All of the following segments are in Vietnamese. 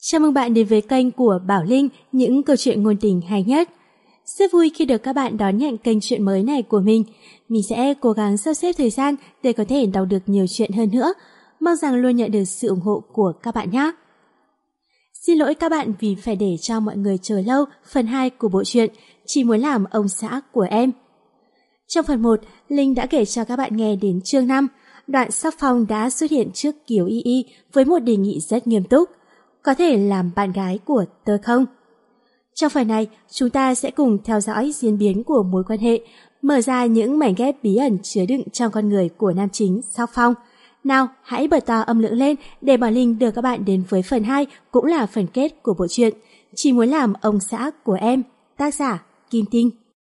Chào mừng bạn đến với kênh của Bảo Linh, những câu chuyện ngôn tình hay nhất. Rất vui khi được các bạn đón nhận kênh truyện mới này của mình. Mình sẽ cố gắng sắp xếp thời gian để có thể đọc được nhiều chuyện hơn nữa. Mong rằng luôn nhận được sự ủng hộ của các bạn nhé. Xin lỗi các bạn vì phải để cho mọi người chờ lâu phần 2 của bộ truyện Chỉ muốn làm ông xã của em. Trong phần 1, Linh đã kể cho các bạn nghe đến chương 5. Đoạn Sắc Phong đã xuất hiện trước Kiều Y Y với một đề nghị rất nghiêm túc. Có thể làm bạn gái của tớ không? Trong phần này, chúng ta sẽ cùng theo dõi diễn biến của mối quan hệ, mở ra những mảnh ghép bí ẩn chứa đựng trong con người của nam chính Sắc Phong. Nào, hãy bật to âm lượng lên để Bảo Linh đưa các bạn đến với phần 2, cũng là phần kết của bộ truyện Chỉ muốn làm ông xã của em, tác giả Kim Tinh.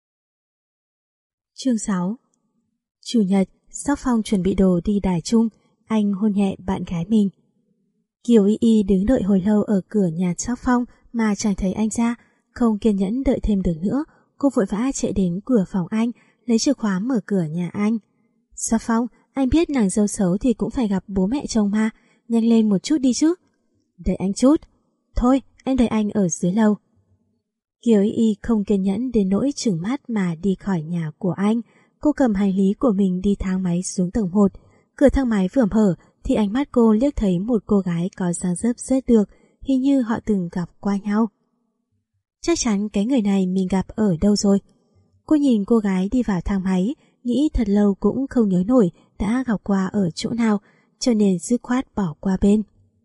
Chương 6. Chủ nhật, Sắc Phong chuẩn bị đồ đi Đài Trung, anh hôn nhẹ bạn gái mình. Kiều Y Y đứng đợi hồi lâu ở cửa nhà Sắc Phong mà chẳng thấy anh ra, không kiên nhẫn đợi thêm được nữa, cô vội vã chạy đến cửa phòng anh, lấy chìa khóa mở cửa nhà anh. Sắc Phong, anh biết nàng dâu xấu thì cũng phải gặp bố mẹ chồng mà, nhanh lên một chút đi chứ. Đợi anh chút. Thôi, em đợi anh ở dưới lầu. Kiều Y Y không kiên nhẫn đến nỗi trừng mắt mà đi khỏi nhà của anh. Cô cầm hành lý của mình đi thang máy xuống tầng 1. Cửa thang máy vừa mở thì ánh mắt cô liếc thấy một cô gái có dáng dấp rất được, hình như họ từng gặp qua nhau. Chắc chắn cái người này mình gặp ở đâu rồi. Cô nhìn cô gái đi vào thang máy, nghĩ thật lâu cũng không nhớ nổi đã gặp qua ở chỗ nào, cho nên dứt khoát bỏ qua bên.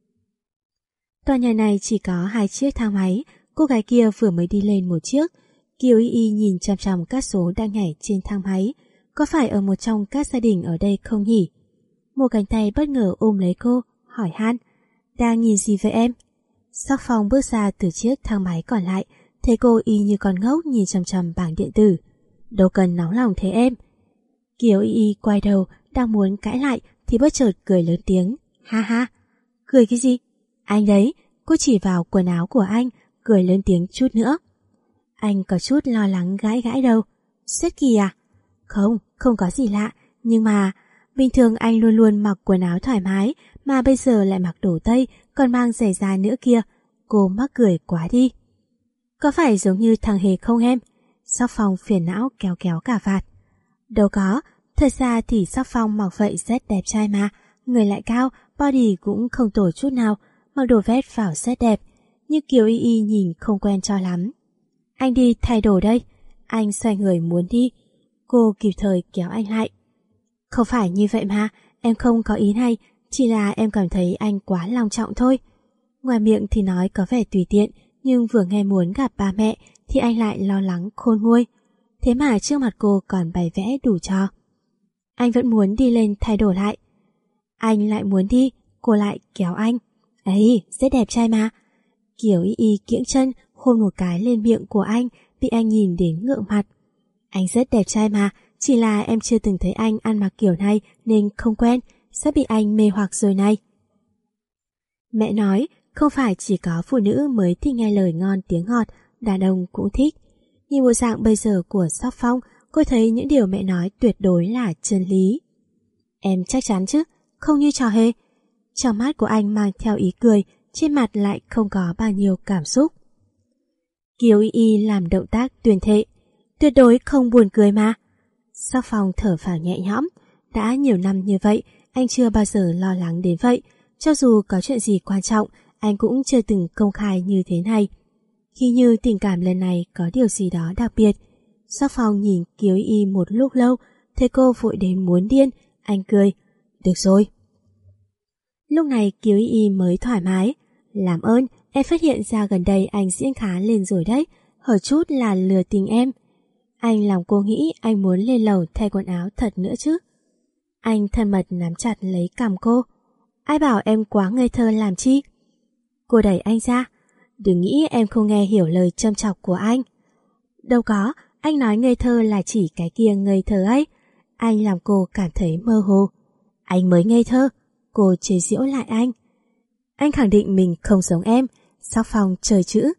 Tòa nhà này chỉ có 2 chiếc thang máy, cô gái kia vừa mới đi lên một chiếc. Kiều Y Y nhìn chằm chằm các số đang nhảy trên thang máy, có phải ở một trong các gia đình ở đây không nhỉ? Một cánh tay bất ngờ ôm lấy cô, hỏi han, đang nhìn gì vậy em? Sắc Phong bước ra từ chiếc thang máy còn lại, thấy cô y như con ngốc nhìn chằm chằm bảng điện tử. Đâu cần nóng lòng thế em. Kiều Y Y quay đầu, đang muốn cãi lại thì bất chợt cười lớn tiếng, ha ha. Cười cái gì? Anh đấy, cô chỉ vào quần áo của anh, cười lớn tiếng chút nữa. Anh có chút lo lắng gãi gãi đầu. Rất kỳ à? Không, không có gì lạ, nhưng mà bình thường anh luôn luôn mặc quần áo thoải mái, mà bây giờ lại mặc đồ tây, còn mang giày da nữa kia. Cô mắc cười quá đi. Có phải giống như thằng Hề không em? Sắc Phong phiền não kéo kéo cà vạt. Đâu có, thật ra thì Sắc Phong mặc vậy rất đẹp trai mà, người lại cao, body cũng không tồi chút nào, mặc đồ vest vào rất đẹp. Nhưng Kiều Y Y nhìn không quen cho lắm. Anh đi thay đồ đây. Anh xoay người muốn đi. Cô kịp thời kéo anh lại. Không phải như vậy mà, em không có ý này, chỉ là em cảm thấy anh quá long trọng thôi. Ngoài miệng thì nói có vẻ tùy tiện, nhưng vừa nghe muốn gặp ba mẹ thì anh lại lo lắng khôn nguôi. Thế mà trước mặt cô còn bày vẽ đủ trò. Anh vẫn muốn đi lên thay đổi lại. Anh lại muốn đi, cô lại kéo anh. Ấy, rất đẹp trai mà. Kiều Y Y kiễng chân hôn một cái lên miệng của anh, bị anh nhìn đến ngượng mặt. Anh rất đẹp trai mà, chỉ là em chưa từng thấy anh ăn mặc kiểu này nên không quen, sắp bị anh mê hoặc rồi này. Mẹ nói, không phải chỉ có phụ nữ mới thích nghe lời ngon tiếng ngọt, đàn ông cũng thích. Nhìn bộ dạng bây giờ của Sắc Phong, cô thấy những điều mẹ nói tuyệt đối là chân lý. Em chắc chắn chứ, không như trò hề. Trong mắt của anh mang theo ý cười, trên mặt lại không có bao nhiêu cảm xúc. Kiều Y Y làm động tác tuyên thệ, tuyệt đối không buồn cười mà. Sắc Phong thở phào nhẹ nhõm, đã nhiều năm như vậy, anh chưa bao giờ lo lắng đến vậy. Cho dù có chuyện gì quan trọng, anh cũng chưa từng công khai như thế này. Khi như tình cảm lần này có điều gì đó đặc biệt. Sắc Phong nhìn Kiều Y Y một lúc lâu, thấy cô vội đến muốn điên, anh cười, được rồi. Lúc này Kiều Y Y mới thoải mái. Làm ơn, em phát hiện ra gần đây anh diễn khá lên rồi đấy, hở chút là lừa tình em. Anh làm cô nghĩ anh muốn lên lầu thay quần áo thật nữa chứ. Anh thân mật nắm chặt lấy cằm cô. Ai bảo em quá ngây thơ làm chi? Cô đẩy anh ra. Đừng nghĩ em không nghe hiểu lời châm chọc của anh. Đâu có, anh nói ngây thơ là chỉ cái kia ngây thơ ấy. Anh làm cô cảm thấy mơ hồ. Anh mới ngây thơ. Cô chế giễu lại anh. Anh khẳng định mình không giống em. Sắc Phong trời chữ.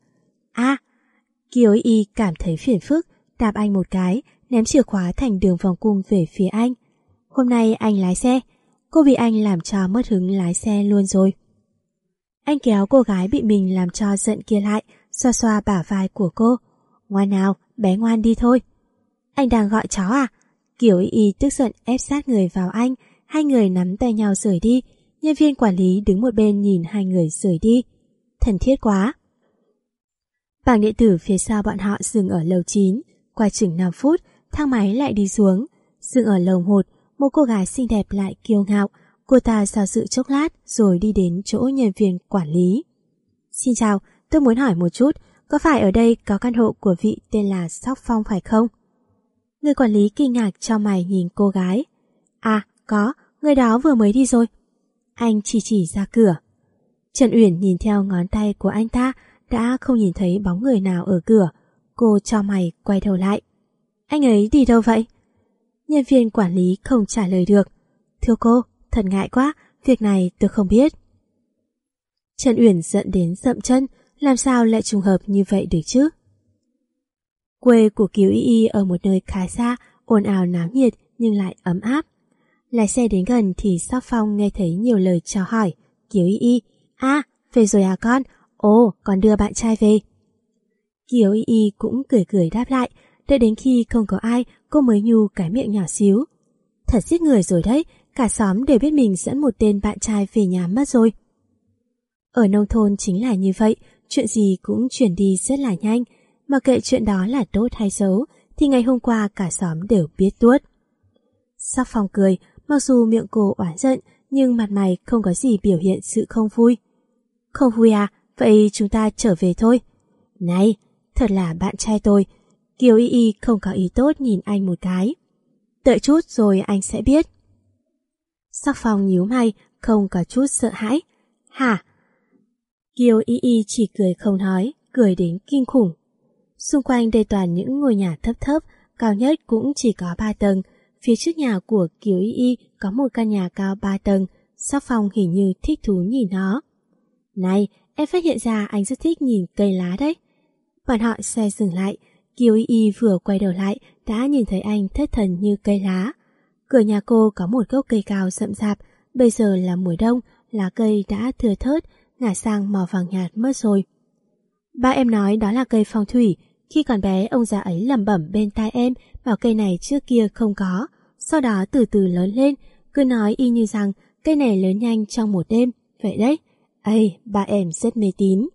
Kiều Y cảm thấy phiền phức, đạp anh một cái, ném chìa khóa thành đường vòng cung về phía anh. Hôm nay anh lái xe. Cô bị anh làm cho mất hứng lái xe luôn rồi. Anh kéo cô gái bị mình làm cho giận kia lại, xoa xoa bả vai của cô. Ngoan nào, bé ngoan đi thôi. Anh đang gọi cháu à? Kiều Y Y tức giận ép sát người vào anh, hai người nắm tay nhau rời đi. Nhân viên quản lý đứng một bên nhìn hai người rời đi. Thân thiết quá. Bảng điện tử phía sau bọn họ dừng ở lầu 9, qua chừng 5 phút, thang máy lại đi xuống. Dừng ở lầu 1, một cô gái xinh đẹp lại kiêu ngạo. Cô ta do dự chốc lát rồi đi đến chỗ nhân viên quản lý. Xin chào, tôi muốn hỏi một chút, có phải ở đây có căn hộ của vị tên là Sóc Phong phải không? Người quản lý kinh ngạc chau mày nhìn cô gái. À, có, người đó vừa mới đi rồi. Anh chỉ ra cửa. Trần Uyển nhìn theo ngón tay của anh ta, đã không nhìn thấy bóng người nào ở cửa. Cô chau mày quay đầu lại. Anh ấy đi đâu vậy? Nhân viên quản lý không trả lời được. Thưa cô, thật ngại quá, việc này tôi không biết. Trần Uyển giận đến dậm chân, làm sao lại trùng hợp như vậy được chứ? Quê của Kiều Y Y ở một nơi khá xa, ồn ào náo nhiệt nhưng lại ấm áp. Lái xe đến gần thì Sóc Phong nghe thấy nhiều lời chào hỏi. Kiều Y Y, à, về rồi à con? Ồ, con đưa bạn trai về. Kiều Y Y cũng cười đáp lại, đợi đến khi không có ai, cô mới nhu cái miệng nhỏ xíu. Thật giết người rồi đấy, cả xóm đều biết mình dẫn một tên bạn trai về nhà mất rồi. Ở nông thôn chính là như vậy, chuyện gì cũng chuyển đi rất là nhanh, mà kệ chuyện đó là tốt hay xấu, thì ngày hôm qua cả xóm đều biết tuốt. Sóc Phong cười, mặc dù miệng cô oán giận, nhưng mặt mày không có gì biểu hiện sự không vui. Không vui à, vậy chúng ta trở về thôi. Này, thật là bạn trai tôi. Kiều Y Y không có ý tốt nhìn anh một cái. Đợi chút rồi anh sẽ biết. Sóc Phong nhíu mày, không có chút sợ hãi. Hả? Kiều Y Y chỉ cười không nói, cười đến kinh khủng. Xung quanh đây toàn những ngôi nhà thấp thấp, cao nhất cũng chỉ có 3 tầng. Phía trước nhà của Kiều Y Y có một căn nhà cao 3 tầng. Sóc Phong hình như thích thú nhìn nó. Này, em phát hiện ra anh rất thích nhìn cây lá đấy. Bọn họ xe dừng lại. Kiều Y Y vừa quay đầu lại đã nhìn thấy anh thất thần như cây lá. Cửa nhà cô có một gốc cây cao rậm rạp. Bây giờ là mùa đông, lá cây đã thưa thớt, ngả sang màu vàng nhạt mất rồi. Ba em nói đó là cây phong thủy. Khi còn bé ông già ấy lẩm bẩm bên tai em bảo cây này trước kia không có. Sau đó từ từ lớn lên, cứ nói y như rằng cây này lớn nhanh trong một đêm. Vậy đấy, ây, ba em rất mê tín.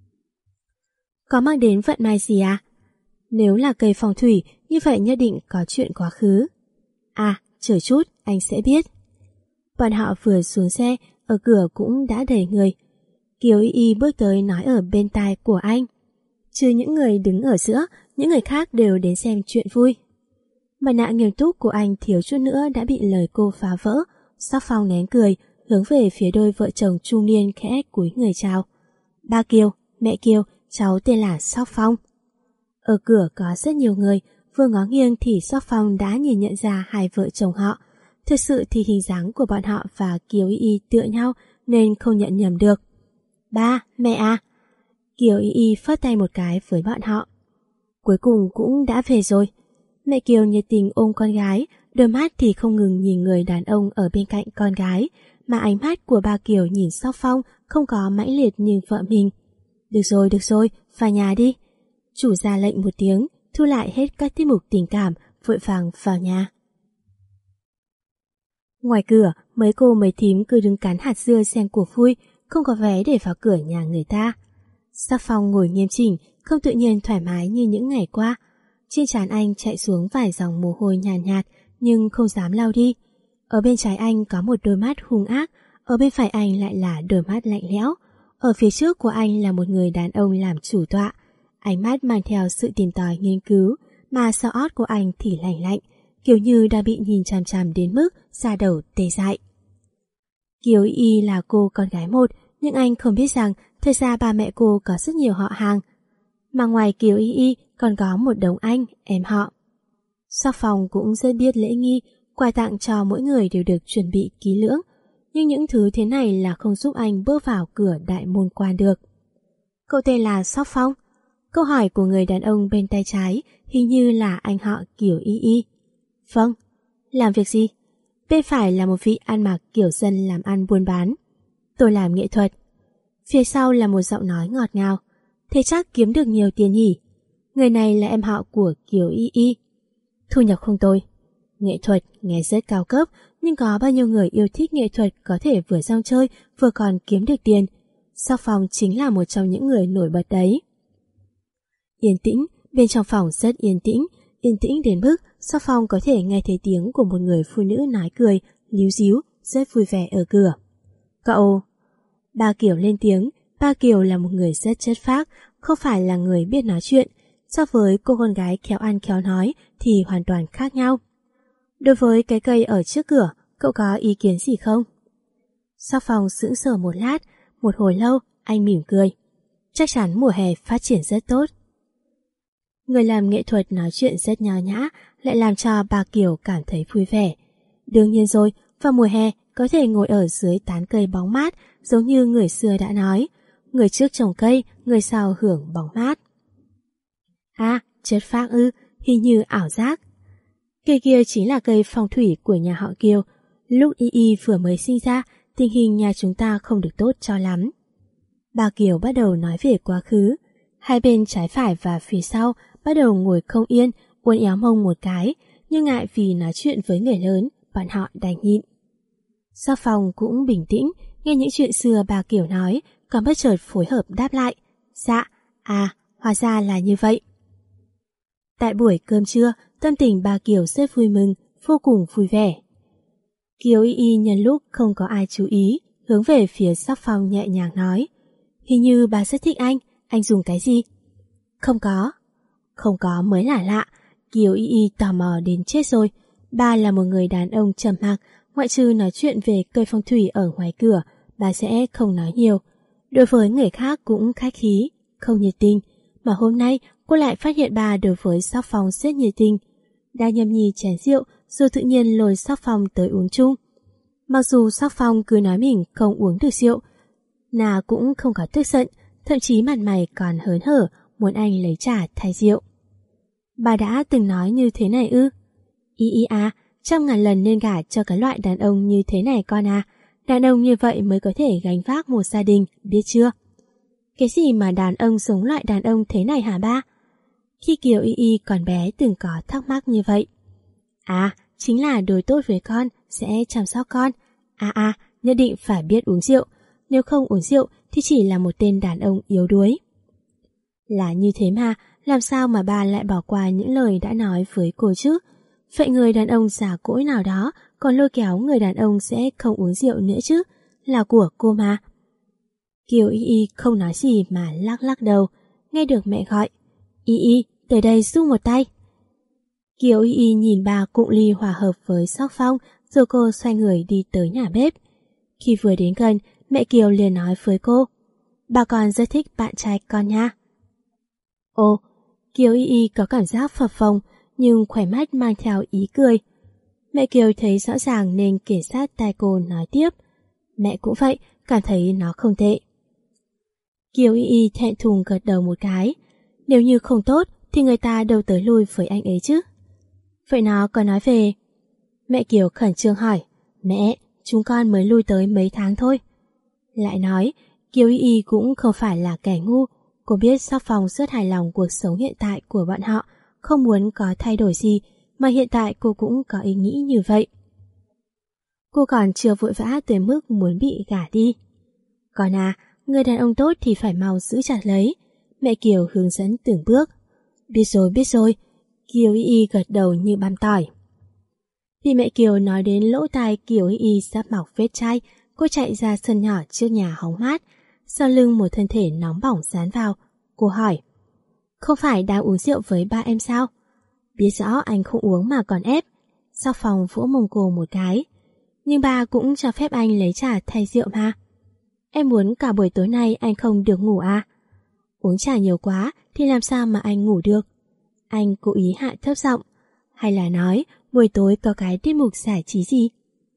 Có mang đến vận may gì à? Nếu là cây phong thủy, như vậy nhất định có chuyện quá khứ. À, chờ chút, anh sẽ biết. Bọn họ vừa xuống xe, ở cửa cũng đã đầy người. Kiều Y Y bước tới nói ở bên tai của anh. Trừ những người đứng ở giữa, những người khác đều đến xem chuyện vui. Mặt nạ nghiêm túc của anh thiếu chút nữa đã bị lời cô phá vỡ. Sóc Phong nén cười, hướng về phía đôi vợ chồng trung niên khẽ cúi người chào. Ba Kiều, mẹ Kiều, cháu tên là Sóc Phong. Ở cửa có rất nhiều người, vừa ngó nghiêng thì Sóc Phong đã nhìn nhận ra hai vợ chồng họ. Thực sự thì hình dáng của bọn họ và Kiều Y Y tựa nhau nên không nhận nhầm được. Ba, mẹ à? Kiều Y Y phất tay một cái với bọn họ. Cuối cùng cũng đã về rồi. Mẹ Kiều nhiệt tình ôm con gái, đôi mắt thì không ngừng nhìn người đàn ông ở bên cạnh con gái, mà ánh mắt của ba Kiều nhìn Sóc Phong không có mãnh liệt như vợ mình. Được rồi, vào nhà đi. Chủ ra lệnh một tiếng, thu lại hết các tiết mục tình cảm, vội vàng vào nhà. Ngoài cửa, mấy cô mấy thím cứ đứng cắn hạt dưa xem cuộc vui, không có vé để vào cửa nhà người ta. Sóc Phong ngồi nghiêm chỉnh, không tự nhiên thoải mái như những ngày qua. Trên trán anh chạy xuống vài dòng mồ hôi nhàn nhạt, nhưng không dám lau đi. Ở bên trái anh có một đôi mắt hung ác, ở bên phải anh lại là đôi mắt lạnh lẽo. Ở phía trước của anh là một người đàn ông làm chủ tọa. Ánh mắt mang theo sự tìm tòi nghiên cứu, mà sau ót của anh thì lạnh lạnh, kiểu như đã bị nhìn chằm chằm đến mức da đầu tê dại. Kiều Y Y là cô con gái một, nhưng anh không biết rằng thật ra ba mẹ cô có rất nhiều họ hàng. Mà ngoài Kiều Y Y còn có một đống anh, em họ. Sóc Phong cũng rất biết lễ nghi, quà tặng cho mỗi người đều được chuẩn bị kỹ lưỡng. Nhưng những thứ thế này là không giúp anh bước vào cửa đại môn quan được. Cậu tên là Sóc Phong? Câu hỏi của người đàn ông bên tay trái hình như là anh họ Kiều Y Y. Vâng. Làm việc gì? Bên phải là một vị ăn mặc kiểu dân làm ăn buôn bán. Tôi làm nghệ thuật. Phía sau là một giọng nói ngọt ngào. Thế chắc kiếm được nhiều tiền nhỉ? Người này là em họ của Kiều Y Y. Thu nhập không tồi. Nghệ thuật nghe rất cao cấp, nhưng có bao nhiêu người yêu thích nghệ thuật có thể vừa rong chơi vừa còn kiếm được tiền. Sắc Phong chính là một trong những người nổi bật đấy. Yên tĩnh, bên trong phòng rất yên tĩnh đến mức Sắc Phong có thể nghe thấy tiếng của một người phụ nữ nói cười, líu díu, rất vui vẻ ở cửa. Cậu... Ba Kiều lên tiếng. Ba Kiều là một người rất chất phác, không phải là người biết nói chuyện. So với cô con gái khéo ăn khéo nói thì hoàn toàn khác nhau. Đối với cái cây ở trước cửa, cậu có ý kiến gì không? Sắc Phong sững sờ một lát, một hồi lâu anh mỉm cười. Chắc chắn mùa hè phát triển rất tốt. Người làm nghệ thuật nói chuyện rất nho nhã, lại làm cho bà Kiều cảm thấy vui vẻ. Đương nhiên rồi, vào mùa hè có thể ngồi ở dưới tán cây bóng mát, giống như người xưa đã nói, người trước trồng cây, người sau hưởng bóng mát. À, chất phác ư, hình như ảo giác. Cây kia chính là cây phong thủy của nhà họ Kiều. Lúc Y Y vừa mới sinh ra, tình hình nhà chúng ta không được tốt cho lắm. Bà Kiều bắt đầu nói về quá khứ. Hai bên trái phải và phía sau bắt đầu ngồi không yên, uốn éo mông một cái, nhưng ngại vì nói chuyện với người lớn, bọn họ đành nhịn. Sắc Phong cũng bình tĩnh, nghe những chuyện xưa bà Kiều nói, còn bất chợt phối hợp đáp lại. Dạ, hóa ra là như vậy. Tại buổi cơm trưa, tâm tình bà Kiều rất vui mừng, vô cùng vui vẻ. Kiều Y Y nhân lúc không có ai chú ý, hướng về phía Sắc Phong nhẹ nhàng nói. Hình như bà rất thích anh dùng cái gì? Không có mới là lạ. Kiều Y Y tò mò đến chết rồi. Bà là một người đàn ông trầm mặc, ngoại trừ nói chuyện về cây phong thủy ở ngoài cửa, bà sẽ không nói nhiều. Đối với người khác cũng khách khí, không nhiệt tình, mà hôm nay cô lại phát hiện bà đối với Sắc Phong rất nhiệt tình. Đang nhâm nhi chén rượu, rồi tự nhiên lôi Sắc Phong tới uống chung. Mặc dù Sắc Phong cứ nói mình không uống được rượu, nàng cũng không có tức giận, thậm chí mặt mày còn hớn hở, muốn anh lấy trà thay rượu. Bà đã từng nói như thế này ư? Y Y à, 100.000 lần nên gả cho cái loại đàn ông như thế này con à. Đàn ông như vậy mới có thể gánh vác một gia đình, biết chưa? Cái gì mà đàn ông sống loại đàn ông thế này hả ba? Khi Kiều Y Y còn bé từng có thắc mắc như vậy. À, chính là đối tốt với con, sẽ chăm sóc con. Nhất định phải biết uống rượu. Nếu không uống rượu thì chỉ là một tên đàn ông yếu đuối. Là như thế mà, làm sao mà bà lại bỏ qua những lời đã nói với cô chứ? Vậy người đàn ông già cỗi nào đó còn lôi kéo người đàn ông sẽ không uống rượu nữa chứ? Là của cô mà. Kiều Y Y không nói gì mà lắc lắc đầu. Nghe được mẹ gọi. Y Y, tới đây giúp một tay. Kiều Y Y nhìn bà cụng ly hòa hợp với Sắc Phong, rồi cô xoay người đi tới nhà bếp. Khi vừa đến gần, mẹ Kiều liền nói với cô. Bà con rất thích bạn trai con nha. Ồ, Kiều Y Y có cảm giác phập phồng, nhưng khóe mắt mang theo ý cười. Mẹ Kiều thấy rõ ràng nên kể sát tai cô nói tiếp. Mẹ cũng vậy, cảm thấy nó không tệ. Kiều Y Y thẹn thùng gật đầu một cái. Nếu như không tốt thì người ta đâu tới lui với anh ấy chứ. Vậy nó có nói về... Mẹ Kiều khẩn trương hỏi. Mẹ, chúng con mới lui tới mấy tháng thôi. Lại nói, Kiều Y Y cũng không phải là kẻ ngu. Cô biết Sắc Phong rất hài lòng cuộc sống hiện tại của bọn họ, không muốn có thay đổi gì, mà hiện tại cô cũng có ý nghĩ như vậy. Cô còn chưa vội vã tới mức muốn bị gả đi. Còn người đàn ông tốt thì phải mau giữ chặt lấy. Mẹ Kiều hướng dẫn từng bước. Biết rồi. Kiều Y Y gật đầu như băm tỏi. Khi mẹ Kiều nói đến lỗ tai Kiều Y Y sắp mọc vết chai, cô chạy ra sân nhỏ trước nhà hóng mát. Sau lưng một thân thể nóng bỏng dán vào. Cô hỏi. Không phải đang uống rượu với ba em sao? Biết rõ anh không uống mà còn ép. Sắc Phong vỗ mông cô một cái. Nhưng ba cũng cho phép anh lấy trà thay rượu mà. Em muốn cả buổi tối nay anh không được ngủ à? Uống trà nhiều quá thì làm sao mà anh ngủ được? Anh cố ý hạ thấp giọng. Hay là nói buổi tối có cái tiết mục giải trí gì?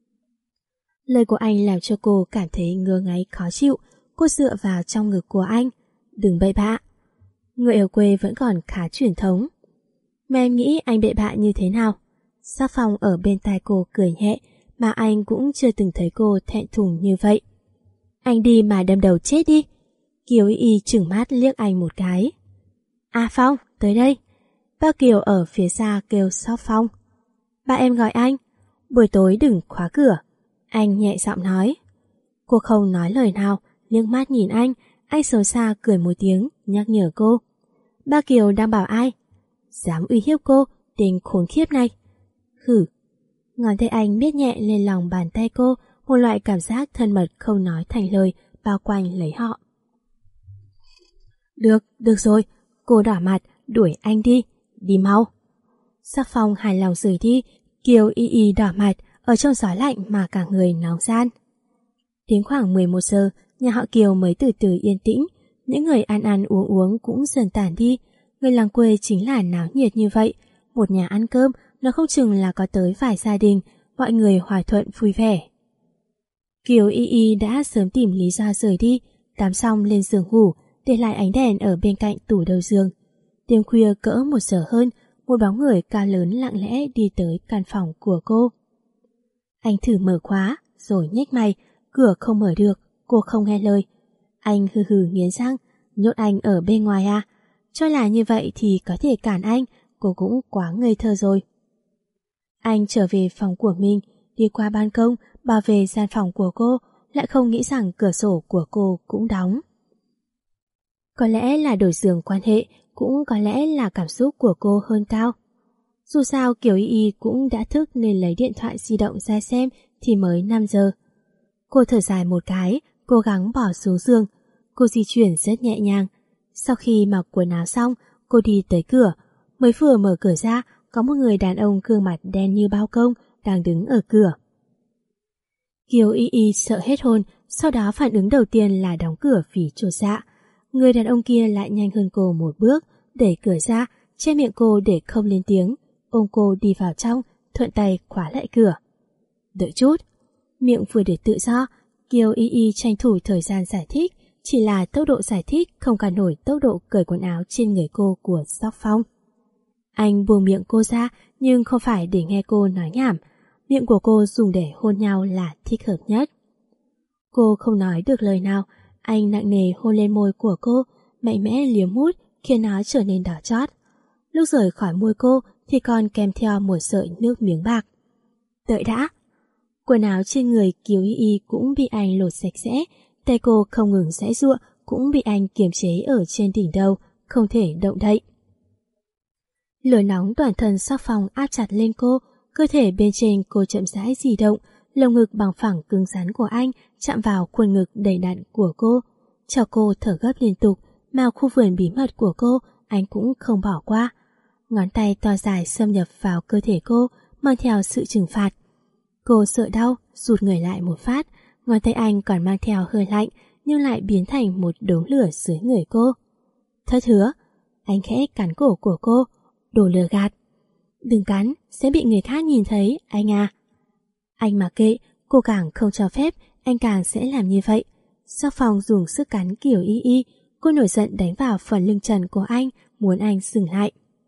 Lời của anh làm cho cô cảm thấy ngứa ngáy khó chịu. Cô dựa vào trong ngực của anh. Đừng bậy bạ. Người ở quê vẫn còn khá truyền thống. Mà em nghĩ anh bậy bạ như thế nào? Sắc Phong ở bên tai cô cười nhẹ, mà anh cũng chưa từng thấy cô thẹn thùng như vậy. Anh đi mà đâm đầu chết đi. Kiều Y Y trừng mắt liếc anh một cái. A Phong, tới đây. Ba Kiều ở phía xa kêu Sóc Phong. Ba em gọi anh. Buổi tối đừng khóa cửa. Anh nhẹ giọng nói. Cô không nói lời nào, liếc mắt nhìn anh xấu xa cười một tiếng, nhắc nhở cô. Ba Kiều đang bảo ai? Dám uy hiếp cô, tên khốn khiếp này. Hử. Ngón tay anh miết nhẹ lên lòng bàn tay cô, một loại cảm giác thân mật không nói thành lời bao quanh lấy họ. Được rồi, cô đỏ mặt, đuổi anh đi mau. Sóc Phong hài lòng rời đi, Kiều Y Y đỏ mặt, ở trong gió lạnh mà cả người nóng ran. Đến khoảng 11 giờ, nhà họ Kiều mới từ từ yên tĩnh, những người ăn uống cũng dần tản đi. Người làng quê chính là náo nhiệt như vậy, một nhà ăn cơm, nó không chừng là có tới vài gia đình, mọi người hòa thuận vui vẻ. Kiều Y Y đã sớm tìm lý do rời đi, tắm xong lên giường ngủ, để lại ánh đèn ở bên cạnh tủ đầu giường. Đêm khuya cỡ 1 giờ hơn, một bóng người cao lớn lặng lẽ đi tới căn phòng của cô. Anh thử mở khóa, rồi nhếch mày, cửa không mở được, cô không nghe lời. Anh hừ hừ nghiến răng, nhốt anh ở bên ngoài à? Cho là như vậy thì có thể cản anh, cô cũng quá ngây thơ rồi. Anh trở về phòng của mình, đi qua ban công, bảo vệ gian phòng của cô, lại không nghĩ rằng cửa sổ của cô cũng đóng. Có lẽ là đổi giường quan hệ, cũng có lẽ là cảm xúc của cô hơn cao. Dù sao Kiều Y Y cũng đã thức nên lấy điện thoại di động ra xem thì mới 5 giờ. Cô thở dài một cái, cố gắng bỏ xuống giường. Cô di chuyển rất nhẹ nhàng. Sau khi mặc quần áo xong, cô đi tới cửa. Mới vừa mở cửa ra, có một người đàn ông gương mặt đen như bao công đang đứng ở cửa. Kiều Y Y sợ hết hồn, sau đó phản ứng đầu tiên là đóng cửa vì chột dạ. Người đàn ông kia lại nhanh hơn cô một bước, đẩy cửa ra, che miệng cô để không lên tiếng, ôm cô đi vào trong, thuận tay khóa lại cửa. Đợi chút. Miệng vừa được tự do, Kiều Y Y tranh thủ thời gian giải thích, chỉ là tốc độ giải thích không cản nổi tốc độ cởi quần áo trên người cô của Sóc Phong. Anh buông miệng cô ra, nhưng không phải để nghe cô nói nhảm, miệng của cô dùng để hôn nhau là thích hợp nhất. Cô không nói được lời nào, anh nặng nề hôn lên môi của cô, mạnh mẽ liếm mút khiến nó trở nên đỏ chót. Lúc rời khỏi môi cô thì còn kèm theo một sợi nước miếng bạc. Đợi đã. Quần áo trên người Kiều Y Y cũng bị anh lột sạch sẽ, tay cô không ngừng giãy giụa cũng bị anh kiềm chế ở trên đỉnh đầu, không thể động đậy. Lửa nóng toàn thân Sóc Phong áp chặt lên cô, cơ thể bên trên cô chậm rãi di động, lồng ngực bằng phẳng cứng rắn của anh chạm vào khuôn ngực đầy đặn của cô, cho cô thở gấp liên tục, mà khu vườn bí mật của cô anh cũng không bỏ qua. Ngón tay to dài xâm nhập vào cơ thể cô, mang theo sự trừng phạt. Cô sợ đau, rụt người lại một phát, ngón tay anh còn mang theo hơi lạnh, nhưng lại biến thành một đống lửa dưới người cô. Thất hứa, anh khẽ cắn cổ của cô, đồ lừa gạt. Đừng cắn, sẽ bị người khác nhìn thấy, anh à. Anh mặc kệ, cô càng không cho phép, anh càng sẽ làm như vậy. Sóc Phong dùng sức cắn Kiều Y Y, cô nổi giận đánh vào phần lưng trần của anh, muốn anh dừng lại.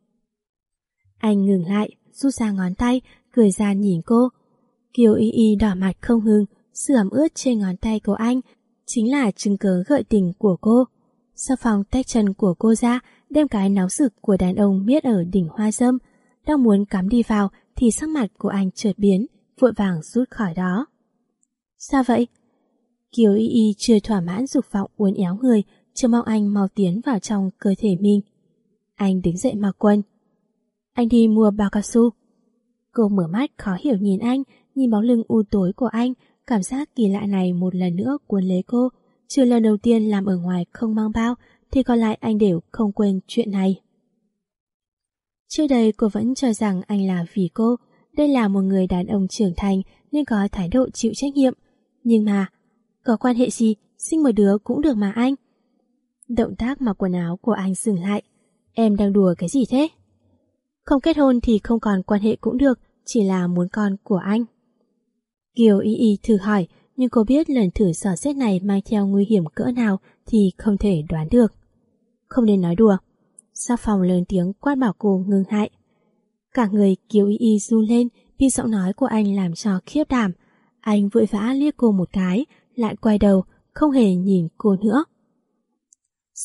Anh ngừng lại, rút ra ngón tay, cười ra nhìn cô. Kiều Y Y đỏ mặt không ngừng, sự ẩm ướt trên ngón tay của anh chính là chứng cớ gợi tình của cô. Sóc Phong tách chân của cô ra, đem cái náo rực của đàn ông miết ở đỉnh hoa dâm. Đang muốn cắm đi vào thì sắc mặt của anh chợt biến, vội vàng rút khỏi đó. Sao vậy? Kiều Y Y chưa thỏa mãn dục vọng uốn éo người, chờ mong anh mau tiến vào trong cơ thể mình. Anh đứng dậy mặc quần. Anh đi mua bao cao su. Cô mở mắt khó hiểu nhìn anh, nhìn bóng lưng u tối của anh, cảm giác kỳ lạ này một lần nữa cuốn lấy cô. Trừ lần đầu tiên làm ở ngoài không mang bao, thì còn lại anh đều không quên chuyện này. Trước đây cô vẫn cho rằng anh là vì cô, đây là một người đàn ông trưởng thành nên có thái độ chịu trách nhiệm. Nhưng mà, có quan hệ gì, sinh một đứa cũng được mà anh. Động tác mặc quần áo của anh dừng lại. Em đang đùa cái gì thế? Không kết hôn thì không còn quan hệ cũng được, chỉ là muốn con của anh. Kiều Y Y thử hỏi, nhưng cô biết lần thử dò xét này mang theo nguy hiểm cỡ nào thì không thể đoán được. Không nên nói đùa. Sóc Phong lớn tiếng quát bảo cô ngưng lại. Cả người Kiều Y Y run lên vì giọng nói của anh làm cho khiếp đảm. Anh vội vã liếc cô một cái, lại quay đầu, không hề nhìn cô nữa.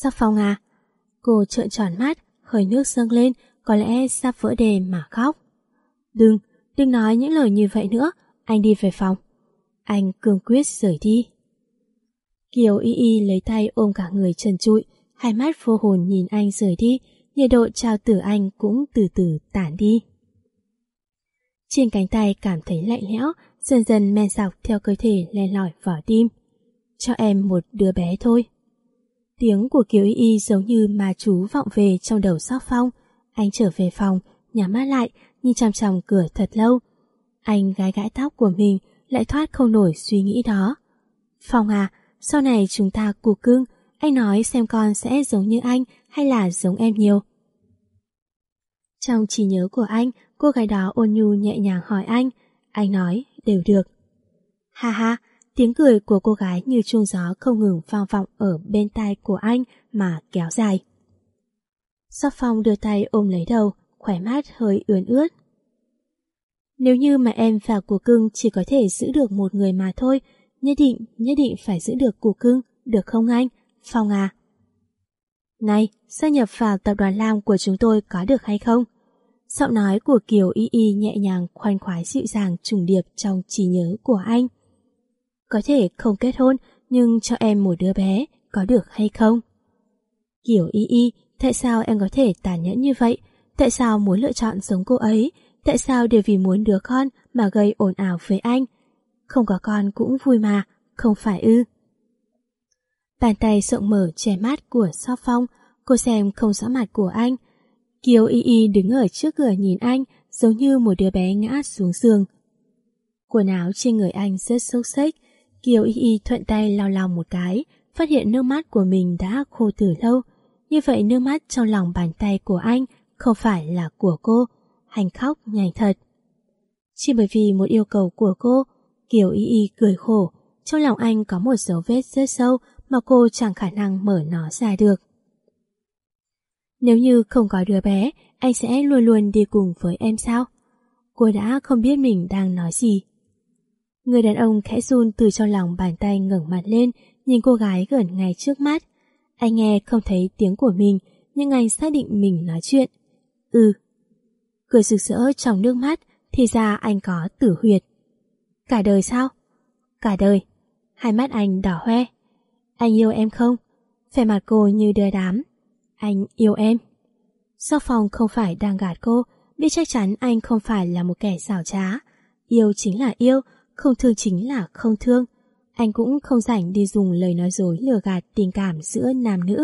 Sắc Phong à? Cô trợn tròn mắt, hơi nước dâng lên, có lẽ sắp vỡ đê mà khóc. Đừng nói những lời như vậy nữa, anh đi về phòng. Anh cương quyết rời đi. Kiều Y Y lấy tay ôm cả người trần trụi, hai mắt vô hồn nhìn anh rời đi, nhiệt độ trao từ anh cũng từ từ tản đi. Trên cánh tay cảm thấy lạnh lẽo, dần dần men dọc theo cơ thể len lỏi vào tim. Cho em một đứa bé thôi. Tiếng của Kiều Y Y giống như ma chú vọng về trong đầu Sắc Phong. Anh trở về phòng, nhắm mắt lại, nhìn chằm chằm cửa thật lâu. Anh gãi gãi tóc của mình, lại thoát không nổi suy nghĩ đó. Phong à, sau này chúng ta cục cưng, anh nói xem con sẽ giống như anh hay là giống em nhiều. Trong trí nhớ của anh, cô gái đó ôn nhu nhẹ nhàng hỏi anh nói đều được. Ha ha, tiếng cười của cô gái như chuông gió không ngừng vang vọng ở bên tai của anh mà kéo dài. Sắc Phong đưa tay ôm lấy đầu, khóe mắt hơi ươn ướt. Nếu như mà em và củ cưng chỉ có thể giữ được một người mà thôi, nhất định phải giữ được củ cưng, được không anh? Phong à? Này, gia nhập vào tập đoàn Lam của chúng tôi có được hay không? Giọng nói của Kiều Y Y nhẹ nhàng khoan khoái dịu dàng trùng điệp trong trí nhớ của anh. Có thể không kết hôn, nhưng cho em một đứa bé, có được hay không? Kiều Y Y, tại sao em có thể tàn nhẫn như vậy? Tại sao muốn lựa chọn giống cô ấy? Tại sao đều vì muốn đứa con mà gây ồn ào với anh? Không có con cũng vui mà, không phải ư? Bàn tay rộng mở che mắt của Sắc Phong, cô xem không rõ mặt của anh. Kiều Y Y đứng ở trước cửa nhìn anh, giống như một đứa bé ngã xuống giường. Quần áo trên người anh rất xốc xếch. Kiều Y Y thuận tay lau lau một cái, phát hiện nước mắt của mình đã khô từ lâu. Như vậy nước mắt trong lòng bàn tay của anh không phải là của cô. Anh khóc nhanh thật. Chỉ bởi vì một yêu cầu của cô, Kiều Y Y cười khổ. Trong lòng anh có một dấu vết rất sâu mà cô chẳng khả năng mở nó ra được. Nếu như không có đứa bé, anh sẽ luôn luôn đi cùng với em sao? Cô đã không biết mình đang nói gì. Người đàn ông khẽ run từ trong lòng bàn tay ngẩng mặt lên, nhìn cô gái gần ngay trước mắt. Anh nghe không thấy tiếng của mình, nhưng anh xác định mình nói chuyện. Cười rực rỡ trong nước mắt, thì ra anh có tử huyệt. Cả đời sao? Cả đời. Hai mắt anh đỏ hoe. Anh yêu em không? Vẻ mặt cô như đưa đám. Anh yêu em. Sắc Phong không phải đang gạt cô, biết chắc chắn anh không phải là một kẻ xảo trá. Yêu chính là yêu, không thương chính là không thương. Anh cũng không rảnh đi dùng lời nói dối lừa gạt tình cảm giữa nam nữ.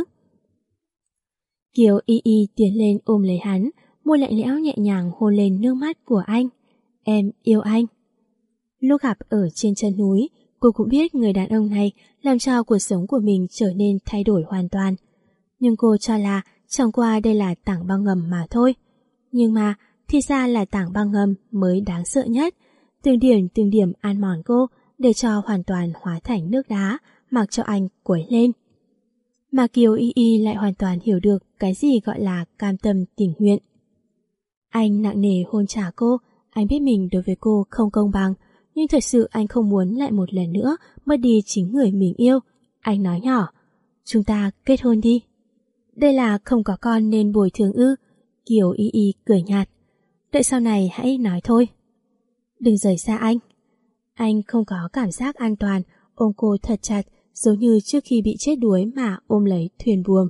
Kiều Y Y tiến lên ôm lấy hắn, môi lạnh lẽo nhẹ nhàng hôn lên nước mắt của anh. Em yêu anh. Lúc gặp ở trên chân núi, cô cũng biết người đàn ông này làm cho cuộc sống của mình trở nên thay đổi hoàn toàn. Nhưng cô cho là chẳng qua đây là tảng băng ngầm mà thôi. Nhưng mà thì ra là tảng băng ngầm mới đáng sợ nhất. Từng điểm ăn mòn cô để cho hoàn toàn hóa thành nước đá, mặc cho anh quấy lên. Mà Kiều Y Y lại hoàn toàn hiểu được cái gì gọi là cam tâm tình nguyện. Anh nặng nề hôn trả cô, anh biết mình đối với cô không công bằng, nhưng thật sự anh không muốn lại một lần nữa mất đi chính người mình yêu. Anh nói nhỏ, chúng ta kết hôn đi. Đây là không có con nên bồi thường ư? Kiều Y Y cười nhạt. Đợi sau này hãy nói thôi. Đừng rời xa anh. Anh không có cảm giác an toàn, ôm cô thật chặt, giống như trước khi bị chết đuối mà ôm lấy thuyền buồm.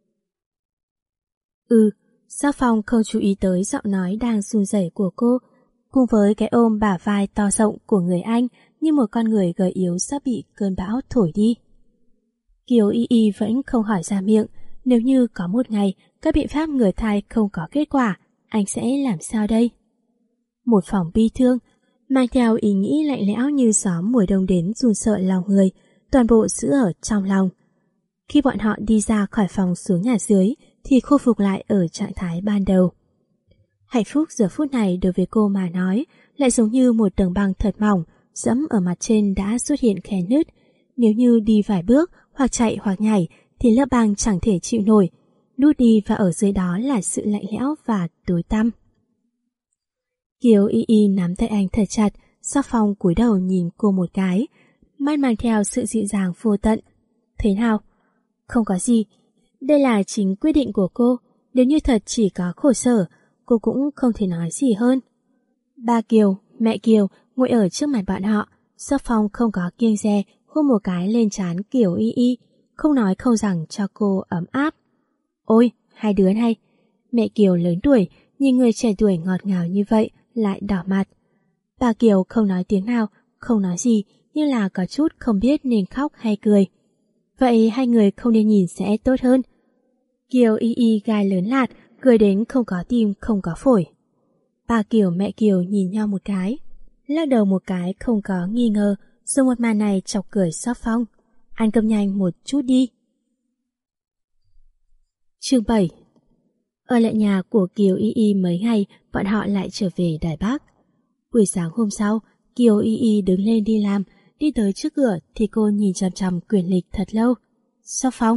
Sắc Phong không chú ý tới giọng nói đang run rẩy của cô, cùng với cái ôm bả vai to rộng của người anh như một con người gầy yếu sắp bị cơn bão thổi đi. Kiều Y Y vẫn không hỏi ra miệng, nếu như có một ngày các biện pháp ngừa thai không có kết quả, anh sẽ làm sao đây? Một phòng bi thương, mang theo ý nghĩ lạnh lẽo như gió mùa đông đến run sợ lòng người, toàn bộ giữ ở trong lòng. Khi bọn họ đi ra khỏi phòng xuống nhà dưới thì khôi phục lại ở trạng thái ban đầu. Hạnh phúc giờ phút này đối với cô mà nói lại giống như một tầng băng thật mỏng, dẫm ở mặt trên đã xuất hiện khe nứt. Nếu như đi vài bước hoặc chạy hoặc nhảy thì lớp băng chẳng thể chịu nổi, nút đi và ở dưới đó là sự lạnh lẽo và tối tăm. Kiều Y Y nắm tay anh thật chặt, Sắc Phong cúi đầu nhìn cô một cái, mắt mang theo sự dịu dàng vô tận. Thế nào? Không có gì. Đây là chính quyết định của cô, nếu như thật chỉ có khổ sở, cô cũng không thể nói gì hơn. Ba Kiều, mẹ Kiều ngồi ở trước mặt bọn họ, Sắc Phong không có kiêng dè hôn một cái lên trán Kiều Y Y, không nói không rằng cho cô ấm áp. Ôi, hai đứa này. Mẹ Kiều lớn tuổi, nhìn người trẻ tuổi ngọt ngào như vậy lại đỏ mặt. Bà Kiều không nói tiếng nào, không nói gì, nhưng là có chút không biết nên khóc hay cười. Vậy hai người không nên nhìn sẽ tốt hơn. Kiều Y Y gai lớn lạt, cười đến không có tim không có phổi. Bà Kiều mẹ Kiều nhìn nhau một cái, lắc đầu một cái không có nghi ngờ, rồi một màn này chọc cười Sắc Phong. Ăn cơm nhanh một chút đi. Chương 7. Ở lại nhà của Kiều Y Y mấy ngày, bọn họ lại trở về Đài Bắc. Buổi sáng hôm sau, Kiều Y Y đứng lên đi làm, đi tới trước cửa thì cô nhìn chằm chằm quyển lịch thật lâu. Sắc Phong?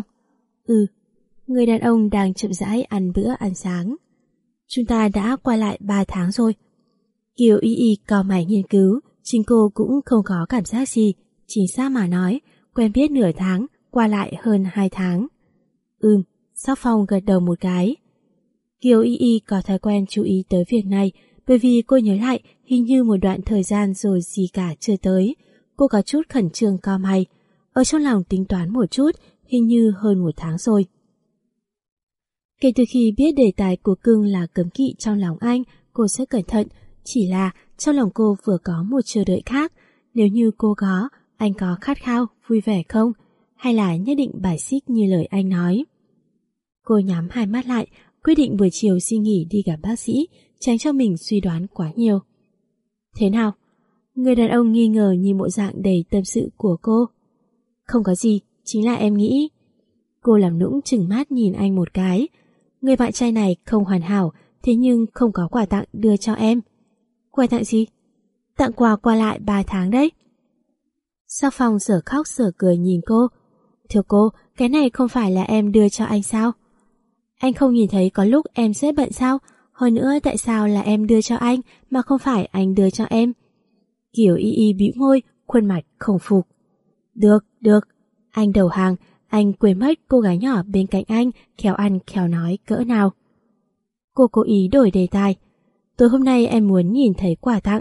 Người đàn ông đang chậm rãi ăn bữa ăn sáng. Chúng ta đã qua lại 3 tháng rồi. Kiều Y Y cau mày nghiên cứu, chính cô cũng không có cảm giác gì, chính xác mà nói, quen biết nửa tháng, qua lại hơn 2 tháng. Sắc Phong gật đầu một cái. Kiều Y Y có thói quen chú ý tới việc này, bởi vì cô nhớ lại hình như một đoạn thời gian rồi gì cả chưa tới. Cô có chút khẩn trương cau mày, ở trong lòng tính toán một chút, hình như hơn 1 tháng rồi. Kể từ khi biết đề tài của cưng là cấm kỵ trong lòng anh, cô rất cẩn thận, chỉ là trong lòng cô vừa có một chờ đợi khác. Nếu như cô có, anh có khát khao, vui vẻ không? Hay là nhất định bài xích như lời anh nói? Cô nhắm hai mắt lại, quyết định buổi chiều xin nghỉ đi gặp bác sĩ, tránh cho mình suy đoán quá nhiều. Thế nào? Người đàn ông nghi ngờ nhìn bộ dạng đầy tâm sự của cô. Không có gì, chính là em nghĩ. Cô làm nũng trừng mắt nhìn anh một cái. Người bạn trai này không hoàn hảo, thế nhưng không có quà tặng đưa cho em. Quà tặng gì? Tặng quà qua lại 3 tháng đấy. Sắc Phong sở khóc sở cười nhìn cô. Thưa cô, cái này không phải là em đưa cho anh sao? Anh không nhìn thấy có lúc em rất bận sao? Hơn nữa tại sao là em đưa cho anh mà không phải anh đưa cho em? Kiều Y Y bĩu môi, khuôn mặt không phục. Được, anh đầu hàng, anh quên mất cô gái nhỏ bên cạnh anh khéo ăn khéo nói cỡ nào. Cô cố ý đổi đề tài. Tối hôm nay em muốn nhìn thấy quà tặng.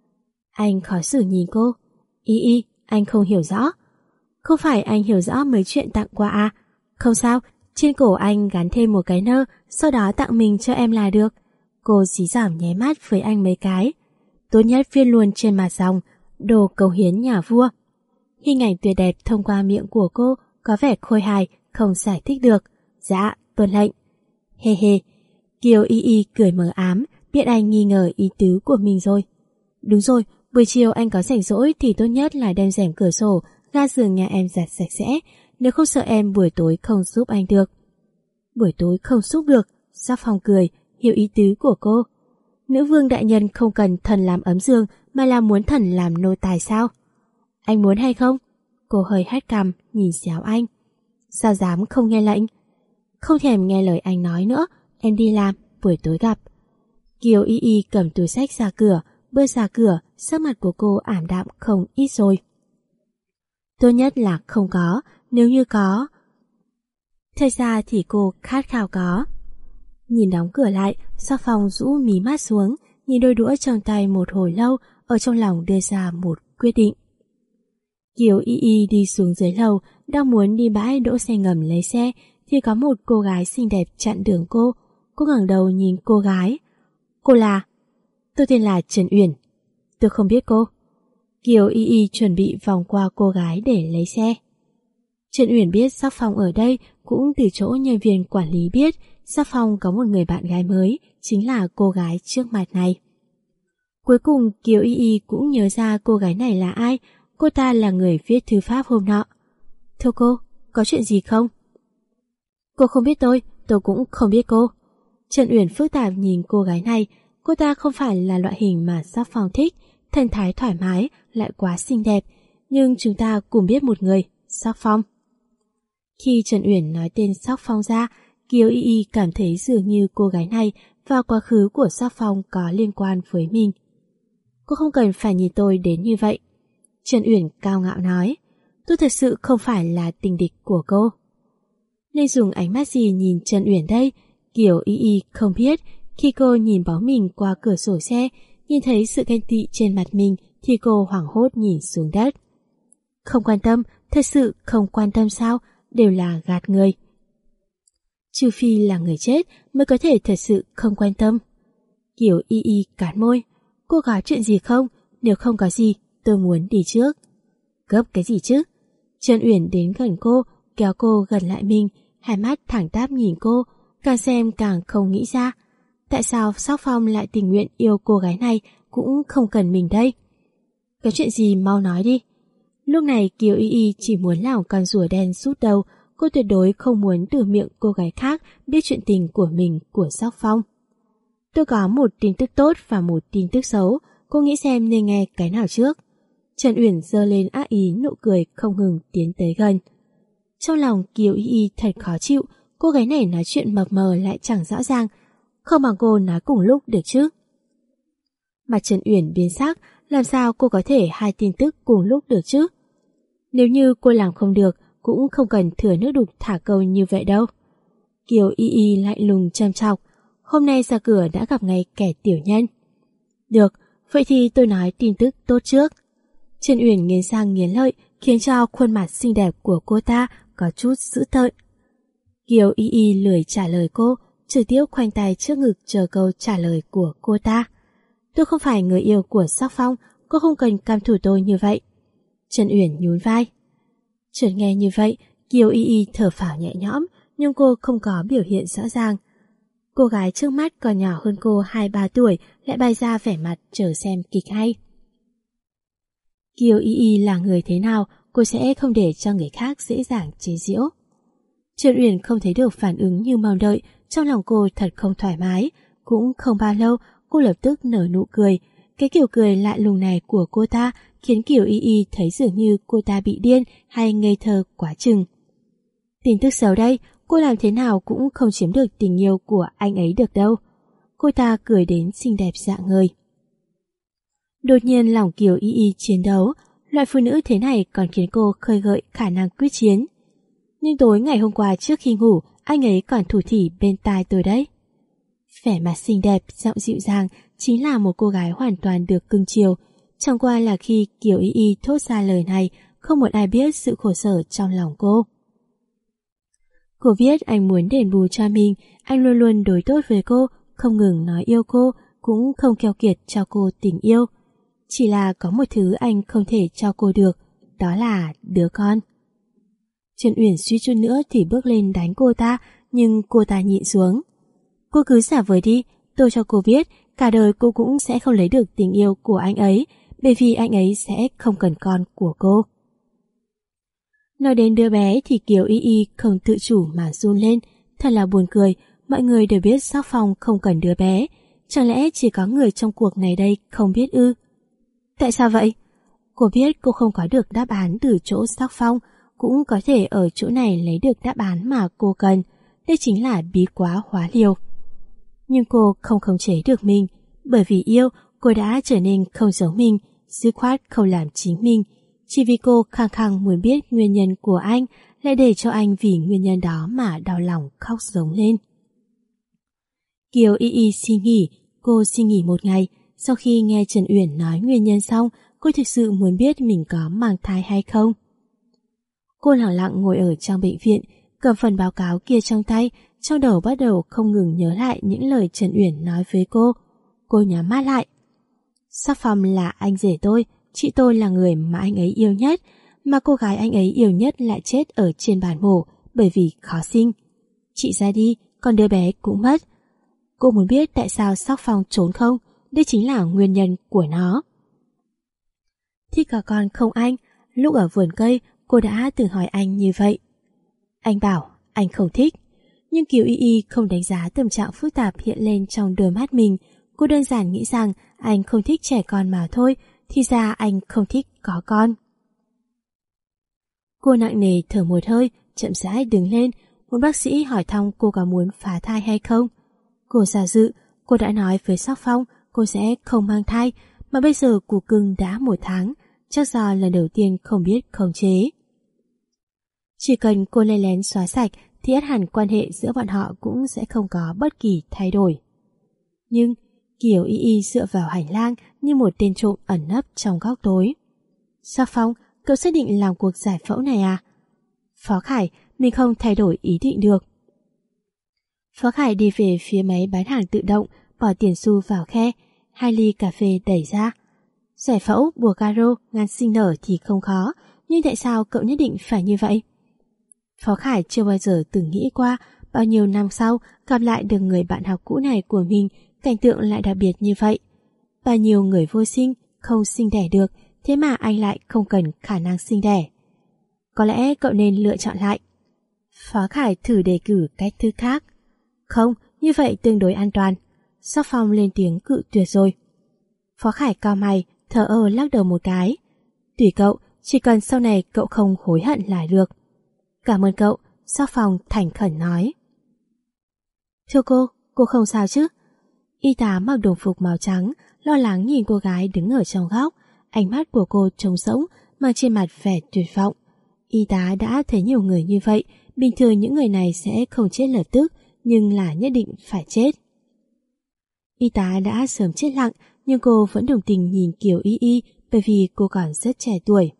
Anh khó xử nhìn cô. Y Y, anh không hiểu rõ. Không phải anh hiểu rõ mấy chuyện tặng quà à? Không sao, trên cổ anh gắn thêm một cái nơ, sau đó tặng mình cho em là được. Cô dí dỏm nháy mắt với anh mấy cái. Tốt nhất viết luôn trên mặt dòng, đồ cầu hiến nhà vua. Hình ảnh tuyệt đẹp thông qua miệng của cô có vẻ khôi hài, không giải thích được. Dạ, tuân lệnh. Hê hê. Kiều Y Y cười mờ ám, biết anh nghi ngờ ý tứ của mình rồi. Đúng rồi, buổi chiều anh có rảnh rỗi thì tốt nhất là đem rèm cửa sổ, ga giường nhà em giặt sạch sẽ, nếu không sợ em buổi tối không giúp anh được. Buổi tối không giúp được, Sắc Phong cười, hiểu ý tứ của cô. Nữ vương đại nhân không cần thần làm ấm giường mà là muốn thần làm nô tài sao? Anh muốn hay không? Cô hơi hất cằm nhìn xéo anh. Sao dám không nghe lệnh? Không thèm nghe lời anh nói nữa, em đi làm, buổi tối gặp. Kiều Y Y cầm túi xách ra cửa, bước ra cửa, sắc mặt của cô ảm đạm không ít rồi. Tốt nhất là không có, nếu như có. Thật ra thì cô khát khao có. Nhìn đóng cửa lại, Sắc Phong rũ mí mắt xuống, nhìn đôi đũa trong tay một hồi lâu, ở trong lòng đưa ra một quyết định. Kiều Y Y đi xuống dưới lầu, đang muốn đi bãi đỗ xe ngầm lấy xe, thì có một cô gái xinh đẹp chặn đường cô. Cô ngẩng đầu nhìn cô gái. Cô là... Tôi tên là Trần Uyển. Tôi không biết cô. Kiều Y Y chuẩn bị vòng qua cô gái để lấy xe. Trần Uyển biết Sắc Phong ở đây, cũng từ chỗ nhân viên quản lý biết Sắc Phong có một người bạn gái mới, chính là cô gái trước mặt này. Cuối cùng Kiều Y Y cũng nhớ ra cô gái này là ai. Cô ta là người viết thư pháp hôm nọ. Thưa cô, có chuyện gì không? Cô không biết tôi cũng không biết cô. Trần Uyển phức tạp nhìn cô gái này. Cô ta không phải là loại hình mà Sắc Phong thích, thần thái thoải mái, lại quá xinh đẹp. Nhưng chúng ta cùng biết một người, Sắc Phong. Khi Trần Uyển nói tên Sắc Phong ra, Kiều Y Y cảm thấy dường như cô gái này và quá khứ của Sắc Phong có liên quan với mình. Cô không cần phải nhìn tôi đến như vậy. Trần Uyển cao ngạo nói, tôi thật sự không phải là tình địch của cô. Nên dùng ánh mắt gì nhìn Trần Uyển đây? Kiều Y Y không biết. Khi cô nhìn bóng mình qua cửa sổ xe, nhìn thấy sự ghen tị trên mặt mình thì cô hoảng hốt nhìn xuống đất. Không quan tâm, thật sự không quan tâm sao? Đều là gạt người. Trừ phi là người chết mới có thể thật sự không quan tâm. Kiều Y Y cắn môi. Cô có chuyện gì không? Nếu không có gì, tôi muốn đi trước. Gấp cái gì chứ? Trần Uyển đến gần cô, kéo cô gần lại mình, hai mắt thẳng tắp nhìn cô, càng xem càng không nghĩ ra. Tại sao Sắc Phong lại tình nguyện yêu cô gái này cũng không cần mình đây? Có chuyện gì mau nói đi. Lúc này Kiều Y Y chỉ muốn làm con rùa đen sút đầu, cô tuyệt đối không muốn từ miệng cô gái khác biết chuyện tình của mình của Sắc Phong. Tôi có một tin tức tốt và một tin tức xấu, cô nghĩ xem nên nghe cái nào trước. Trần Uyển giơ lên ác ý, nụ cười không ngừng tiến tới gần. Trong lòng Kiều Y Y thật khó chịu, cô gái này nói chuyện mập mờ lại chẳng rõ ràng, không bằng cô nói cùng lúc được chứ. Mặt Trần Uyển biến sắc, làm sao cô có thể hai tin tức cùng lúc được chứ? Nếu như cô làm không được, cũng không cần thừa nước đục thả câu như vậy đâu. Kiều Y Y lạnh lùng châm chọc, hôm nay ra cửa đã gặp ngay kẻ tiểu nhân. Được, vậy thì tôi nói tin tức tốt trước. Trần Uyển nghiến răng nghiến lợi, khiến cho khuôn mặt xinh đẹp của cô ta có chút dữ tợn. Kiều Y Y lười trả lời cô, trực tiếp khoanh tay trước ngực chờ câu trả lời của cô ta. Tôi không phải người yêu của Sắc Phong, cô không cần cam thủ tôi như vậy. Trần Uyển nhún vai. Chợt nghe như vậy, Kiều Y Y thở phào nhẹ nhõm, nhưng cô không có biểu hiện rõ ràng. Cô gái trước mắt còn nhỏ hơn cô 2-3 tuổi lại bày ra vẻ mặt chờ xem kịch hay. Kiều Y Y là người thế nào, cô sẽ không để cho người khác dễ dàng chế giễu. Trần Uyển không thấy được phản ứng như mong đợi, trong lòng cô thật không thoải mái. Cũng không bao lâu, cô lập tức nở nụ cười. Cái kiểu cười lạ lùng này của cô ta khiến Kiều Y Y thấy dường như cô ta bị điên hay ngây thơ quá chừng. Tin tức xấu đây, cô làm thế nào cũng không chiếm được tình yêu của anh ấy được đâu. Cô ta cười đến xinh đẹp rạng ngời. Đột nhiên lòng Kiều Y Y chiến đấu, loại phụ nữ thế này còn khiến cô khơi gợi khả năng quyết chiến. Nhưng tối ngày hôm qua trước khi ngủ, anh ấy còn thủ thỉ bên tai tôi đấy. Vẻ mặt xinh đẹp, giọng dịu dàng chính là một cô gái hoàn toàn được cưng chiều. Chẳng qua là khi Kiều Y Y thốt ra lời này, không một ai biết sự khổ sở trong lòng cô. Cô biết anh muốn đền bù cho mình, anh luôn luôn đối tốt với cô, không ngừng nói yêu cô, cũng không keo kiệt cho cô tình yêu. Chỉ là có một thứ anh không thể cho cô được, đó là đứa con. Trần Uyển suýt chút nữa thì bước lên đánh cô ta, nhưng cô ta nhịn xuống. Cô cứ giả vờ đi, tôi cho cô biết, cả đời cô cũng sẽ không lấy được tình yêu của anh ấy, bởi vì anh ấy sẽ không cần con của cô. Nói đến đứa bé thì Kiều Y Y không tự chủ mà run lên, thật là buồn cười, mọi người đều biết Sắc Phong không cần đứa bé, chẳng lẽ chỉ có người trong cuộc này đây không biết ư? Tại sao vậy? Cô biết cô không có được đáp án từ chỗ Sắc Phong, cũng có thể ở chỗ này lấy được đáp án mà cô cần, đây chính là bí quá hóa liều. Nhưng cô không khống chế được mình, bởi vì yêu, cô đã trở nên không giống mình, dứt khoát không làm chính mình. Chỉ vì cô khăng khăng muốn biết nguyên nhân của anh, lại để cho anh vì nguyên nhân đó mà đau lòng khóc giống lên. Kiều Y Y xin nghỉ, cô xin nghỉ một ngày. Sau khi nghe Trần Uyển nói nguyên nhân xong, cô thực sự muốn biết mình có mang thai hay không. Cô lặng lặng ngồi ở trong bệnh viện, cầm phần báo cáo kia trong tay, trong đầu bắt đầu không ngừng nhớ lại những lời Trần Uyển nói với cô. Cô nhắm mắt lại. Sắc Phong là anh rể tôi, chị tôi là người mà anh ấy yêu nhất, mà cô gái anh ấy yêu nhất lại chết ở trên bàn mổ bởi vì khó sinh. Chị ra đi, còn đứa bé cũng mất. Cô muốn biết tại sao Sắc Phong trốn không? Đây chính là nguyên nhân của nó. Thích cả con không anh? Lúc ở vườn cây, cô đã từng hỏi anh như vậy. Anh bảo anh không thích. Nhưng Kiều Y Y không đánh giá tâm trạng phức tạp hiện lên trong đôi mắt mình. Cô đơn giản nghĩ rằng anh không thích trẻ con mà thôi, thì ra anh không thích có con. Cô nặng nề thở một hơi, chậm rãi đứng lên. Một bác sĩ hỏi thăm cô có muốn phá thai hay không. Cô giả dự, cô đã nói với Sắc Phong cô sẽ không mang thai, mà bây giờ củ cưng đã 1 tháng, chắc do lần đầu tiên không biết khống chế. Chỉ cần cô lén lén xóa sạch thì ắt hẳn quan hệ giữa bọn họ cũng sẽ không có bất kỳ thay đổi. Nhưng Kiều Y Y dựa vào hành lang như một tên trộm ẩn nấp trong góc tối. Sắc Phong, cậu xác định làm cuộc giải phẫu này à? Phó Khải, mình không thay đổi ý định được. Phó Khải đi về phía máy bán hàng tự động, bỏ tiền xu vào khe, 2 ly cà phê đẩy ra. Giải phẫu bùa caro ngăn sinh nở thì không khó, nhưng tại sao cậu nhất định phải như vậy? Phó Khải chưa bao giờ từng nghĩ qua bao nhiêu năm sau gặp lại được người bạn học cũ này của mình, cảnh tượng lại đặc biệt như vậy. Bao nhiêu người vô sinh, không sinh đẻ được, thế mà anh lại không cần khả năng sinh đẻ. Có lẽ cậu nên lựa chọn lại. Phó Khải thử đề cử cách thức khác. Không, như vậy tương đối an toàn. Sắc Phong lên tiếng cự tuyệt rồi. Phó Khải cau mày, thờ ơ lắc đầu một cái. Tùy cậu, chỉ cần sau này cậu không hối hận là được. Cảm ơn cậu, Sắc Phong thành khẩn nói. Thưa cô không sao chứ? Y tá mặc đồng phục màu trắng, lo lắng nhìn cô gái đứng ở trong góc. Ánh mắt của cô trống rỗng, mang trên mặt vẻ tuyệt vọng. Y tá đã thấy nhiều người như vậy, bình thường những người này sẽ không chết lập tức, nhưng là nhất định phải chết. Y tá đã sớm chết lặng, nhưng cô vẫn đồng tình nhìn Kiều Y Y bởi vì cô còn rất trẻ tuổi.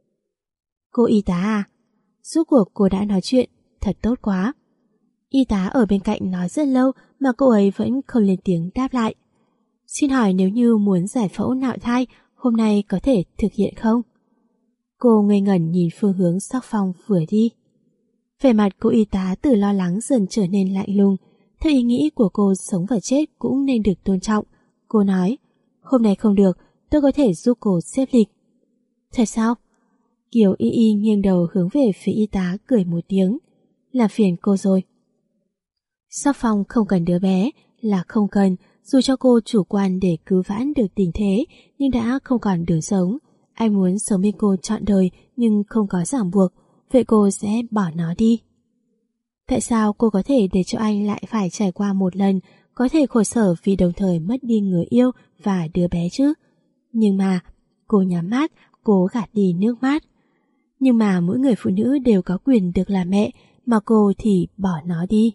Cô y tá à? Rốt cuộc cô đã nói chuyện, thật tốt quá. Y tá ở bên cạnh nói rất lâu mà cô ấy vẫn không lên tiếng đáp lại. Xin hỏi nếu như muốn giải phẫu nạo thai, hôm nay có thể thực hiện không? Cô ngây ngẩn nhìn phương hướng Sắc Phong vừa đi. Vẻ mặt cô y tá từ lo lắng dần trở nên lạnh lùng. Theo ý nghĩ của cô, sống và chết cũng nên được tôn trọng. Cô nói, hôm nay không được, tôi có thể giúp cô xếp lịch. Thật sao? Kiều Y Y nghiêng đầu hướng về phía y tá cười một tiếng. Làm phiền cô rồi. Sắc Phong không cần đứa bé, là không cần, dù cho cô chủ quan để cứu vãn được tình thế, nhưng đã không còn đường sống. Anh muốn sống bên cô trọn đời nhưng không có ràng buộc, vậy cô sẽ bỏ nó đi. Tại sao cô có thể để cho anh lại phải trải qua một lần, có thể khổ sở vì đồng thời mất đi người yêu và đứa bé chứ? Nhưng mà, cô nhắm mắt, cố gạt đi nước mắt. Nhưng mà mỗi người phụ nữ đều có quyền được làm mẹ, mà cô thì bỏ nó đi.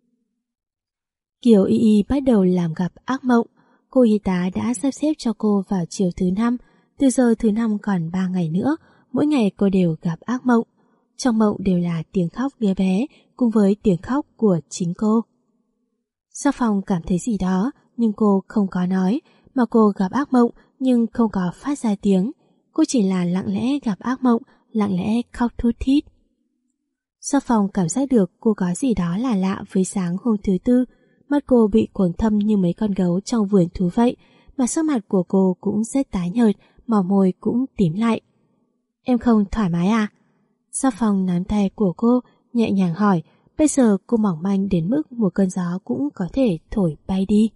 Kiều Y Y bắt đầu làm gặp ác mộng. Cô y tá đã sắp xếp cho cô vào chiều thứ 5. Từ giờ thứ 5 còn 3 ngày nữa, mỗi ngày cô đều gặp ác mộng. Trong mộng đều là tiếng khóc đứa bé cùng với tiếng khóc của chính cô. Sắc Phong cảm thấy gì đó nhưng cô không có nói, mà cô gặp ác mộng nhưng không có phát ra tiếng. Cô chỉ là lặng lẽ gặp ác mộng, lặng lẽ khóc thút thít. Sắc Phong cảm giác được cô có gì đó là lạ với sáng hôm thứ Tư. Mắt cô bị quầng thâm như mấy con gấu trong vườn thú vậy, mà sắc mặt của cô cũng rất tái nhợt, mỏ môi cũng tím lại. Em không thoải mái à? Sắc Phong nắm tay của cô, nhẹ nhàng hỏi. Bây giờ cô mỏng manh đến mức một cơn gió cũng có thể thổi bay đi.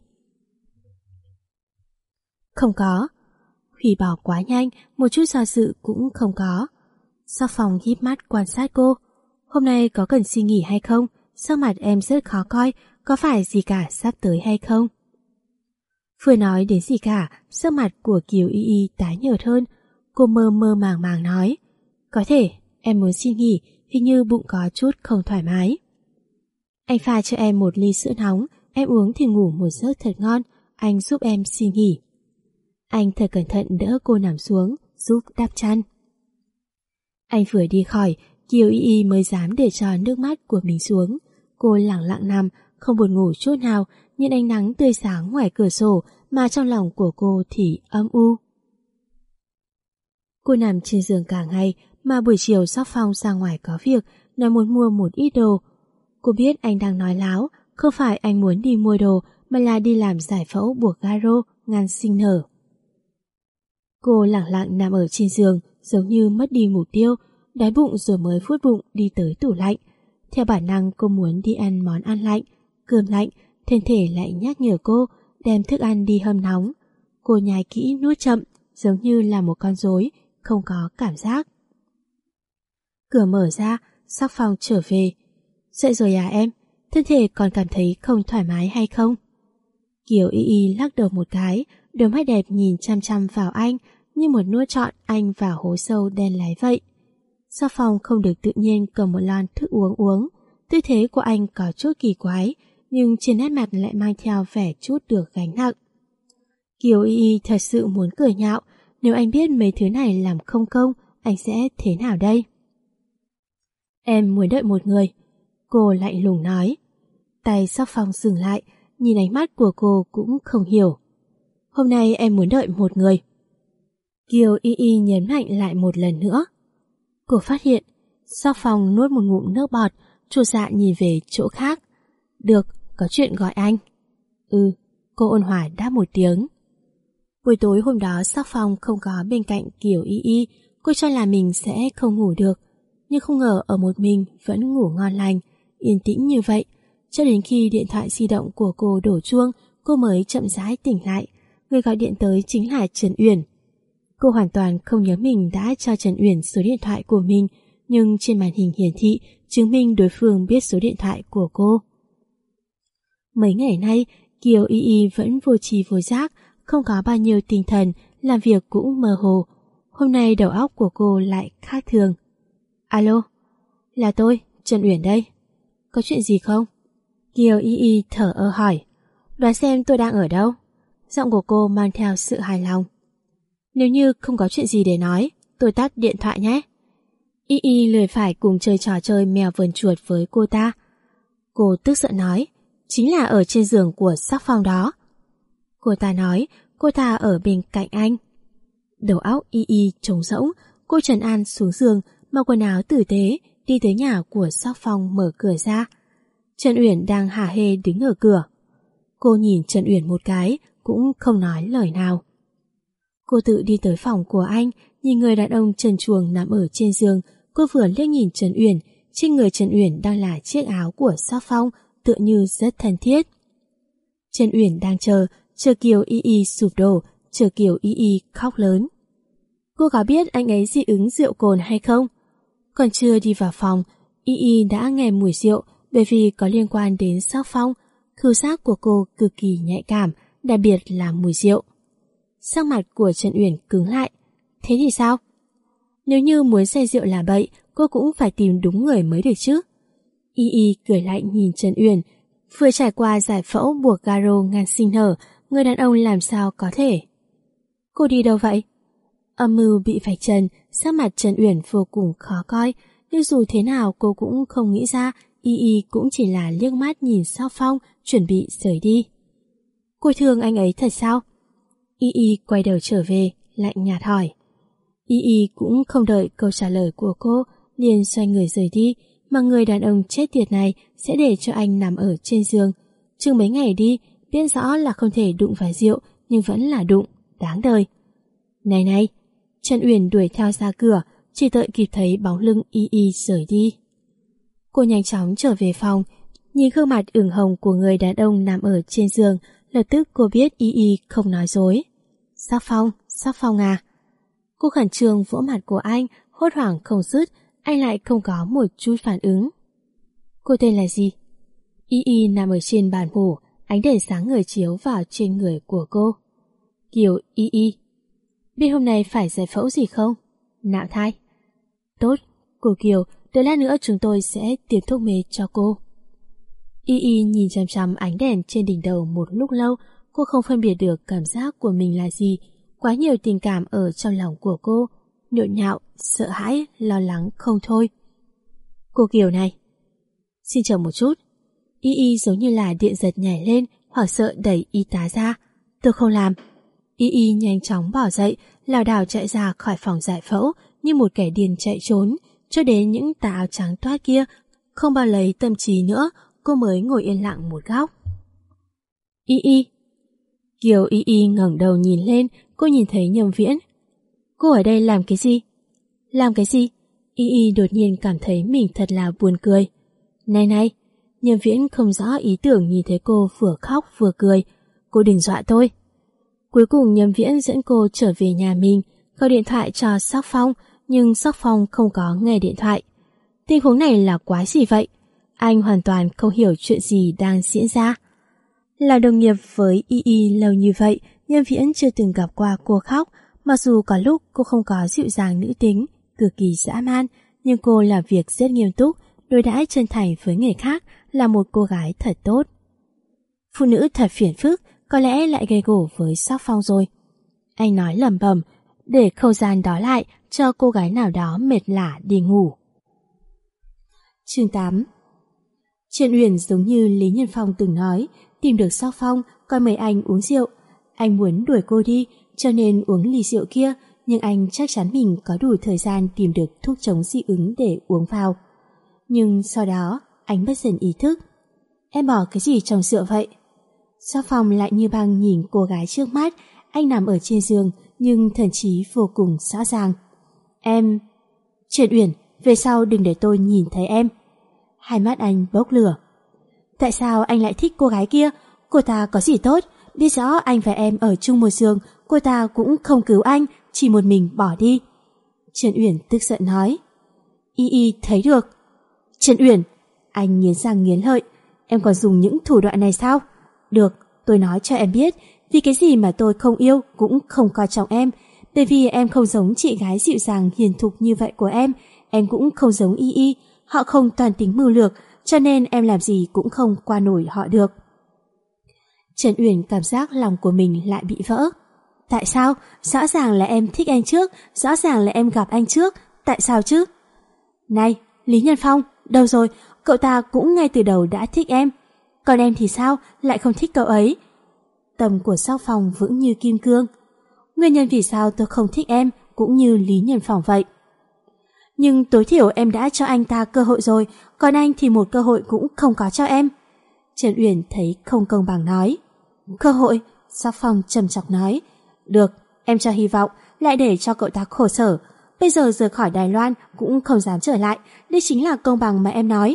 Không có. Hủy bỏ quá nhanh, một chút do dự cũng không có. Sắc Phong híp mắt quan sát cô. Hôm nay có cần xin nghỉ hay không? Sắc mặt em rất khó coi, có phải gì cả sắp tới hay không? Vừa nói đến gì cả, sắc mặt của Kiều Y Y tái nhợt hơn. Cô mơ mơ màng màng nói, có thể, em muốn xin nghỉ, hình như bụng có chút không thoải mái. Anh pha cho em một ly sữa nóng, em uống thì ngủ một giấc thật ngon, anh giúp em xin nghỉ. Anh thật cẩn thận đỡ cô nằm xuống, giúp đắp chăn. Anh vừa đi khỏi, Kiều Y Y mới dám để cho nước mắt của mình xuống. Cô lặng lặng nằm, không buồn ngủ chút nào, nhìn ánh nắng tươi sáng ngoài cửa sổ mà trong lòng của cô thì âm u. Cô nằm trên giường cả ngày, mà buổi chiều Sắc Phong ra ngoài có việc, nói muốn mua một ít đồ. Cô biết anh đang nói láo, không phải anh muốn đi mua đồ, mà là đi làm giải phẫu buộc garo, ngăn sinh nở. Cô lặng lặng nằm ở trên giường, giống như mất đi mục tiêu, đói bụng rồi mới phút bụng đi tới tủ lạnh. Theo bản năng cô muốn đi ăn món ăn lạnh, cơm lạnh, thân thể lại nhắc nhở cô đem thức ăn đi hâm nóng. Cô nhai kỹ nuốt chậm, giống như là một con rối, không có cảm giác. Cửa mở ra, Sắc Phong trở về. Dậy rồi à em? Thân thể còn cảm thấy không thoải mái hay không? Kiều Y Y lắc đầu một cái, đôi mắt đẹp nhìn chăm chăm vào anh, như một nuốt trọn anh vào hố sâu đen láy vậy. Sắc Phong không được tự nhiên cầm một lon thức uống uống, Tư thế của anh có chút kỳ quái, nhưng trên nét mặt lại mang theo vẻ chút được gánh nặng. Kiều Y Y thật sự muốn cười nhạo, nếu anh biết mấy thứ này làm không công, anh sẽ thế nào đây? Em muốn đợi một người, cô lạnh lùng nói. Tay Sắc Phong dừng lại, nhìn ánh mắt của cô cũng không hiểu. Hôm nay em muốn đợi một người. Kiều Y Y nhấn mạnh lại một lần nữa. Cô phát hiện, Sắc Phong nuốt một ngụm nước bọt, chột dạ nhìn về chỗ khác. Được, có chuyện gọi anh. Cô ôn hòa đáp một tiếng. Buổi tối hôm đó Sắc Phong không có bên cạnh Kiều Y Y, cô cho là mình sẽ không ngủ được. Nhưng không ngờ ở một mình vẫn ngủ ngon lành, yên tĩnh như vậy. Cho đến khi điện thoại di động của cô đổ chuông, cô mới chậm rãi tỉnh lại. Người gọi điện tới chính là Trần Uyển. Cô hoàn toàn không nhớ mình đã cho Trần Uyển số điện thoại của mình, nhưng trên màn hình hiển thị chứng minh đối phương biết số điện thoại của cô. Mấy ngày nay, Kiều Y Y vẫn vô tri vô giác, không có bao nhiêu tinh thần, làm việc cũng mơ hồ. Hôm nay đầu óc của cô lại khác thường. Alo, là tôi, Trần Uyển đây. Có chuyện gì không? Kiều Y Y thở ơ hỏi. Đoán xem tôi đang ở đâu? Giọng của cô mang theo sự hài lòng. Nếu như không có chuyện gì để nói, tôi tắt điện thoại nhé. Y Y lười phải cùng chơi trò chơi mèo vờn chuột với cô ta. Cô tức giận nói, chính là ở trên giường của Sắc Phong đó. Cô ta nói, cô ta ở bên cạnh anh. Đầu óc Y Y trống rỗng, cô trấn an xuống giường, mặc quần áo tử tế, đi tới nhà của Sắc Phong mở cửa ra. Trần Uyển đang hả hê đứng ở cửa. Cô nhìn Trần Uyển một cái, cũng không nói lời nào. Cô tự đi tới phòng của anh, nhìn người đàn ông trần truồng nằm ở trên giường. Cô vừa liếc nhìn Trần Uyển, trên người Trần Uyển đang là chiếc áo của Sắc Phong, tựa như rất thân thiết. Trần Uyển đang chờ Kiều Y Y sụp đổ, chờ Kiều Y Y khóc lớn. Cô có biết anh ấy dị ứng rượu cồn hay không? Còn chưa đi vào phòng, Y Y đã nghe mùi rượu, bởi vì có liên quan đến Sắc Phong. Khứu giác của cô cực kỳ nhạy cảm, đặc biệt là mùi rượu. Sắc mặt của Trần Uyển cứng lại. Thế thì sao? Nếu như muốn say rượu là bậy, cô cũng phải tìm đúng người mới được chứ. Y Y cười lạnh nhìn Trần Uyển. Vừa trải qua giải phẫu buộc garo ngăn sinh nở, người đàn ông làm sao có thể. Cô đi đâu vậy? Âm mưu bị vạch trần, sắc mặt Trần Uyển vô cùng khó coi, nhưng dù thế nào cô cũng không nghĩ ra Y Y cũng chỉ là liếc mắt nhìn Sắc Phong, chuẩn bị rời đi. Cô thương anh ấy thật sao? Y Y quay đầu trở về, lạnh nhạt hỏi. Y Y cũng không đợi câu trả lời của cô, liền xoay người rời đi, mà người đàn ông chết tiệt này sẽ để cho anh nằm ở trên giường. Chừng mấy ngày đi, biết rõ là không thể đụng phải rượu, nhưng vẫn là đụng, đáng đời. Này này, Trần Uyển đuổi theo ra cửa, chỉ đợi kịp thấy bóng lưng Y Y rời đi. Cô nhanh chóng trở về phòng, nhìn gương mặt ửng hồng của người đàn ông nằm ở trên giường, lập tức cô biết Y Y không nói dối. Sắc Phong à? Cô khẩn trương vỗ mặt của anh, hốt hoảng không dứt, anh lại không có một chút phản ứng. Cô tên là gì? Y Y nằm ở trên bàn ngủ, ánh đèn sáng ngời chiếu vào trên người của cô. Kiều Y Y. Biết hôm nay phải giải phẫu gì không? Nạo thai. Tốt, cô Kiều, đợi lát nữa chúng tôi sẽ tiêm thuốc mê cho cô. Y Y nhìn chằm chằm ánh đèn trên đỉnh đầu một lúc lâu, cô không phân biệt được cảm giác của mình là gì. Quá nhiều tình cảm ở trong lòng của cô, nhộn nhạo, sợ hãi, lo lắng không thôi. Cô Kiều này. Xin chờ một chút. Y Y giống như là điện giật nhảy lên, hoảng sợ đẩy y tá ra. Tôi không làm. Y Y nhanh chóng bỏ dậy, lảo đảo chạy ra khỏi phòng giải phẫu như một kẻ điên chạy trốn, cho đến những tà áo trắng toát kia không bao lấy tâm trí nữa, cô mới ngồi yên lặng một góc. Y Y. Kiều Y Y ngẩng đầu nhìn lên, cô nhìn thấy Nhâm Viễn. Cô ở đây làm cái gì? Làm cái gì? Y Y đột nhiên cảm thấy mình thật là buồn cười. Này, Nhâm Viễn không rõ ý tưởng nhìn thấy cô vừa khóc vừa cười. Cô đừng dọa tôi. Cuối cùng Nhâm Viễn dẫn cô trở về nhà mình, gọi điện thoại cho Sắc Phong, nhưng Sắc Phong không có nghe điện thoại. Tình huống này là quái gì vậy? Anh hoàn toàn không hiểu chuyện gì đang diễn ra. Là đồng nghiệp với Y Y lâu như vậy, Nhâm Viễn chưa từng gặp qua cô khóc, mặc dù có lúc cô không có dịu dàng nữ tính, cực kỳ dã man, nhưng cô làm việc rất nghiêm túc, đối đãi chân thành với người khác là một cô gái thật tốt. Phụ nữ thật phiền phức, có lẽ lại gây gổ với Sắc Phong rồi. Anh nói lẩm bẩm để không gian đó lại cho cô gái nào đó mệt lả đi ngủ. Chương 8. Trần Uyển giống như Lý Nhân Phong từng nói, tìm được Sắc Phong coi mời anh uống rượu. Anh muốn đuổi cô đi cho nên uống ly rượu kia, nhưng anh chắc chắn mình có đủ thời gian tìm được thuốc chống dị ứng để uống vào. Nhưng sau đó anh bất dần ý thức. Em bỏ cái gì trong rượu vậy? Sắc Phong lại như băng nhìn cô gái trước mắt. Anh nằm ở trên giường nhưng thần trí vô cùng rõ ràng. Em... Trần Uyển, về sau đừng để tôi nhìn thấy em. Hai mắt anh bốc lửa. Tại sao anh lại thích cô gái kia? Cô ta có gì tốt? Biết rõ anh và em ở chung một giường, cô ta cũng không cứu anh, chỉ một mình bỏ đi. Trần Uyển tức giận nói. Y thấy được. Trần Uyển, anh nghiến răng nghiến lợi. Em còn dùng những thủ đoạn này sao? Được, tôi nói cho em biết, vì cái gì mà tôi không yêu cũng không coi trọng em. Bởi vì em không giống chị gái dịu dàng hiền thục như vậy của em cũng không giống Y. Họ không toàn tính mưu lược, cho nên em làm gì cũng không qua nổi họ được. Trần Uyển cảm giác lòng của mình lại bị vỡ. Tại sao? Rõ ràng là em thích anh trước, rõ ràng là em gặp anh trước, tại sao chứ? Này, Lý Nhân Phong, đâu rồi? Cậu ta cũng ngay từ đầu đã thích em. Còn em thì sao, lại không thích cậu ấy? Tâm của Sắc Phong vững như kim cương. Nguyên nhân vì sao tôi không thích em cũng như Lý Nhân Phong vậy. Nhưng tối thiểu em đã cho anh ta cơ hội rồi, còn anh thì một cơ hội cũng không có cho em. Trần Uyển thấy không công bằng nói. Cơ hội? Sắc Phong trầm trọng nói. Được, em cho hy vọng, lại để cho cậu ta khổ sở. Bây giờ rời khỏi Đài Loan cũng không dám trở lại, đây chính là công bằng mà em nói.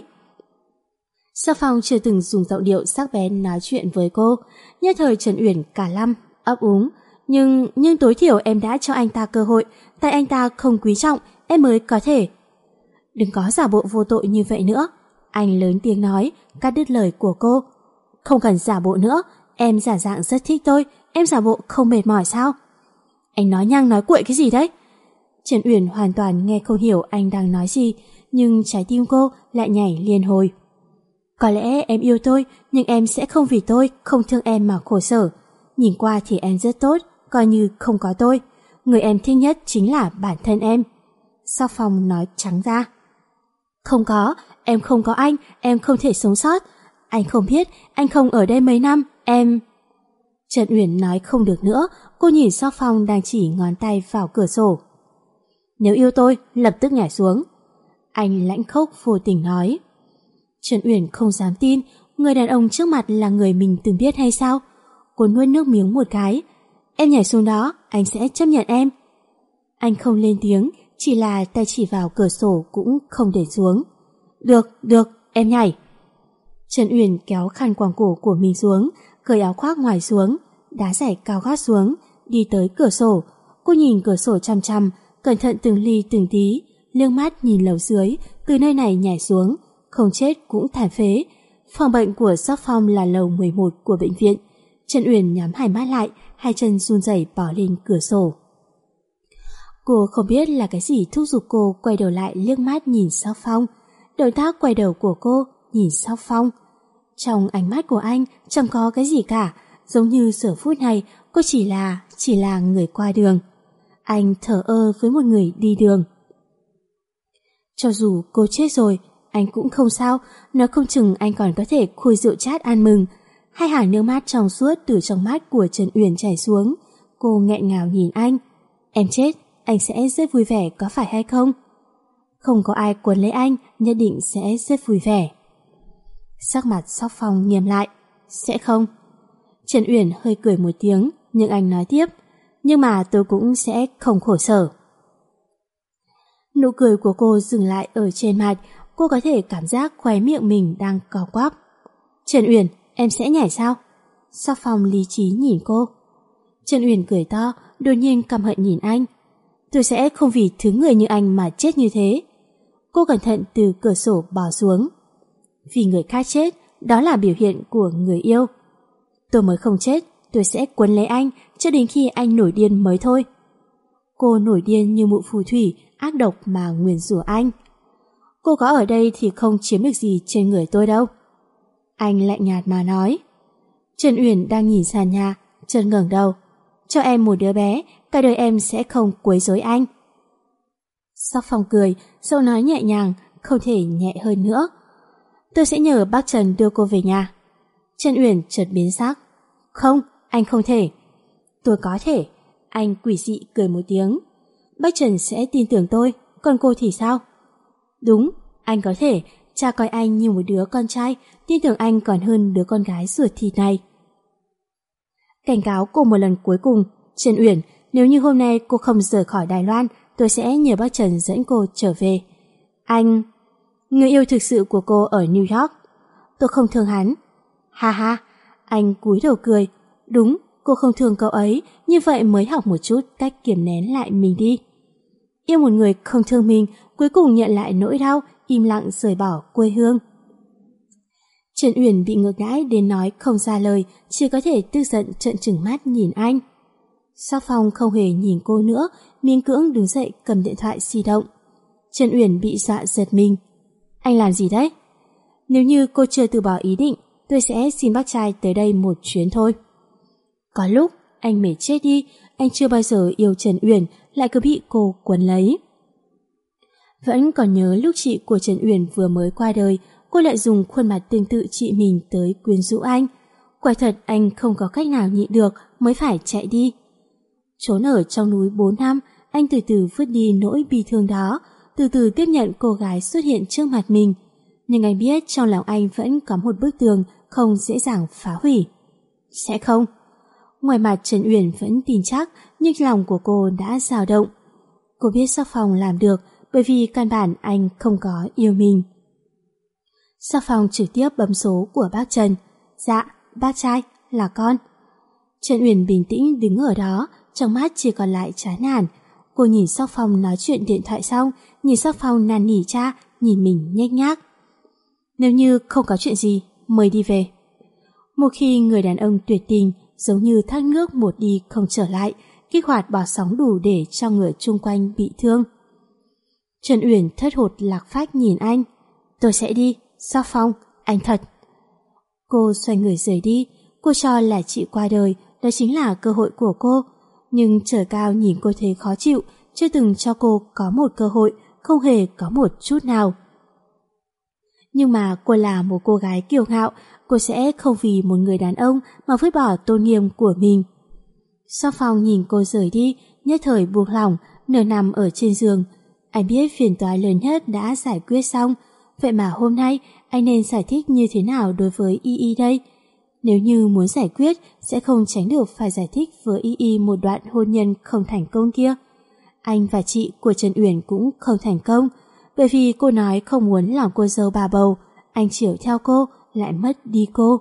Sắc Phong chưa từng dùng giọng điệu sắc bén nói chuyện với cô. Nhất thời Trần Uyển cả lăm, ấp úng. Nhưng tối thiểu em đã cho anh ta cơ hội, tại anh ta không quý trọng, em mới có thể. Đừng có giả bộ vô tội như vậy nữa. Anh lớn tiếng nói, cắt đứt lời của cô. Không cần giả bộ nữa, em giả dạng rất thích tôi, em giả bộ không mệt mỏi sao? Anh nói nhăng nói cuội cái gì đấy? Trần Uyển hoàn toàn nghe không hiểu anh đang nói gì, nhưng trái tim cô lại nhảy liên hồi. Có lẽ em yêu tôi, nhưng em sẽ không vì tôi không thương em mà khổ sở. Nhìn qua thì em rất tốt, coi như không có tôi. Người em thích nhất chính là bản thân em. Sắc Phong nói trắng ra. Không có, em không có anh, em không thể sống sót. Anh không biết, anh không ở đây mấy năm, em... Trần Uyển nói không được nữa, cô nhìn Sắc Phong đang chỉ ngón tay vào cửa sổ. Nếu yêu tôi, lập tức nhảy xuống. Anh lãnh khốc vô tình nói. Trần Uyển không dám tin, người đàn ông trước mặt là người mình từng biết hay sao? Cô nuốt nước miếng một cái. Em nhảy xuống đó, anh sẽ chấp nhận em. Anh không lên tiếng, chỉ là tay chỉ vào cửa sổ cũng không để xuống. Được, em nhảy. Trần Uyển kéo khăn quàng cổ của mình xuống, cởi áo khoác ngoài xuống, đá giày cao gót xuống, đi tới cửa sổ. Cô nhìn cửa sổ chăm chăm, cẩn thận từng ly từng tí, liếc mắt nhìn lầu dưới, từ nơi này nhảy xuống, không chết cũng thảm phế. Phòng bệnh của Sắc Phong là lầu 11 của bệnh viện. Trần Uyển nhắm hai mắt lại, hai chân run rẩy bỏ lên cửa sổ. Cô không biết là cái gì thúc giục cô quay đầu lại liếc mắt nhìn Sắc Phong. Động tác quay đầu của cô nhìn Sắc Phong. Trong ánh mắt của anh chẳng có cái gì cả, giống như giờ phút này cô chỉ là người qua đường. Anh thờ ơ với một người đi đường. Cho dù cô chết rồi, anh cũng không sao, nói không chừng anh còn có thể khui rượu chát ăn mừng. Hai hàng nước mắt trong suốt từ trong mắt của Trần Uyển chảy xuống. Cô nghẹn ngào nhìn anh. Em chết, anh sẽ rất vui vẻ có phải hay không? Không có ai cuốn lấy anh, nhất định sẽ rất vui vẻ. Sắc mặt Sắc Phong nghiêm lại. Sẽ không. Trần Uyển hơi cười một tiếng, nhưng anh nói tiếp. Nhưng mà tôi cũng sẽ không khổ sở. Nụ cười của cô dừng lại ở trên mặt, cô có thể cảm giác khóe miệng mình đang co quắp. Trần Uyển, em sẽ nhảy sao? Sắc Phong lý trí nhìn cô. Trần Uyển cười to, đột nhiên căm hận nhìn anh. Tôi sẽ không vì thứ người như anh mà chết như thế. Cô cẩn thận từ cửa sổ bò xuống. Vì người khác chết, đó là biểu hiện của người yêu. Tôi mới không chết, tôi sẽ quấn lấy anh cho đến khi anh nổi điên mới thôi. Cô nổi điên như mụ phù thủy, ác độc mà nguyền rủa anh. Cô có ở đây thì không chiếm được gì trên người tôi đâu. Anh lạnh nhạt mà nói. Trần Uyển đang nhìn sàn nhà, chợt ngẩng đầu. Cho em một đứa bé, cả đời em sẽ không quấy rối anh. Sắc Phong cười, giọng nói nhẹ nhàng, không thể nhẹ hơn nữa. Tôi sẽ nhờ bác Trần đưa cô về nhà. Trần Uyển chợt biến sắc. Không, anh không thể. Tôi có thể. Anh quỷ dị cười một tiếng. Bác Trần sẽ tin tưởng tôi, còn cô thì sao? Đúng, anh có thể. Cha coi anh như một đứa con trai, tin tưởng anh còn hơn đứa con gái ruột thịt này. Cảnh cáo cô một lần cuối cùng, Trần Uyển, nếu như hôm nay cô không rời khỏi Đài Loan, tôi sẽ nhờ bác Trần dẫn cô trở về. Anh... Người yêu thực sự của cô ở New York. Tôi không thương hắn. Ha ha, anh cúi đầu cười. Đúng, cô không thương cậu ấy, như vậy mới học một chút cách kiềm nén lại mình đi. Yêu một người không thương mình, cuối cùng nhận lại nỗi đau, im lặng rời bỏ quê hương. Trần Uyển bị ngược đãi đến nói không ra lời, chỉ có thể tức giận trợn trừng mắt nhìn anh. Sắc Phong không hề nhìn cô nữa, miễn cưỡng đứng dậy cầm điện thoại di động. Trần Uyển bị dọa giật mình. Anh làm gì đấy? Nếu như cô chưa từ bỏ ý định, tôi sẽ xin bác trai tới đây một chuyến thôi. Có lúc anh mệt chết đi, anh chưa bao giờ yêu Trần Uyển, lại cứ bị cô quấn lấy. Vẫn còn nhớ lúc chị của Trần Uyển vừa mới qua đời, cô lại dùng khuôn mặt tương tự chị mình tới quyến rũ anh. Quả thật anh không có cách nào nhịn được mới phải chạy đi. Trốn ở trong núi 4 năm, anh từ từ vứt đi nỗi bi thương đó, từ từ tiếp nhận cô gái xuất hiện trước mặt mình. Nhưng anh biết trong lòng anh vẫn có một bức tường không dễ dàng phá hủy. Sẽ không. Ngoài mặt Trần Uyển vẫn tin chắc, nhưng lòng của cô đã dao động. Cô biết Sắc Phong làm được bởi vì căn bản anh không có yêu mình. Sắc Phong trực tiếp bấm số của bác Trần. Dạ, bác trai, là con. Trần Uyển bình tĩnh đứng ở đó, trong mắt chỉ còn lại chán nản. Cô nhìn Sắc Phong nói chuyện điện thoại xong, nhìn Sắc Phong năn nỉ cha, nhìn mình nhếch nhác. Nếu như không có chuyện gì, mời đi về. Một khi người đàn ông tuyệt tình giống như thác nước một đi không trở lại, kích hoạt bỏ sóng đủ để cho người chung quanh bị thương. Trần Uyển thất hụt lạc phách nhìn anh. Tôi sẽ đi, Sắc Phong, anh thật. Cô xoay người rời đi, cô cho là chị qua đời, đó chính là cơ hội của cô. Nhưng trời cao nhìn cô thấy khó chịu, chưa từng cho cô có một cơ hội, không hề có một chút nào. Nhưng mà cô là một cô gái kiêu ngạo, cô sẽ không vì một người đàn ông mà vứt bỏ tôn nghiêm của mình. Sắc Phong nhìn cô rời đi, nhất thời buông lỏng, nửa nằm ở trên giường. Anh biết phiền toái lớn nhất đã giải quyết xong, vậy mà hôm nay anh nên giải thích như thế nào đối với Y đây? Nếu như muốn giải quyết, sẽ không tránh được phải giải thích với Y một đoạn hôn nhân không thành công kia. Anh và chị của Trần Uyển cũng không thành công, bởi vì cô nói không muốn làm cô dâu bà bầu, anh chiều theo cô, lại mất đi cô.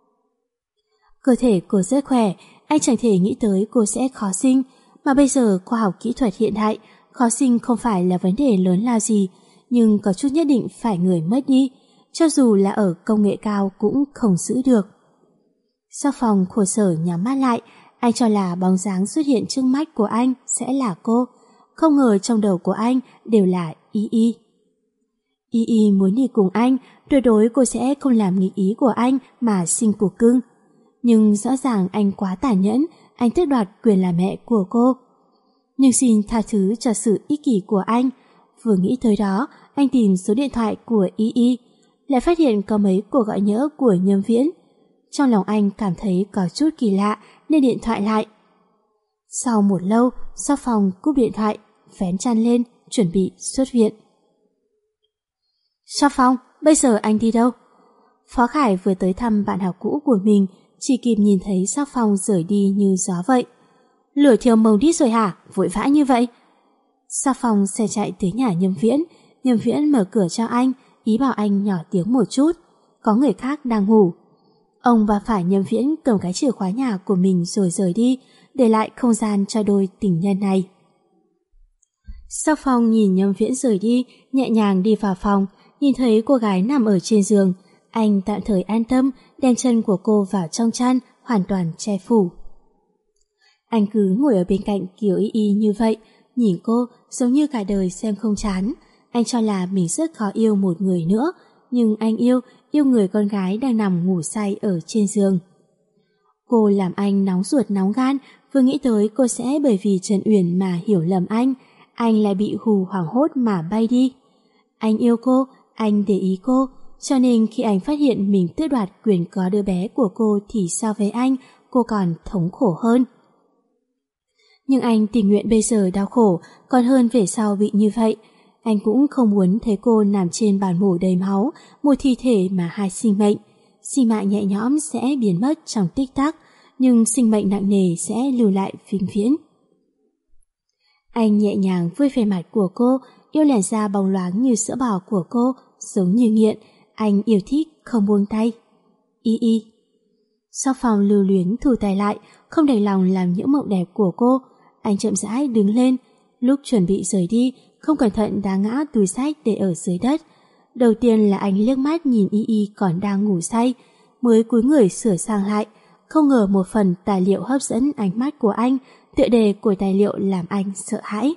Cơ thể cô rất khỏe, anh chẳng thể nghĩ tới cô sẽ khó sinh, mà bây giờ khoa học kỹ thuật hiện đại, khó sinh không phải là vấn đề lớn lao gì, nhưng có chút nhất định phải người mất đi, cho dù là ở công nghệ cao cũng không giữ được. Sắc Phong khổ sở nhắm mắt lại, anh cho là bóng dáng xuất hiện trước mắt của anh sẽ là cô, không ngờ trong đầu của anh đều là Y. Y muốn đi cùng anh, tuyệt đối cô sẽ không làm nghịch ý của anh mà sinh cuộc cưng. Nhưng rõ ràng anh quá tàn nhẫn, anh tước đoạt quyền làm mẹ của cô. Nhưng xin tha thứ cho sự ích kỷ của anh. Vừa nghĩ tới đó, anh tìm số điện thoại của Y, lại phát hiện có mấy cuộc gọi nhỡ của Nhâm Viễn. Trong lòng anh cảm thấy có chút kỳ lạ nên điện thoại lại. Sau một lâu, Sắc Phong cúp điện thoại, vén chăn lên, chuẩn bị xuất viện. Sắc Phong, bây giờ anh đi đâu? Phó Khải vừa tới thăm bạn học cũ của mình, chỉ kịp nhìn thấy Sắc Phong rời đi như gió vậy. Lửa thiêu màu đi rồi hả? Vội vã như vậy. Sắc Phong xe chạy tới nhà Nhâm Viễn mở cửa cho anh, ý bảo anh nhỏ tiếng một chút. Có người khác đang ngủ. Ông và phải Nhâm Viễn cầm cái chìa khóa nhà của mình rồi rời đi, để lại không gian cho đôi tình nhân này. Sắc Phong nhìn Nhâm Viễn rời đi, nhẹ nhàng đi vào phòng, nhìn thấy cô gái nằm ở trên giường. Anh tạm thời an tâm, đem chân của cô vào trong chăn, hoàn toàn che phủ. Anh cứ ngồi ở bên cạnh Kiều Y như vậy, nhìn cô giống như cả đời xem không chán. Anh cho là mình rất khó yêu một người nữa, nhưng anh yêu người con gái đang nằm ngủ say ở trên giường. Cô làm anh nóng ruột nóng gan, vừa nghĩ tới cô sẽ bởi vì Trần Uyển mà hiểu lầm anh lại bị hù hoảng hốt mà bay đi. Anh yêu cô, anh để ý cô, cho nên khi anh phát hiện mình tước đoạt quyền có đứa bé của cô thì so với anh, cô còn thống khổ hơn. Nhưng anh tình nguyện bây giờ đau khổ, còn hơn về sau bị như vậy. Anh cũng không muốn thấy cô nằm trên bàn mổ đầy máu, một thi thể mà hai sinh mạng nhẹ nhõm sẽ biến mất trong tích tắc, nhưng sinh mệnh nặng nề sẽ lưu lại vĩnh viễn. Anh nhẹ nhàng vuốt ve mặt của cô, yêu làn da bóng loáng như sữa bò của cô, giống như nghiện, anh yêu thích không buông tay. Y. Sau phòng lưu luyến thu tay lại, không đành lòng làm những mộng đẹp của cô, anh chậm rãi đứng lên, lúc chuẩn bị rời đi, không cẩn thận đá ngã túi xách để ở dưới đất. Đầu tiên là anh liếc mắt nhìn Y còn đang ngủ say, mới cúi người sửa sang lại, không ngờ một phần tài liệu hấp dẫn ánh mắt của anh, tựa đề của tài liệu làm anh sợ hãi.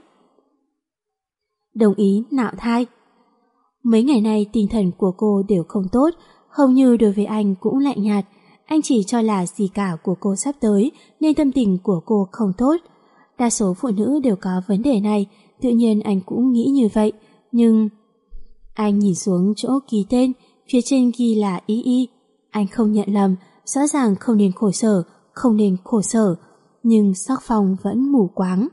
Đồng ý nạo thai. Mấy ngày nay tinh thần của cô đều không tốt, hầu như đối với anh cũng lạnh nhạt. Anh chỉ cho là gì cả của cô sắp tới nên tâm tình của cô không tốt. Đa số phụ nữ đều có vấn đề này, tự nhiên anh cũng nghĩ như vậy. Nhưng anh nhìn xuống chỗ ký tên, phía trên ghi là Y. Anh không nhận lầm, rõ ràng không nên khổ sở, nhưng sắc phong vẫn mù quáng.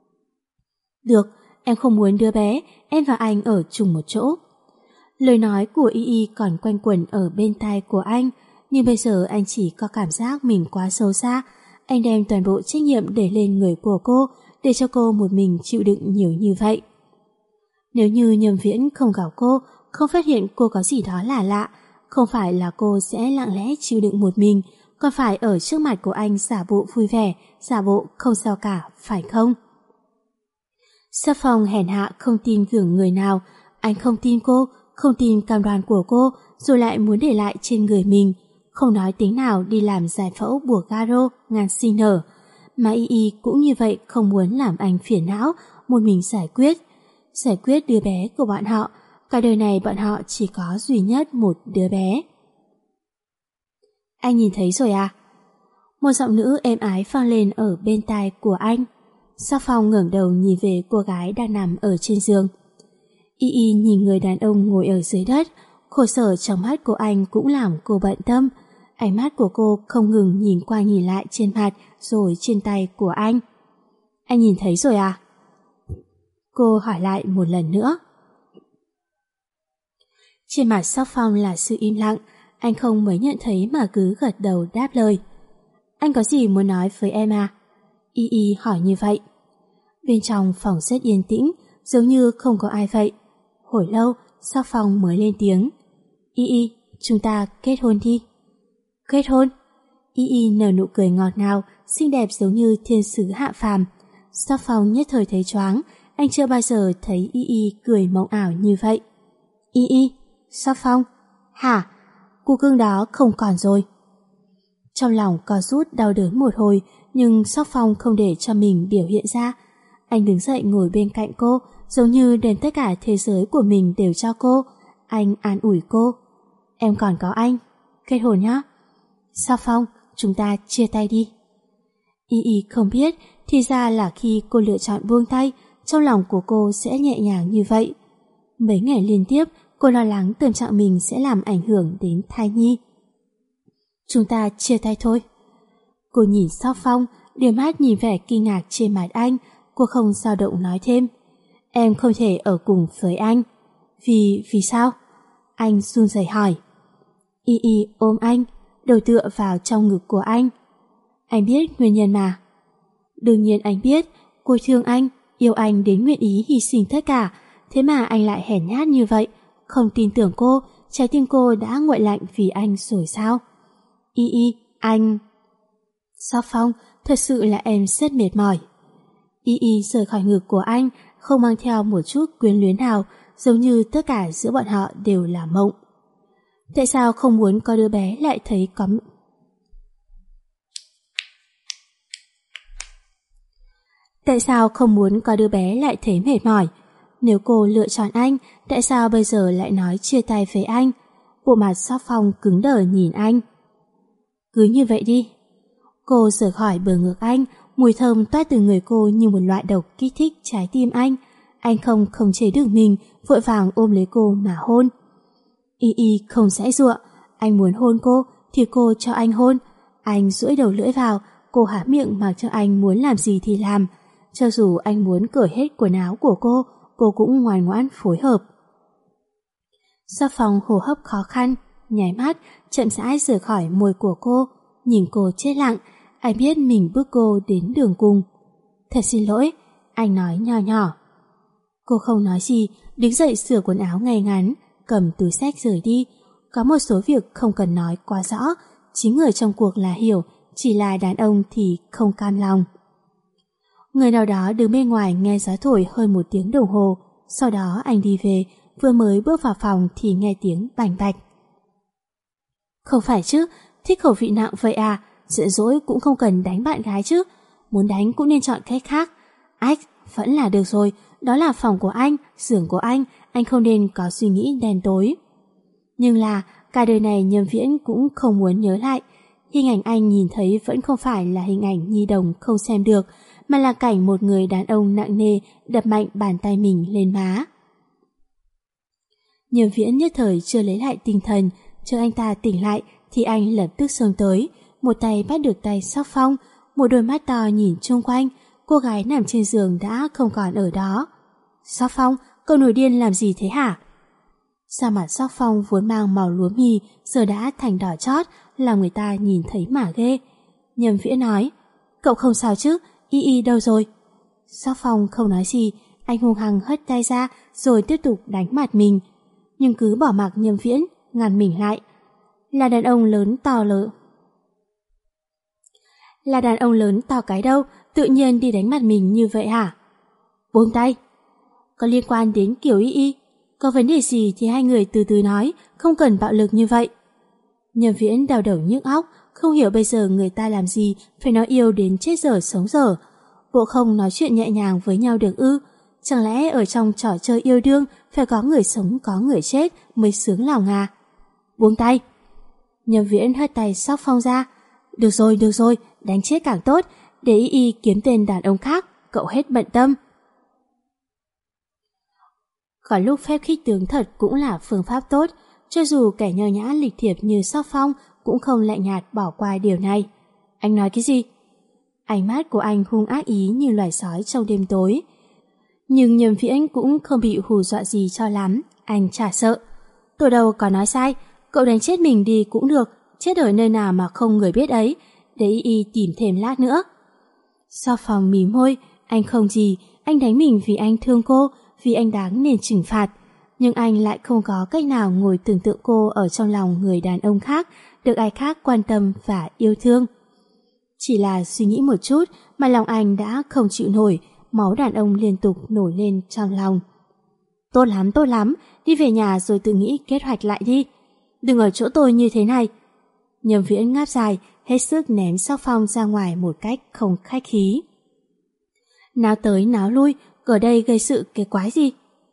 Được, em không muốn đứa bé, em và anh ở chung một chỗ. Lời nói của Y còn quanh quẩn ở bên tai của anh, nhưng bây giờ anh chỉ có cảm giác mình quá sâu xa. Anh đem toàn bộ trách nhiệm để lên người của cô, để cho cô một mình chịu đựng nhiều như vậy. Nếu như Nhâm Viễn không gặp cô, không phát hiện cô có gì đó là lạ, không phải là cô sẽ lặng lẽ chịu đựng một mình, còn phải ở trước mặt của anh giả bộ vui vẻ, giả bộ không sao cả, phải không? Sắc phong hèn hạ không tin tưởng người nào, anh không tin cô, không tin cam đoan của cô, rồi lại muốn để lại trên người mình, không nói tính nào đi làm giải phẫu buộc garo ngàn sinh nở. Mà Y cũng như vậy, không muốn làm anh phiền não, một mình giải quyết đứa bé của bọn họ. Cả đời này bọn họ chỉ có duy nhất một đứa bé. Anh nhìn thấy rồi à? Một giọng nữ êm ái vang lên ở bên tai của anh. Sắc phong ngẩng đầu nhìn về cô gái đang nằm ở trên giường. Y nhìn người đàn ông ngồi ở dưới đất, khổ sở trong mắt của anh cũng làm cô bận tâm. Ánh mắt của cô không ngừng nhìn qua nhìn lại trên mặt rồi trên tay của anh. Anh nhìn thấy rồi à? Cô hỏi lại một lần nữa. Trên mặt Sắc phong là sự im lặng, anh không mới nhận thấy mà cứ gật đầu đáp lời. Anh có gì muốn nói với em à? Y hỏi như vậy. Bên trong phòng rất yên tĩnh, giống như không có ai vậy. Hồi lâu, Sắc phong mới lên tiếng. Y, chúng ta kết hôn đi. Kết hôn? Y nở nụ cười ngọt ngào, xinh đẹp giống như thiên sứ hạ phàm. Sắc phong nhất thời thấy choáng, anh chưa bao giờ thấy Y cười mộng ảo như vậy. Y, Sắc phong, hả? Cú cưng đó không còn rồi. Trong lòng co rút đau đớn một hồi, nhưng Sắc phong không để cho mình biểu hiện ra. Anh đứng dậy ngồi bên cạnh cô, giống như đem tất cả thế giới của mình đều cho cô. Anh an ủi cô. Em còn có anh, kết hôn nhá. Sắc phong, chúng ta chia tay đi. Y không biết, thì ra là khi cô lựa chọn buông tay, trong lòng của cô sẽ nhẹ nhàng như vậy. Mấy ngày liên tiếp, cô lo lắng tâm trạng mình sẽ làm ảnh hưởng đến thai nhi. Chúng ta chia tay thôi. Cô nhìn Sắc phong, đôi mắt nhìn vẻ kinh ngạc trên mặt anh, cô không dao động nói thêm. Em không thể ở cùng với anh. Vì sao? Anh run rẩy hỏi. Y ôm anh, đầu tựa vào trong ngực của anh. Anh biết nguyên nhân mà. Đương nhiên anh biết, cô thương anh, yêu anh đến nguyện ý hy sinh tất cả, thế mà anh lại hèn nhát như vậy, không tin tưởng cô, trái tim cô đã nguội lạnh vì anh rồi sao? Y, anh... Sắc phong, thật sự là em rất mệt mỏi. Y rời khỏi ngực của anh, không mang theo một chút quyến luyến nào, giống như tất cả giữa bọn họ đều là mộng. Tại sao không muốn có đứa bé lại thấy có... Tại sao không muốn có đứa bé lại thấy mệt mỏi? Nếu cô lựa chọn anh, tại sao bây giờ lại nói chia tay với anh? Bộ mặt Sắc Phong cứng đờ nhìn anh. Cứ như vậy đi. Cô rời khỏi bờ ngực anh, mùi thơm toát từ người cô như một loại độc kích thích trái tim anh. Anh không khống chế được mình, vội vàng ôm lấy cô mà hôn. Y Y không giãy giụa, anh muốn hôn cô thì cô cho anh hôn. Anh duỗi đầu lưỡi vào, cô há miệng mặc cho anh muốn làm gì thì làm. Cho dù anh muốn cởi hết quần áo của cô cũng ngoan ngoãn phối hợp. Sắc Phong hô hấp khó khăn, nháy mắt, chậm rãi rời khỏi môi của cô, nhìn cô chết lặng. Anh biết mình bước cô đến đường cùng. Thật xin lỗi, anh nói nho nhỏ. Cô không nói gì, đứng dậy sửa quần áo ngay ngắn, cầm túi xách rời đi. Có một số việc không cần nói quá rõ, chính người trong cuộc là hiểu, chỉ là đàn ông thì không cam lòng. Người nào đó đứng bên ngoài nghe gió thổi hơn 1 tiếng đồng hồ, sau đó anh đi về, vừa mới bước vào phòng thì nghe tiếng bành bạch. Không phải chứ, thích khẩu vị nặng vậy à, giận dỗi cũng không cần đánh bạn gái chứ, muốn đánh cũng nên chọn cách khác. Ách, vẫn là được rồi, đó là phòng của anh, xưởng của anh không nên có suy nghĩ đen tối. Nhưng là, cả đời này Nhâm Viễn cũng không muốn nhớ lại. Hình ảnh anh nhìn thấy vẫn không phải là hình ảnh nhi đồng không xem được, mà là cảnh một người đàn ông nặng nề đập mạnh bàn tay mình lên má. Nhâm Viễn nhất thời chưa lấy lại tinh thần, chờ anh ta tỉnh lại thì anh lập tức xông tới, một tay bắt được tay Sắc Phong, một đôi mắt to nhìn chung quanh. Cô gái nằm trên giường đã không còn ở đó. Sắc Phong, cậu nổi điên làm gì thế hả? Da mặt Sắc Phong vốn mang màu lúa mì giờ đã thành đỏ chót, làm người ta nhìn thấy mà ghê. Nhâm Viễn nói, cậu không sao chứ, Y Y đâu rồi? Sắc Phong không nói gì, anh hung hăng hất tay ra rồi tiếp tục đánh mặt mình, nhưng cứ bỏ mặc Nhâm Viễn, ngăn mình lại. Là đàn ông lớn to cái đâu, tự nhiên đi đánh mặt mình như vậy hả? Buông tay. Có liên quan đến Kiều Y Y, có vấn đề gì thì hai người từ từ nói, không cần bạo lực như vậy. Nhâm Viễn đau đầu nhức óc, không hiểu bây giờ người ta làm gì phải nói yêu đến chết dở sống dở. Bộ không nói chuyện nhẹ nhàng với nhau được ư? Chẳng lẽ ở trong trò chơi yêu đương phải có người sống có người chết mới sướng lòng à? Buông tay. Nhâm Viễn hất tay Sắc Phong ra. Được rồi, đánh chết càng tốt, để Y Y kiếm tên đàn ông khác, cậu hết bận tâm. Có lúc phép khích tướng thật cũng là phương pháp tốt, cho dù kẻ nho nhã lịch thiệp như Sắc Phong cũng không lạnh nhạt bỏ qua điều này. Anh nói cái gì? Ánh mắt của anh hung ác ý như loài sói trong đêm tối. Nhưng Nhâm Viễn cũng không bị hù dọa gì cho lắm, anh chả sợ. Tôi đâu có nói sai, cậu đánh chết mình đi cũng được, chết ở nơi nào mà không người biết ấy, để Y Y tìm thêm lát nữa. Sắc Phong mím môi, anh không gì, anh đánh mình vì anh thương cô, vì anh đáng nên trừng phạt. Nhưng anh lại không có cách nào ngồi tưởng tượng cô ở trong lòng người đàn ông khác, được ai khác quan tâm và yêu thương. Chỉ là suy nghĩ một chút mà lòng anh đã không chịu nổi, máu đàn ông liên tục nổi lên trong lòng. Tốt lắm, đi về nhà rồi tự nghĩ kế hoạch lại đi. Đừng ở chỗ tôi như thế này. Nhâm Viễn ngáp dài, hết sức ném Sắc Phong ra ngoài một cách không khách khí. Náo tới náo lui, ở đây gây sự cái quái gì?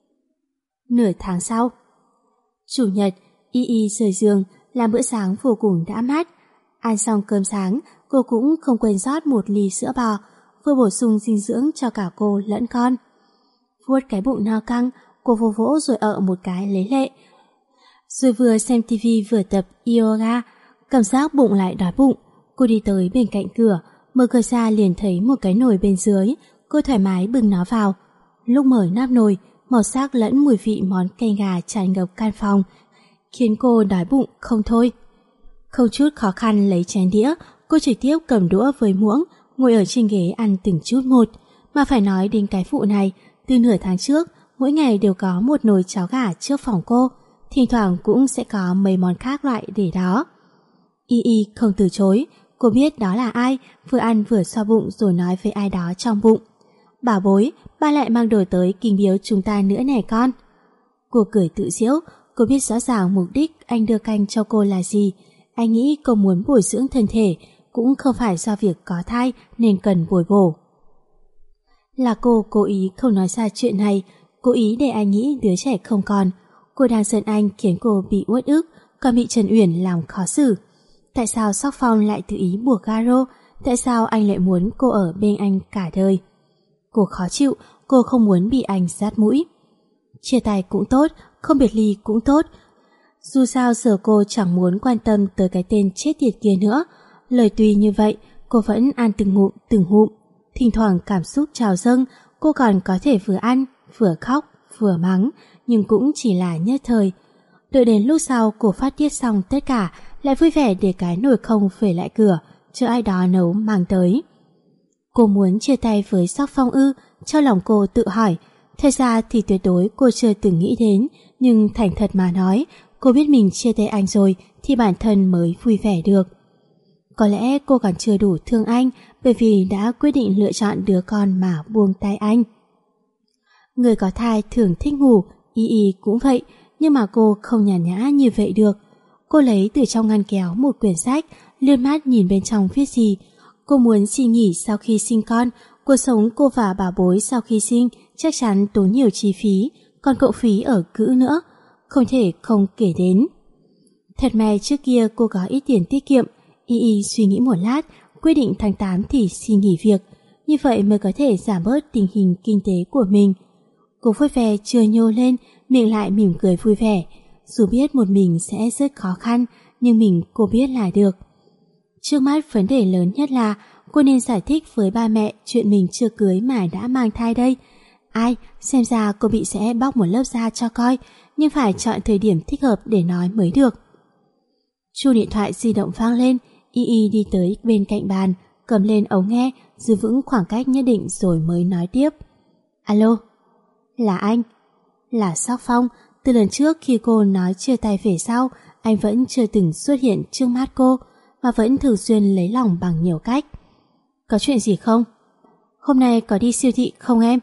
Nửa tháng sau, Chủ nhật, Y Y rời giường, làm bữa sáng vô cùng đã mát. Ăn xong cơm sáng, cô cũng không quên rót một ly sữa bò, vừa bổ sung dinh dưỡng cho cả cô lẫn con. Vuốt cái bụng no căng, cô vô vỗ rồi ợ một cái lấy lệ. Rồi vừa xem tivi vừa tập yoga, cảm giác bụng lại đói bụng. Cô đi tới bên cạnh cửa, mở cửa ra liền thấy một cái nồi bên dưới, cô thoải mái bưng nó vào. Lúc mở nắp nồi, màu sắc lẫn mùi vị món canh gà tràn ngập căn phòng, khiến cô đói bụng không thôi. Không chút khó khăn lấy chén đĩa, cô trực tiếp cầm đũa với muỗng, ngồi ở trên ghế ăn từng chút một. Mà phải nói đến cái vụ này, từ nửa tháng trước, mỗi ngày đều có một nồi cháo gà trước phòng cô, thỉnh thoảng cũng sẽ có mấy món khác loại để đó. Y Y không từ chối, cô biết đó là ai, vừa ăn vừa xoa bụng rồi nói với ai đó trong bụng. Bảo bối, ba lại mang đồ tới kinh biếu chúng ta nữa nè con. Cô cười tự giễu, cô biết rõ ràng mục đích anh đưa canh cho cô là gì. Anh nghĩ cô muốn bồi dưỡng thân thể, cũng không phải do việc có thai nên cần bồi bổ. Là cô cố ý không nói ra chuyện này, cố ý để anh nghĩ đứa trẻ không còn. Cô đang giận anh khiến cô bị uất ức, còn bị Trần Uyển làm khó xử. Tại sao Sóc Phong lại tự ý buộc Garo? Tại sao anh lại muốn cô ở bên anh cả đời? Cô khó chịu, cô không muốn bị anh dát mũi. Chia tay cũng tốt, không biệt ly cũng tốt. Dù sao giờ cô chẳng muốn quan tâm tới cái tên chết tiệt kia nữa. Lời tuy như vậy, cô vẫn ăn từng ngụm. Thỉnh thoảng cảm xúc trào dâng, cô còn có thể vừa ăn, vừa khóc, vừa mắng, nhưng cũng chỉ là nhất thời. Đợi đến lúc sau cô phát tiết xong tất cả, lại vui vẻ để cái nồi không về lại cửa, chờ ai đó nấu mang tới. Cô muốn chia tay với Sóc Phong ư? Trong lòng cô tự hỏi. Thật ra thì tuyệt đối cô chưa từng nghĩ đến, nhưng thành thật mà nói, cô biết mình chia tay anh rồi thì bản thân mới vui vẻ được. Có lẽ cô còn chưa đủ thương anh, bởi vì đã quyết định lựa chọn đứa con mà buông tay anh. Người có thai thường thích ngủ, Y cũng vậy, nhưng mà cô không nhàn nhã như vậy được. Cô lấy từ trong ngăn kéo một quyển sách, lướt mắt nhìn bên trong viết gì. Cô muốn xin nghỉ sau khi sinh con. Cuộc sống cô và bà bối sau khi sinh chắc chắn tốn nhiều chi phí, còn cậu phí ở cữ nữa, không thể không kể đến. Thật may trước kia cô có ít tiền tiết kiệm. Y suy nghĩ một lát, quyết định tháng 8 thì xin nghỉ việc, như vậy mới có thể giảm bớt tình hình kinh tế của mình. Cô vui vẻ chưa nhô lên, miệng lại mỉm cười vui vẻ. Dù biết một mình sẽ rất khó khăn, nhưng cô biết là được. Trước mắt vấn đề lớn nhất là cô nên giải thích với ba mẹ chuyện mình chưa cưới mà đã mang thai đây. Ai, xem ra cô bị sẽ bóc một lớp da cho coi, nhưng phải chọn thời điểm thích hợp để nói mới được. Chuông điện thoại di động vang lên, Y đi tới bên cạnh bàn, cầm lên ống nghe, giữ vững khoảng cách nhất định rồi mới nói tiếp. Alo, là anh. Là Sóc Phong. Từ lần trước khi cô nói chia tay về sau, anh vẫn chưa từng xuất hiện trước mắt cô, mà vẫn thường xuyên lấy lòng bằng nhiều cách. Có chuyện gì không? Hôm nay có đi siêu thị không em?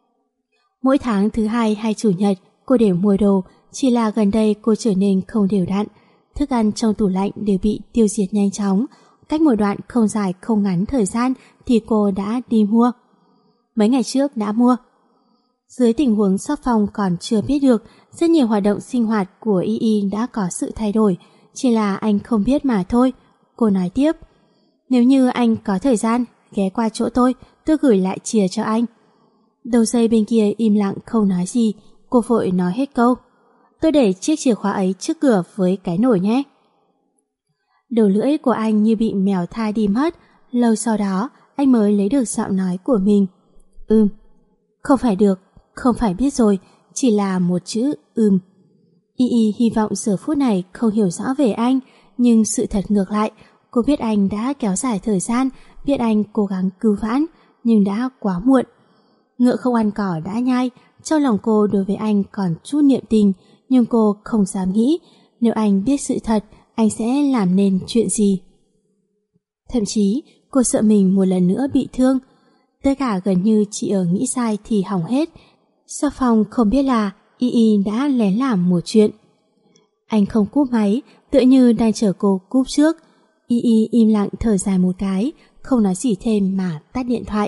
Mỗi tháng thứ hai hay chủ nhật cô đều mua đồ, chỉ là gần đây cô trở nên không đều đặn. Thức ăn trong tủ lạnh đều bị tiêu diệt nhanh chóng, cách một đoạn không dài không ngắn thời gian thì cô đã đi mua. Mấy ngày trước đã mua. Dưới tình huống Sóc Phong còn chưa biết được, rất nhiều hoạt động sinh hoạt của Y đã có sự thay đổi, chỉ là anh không biết mà thôi. Cô nói tiếp, nếu như anh có thời gian, ghé qua chỗ tôi gửi lại chìa cho anh. Đầu dây bên kia im lặng không nói gì, cô vội nói hết câu. Tôi để chiếc chìa khóa ấy trước cửa với cái nồi nhé. Đầu lưỡi của anh như bị mèo thai đi mất, lâu sau đó anh mới lấy được giọng nói của mình. Không phải được, không phải biết rồi, chỉ là một chữ Y hy vọng giờ phút này không hiểu rõ về anh, nhưng sự thật ngược lại, cô biết anh đã kéo dài thời gian, biết anh cố gắng cứu vãn, nhưng đã quá muộn. Ngựa không ăn cỏ đã nhai, trong lòng cô đối với anh còn chút niệm tình, nhưng cô không dám nghĩ nếu anh biết sự thật, anh sẽ làm nên chuyện gì. Thậm chí cô sợ mình một lần nữa bị thương. Tất cả gần như chỉ ở nghĩ sai thì hỏng hết. Sóc Phong không biết là Y đã lén làm một chuyện. Anh không cúp máy, tựa như đang chờ cô cúp trước. Y im lặng thở dài một cái, không nói gì thêm mà tắt điện thoại.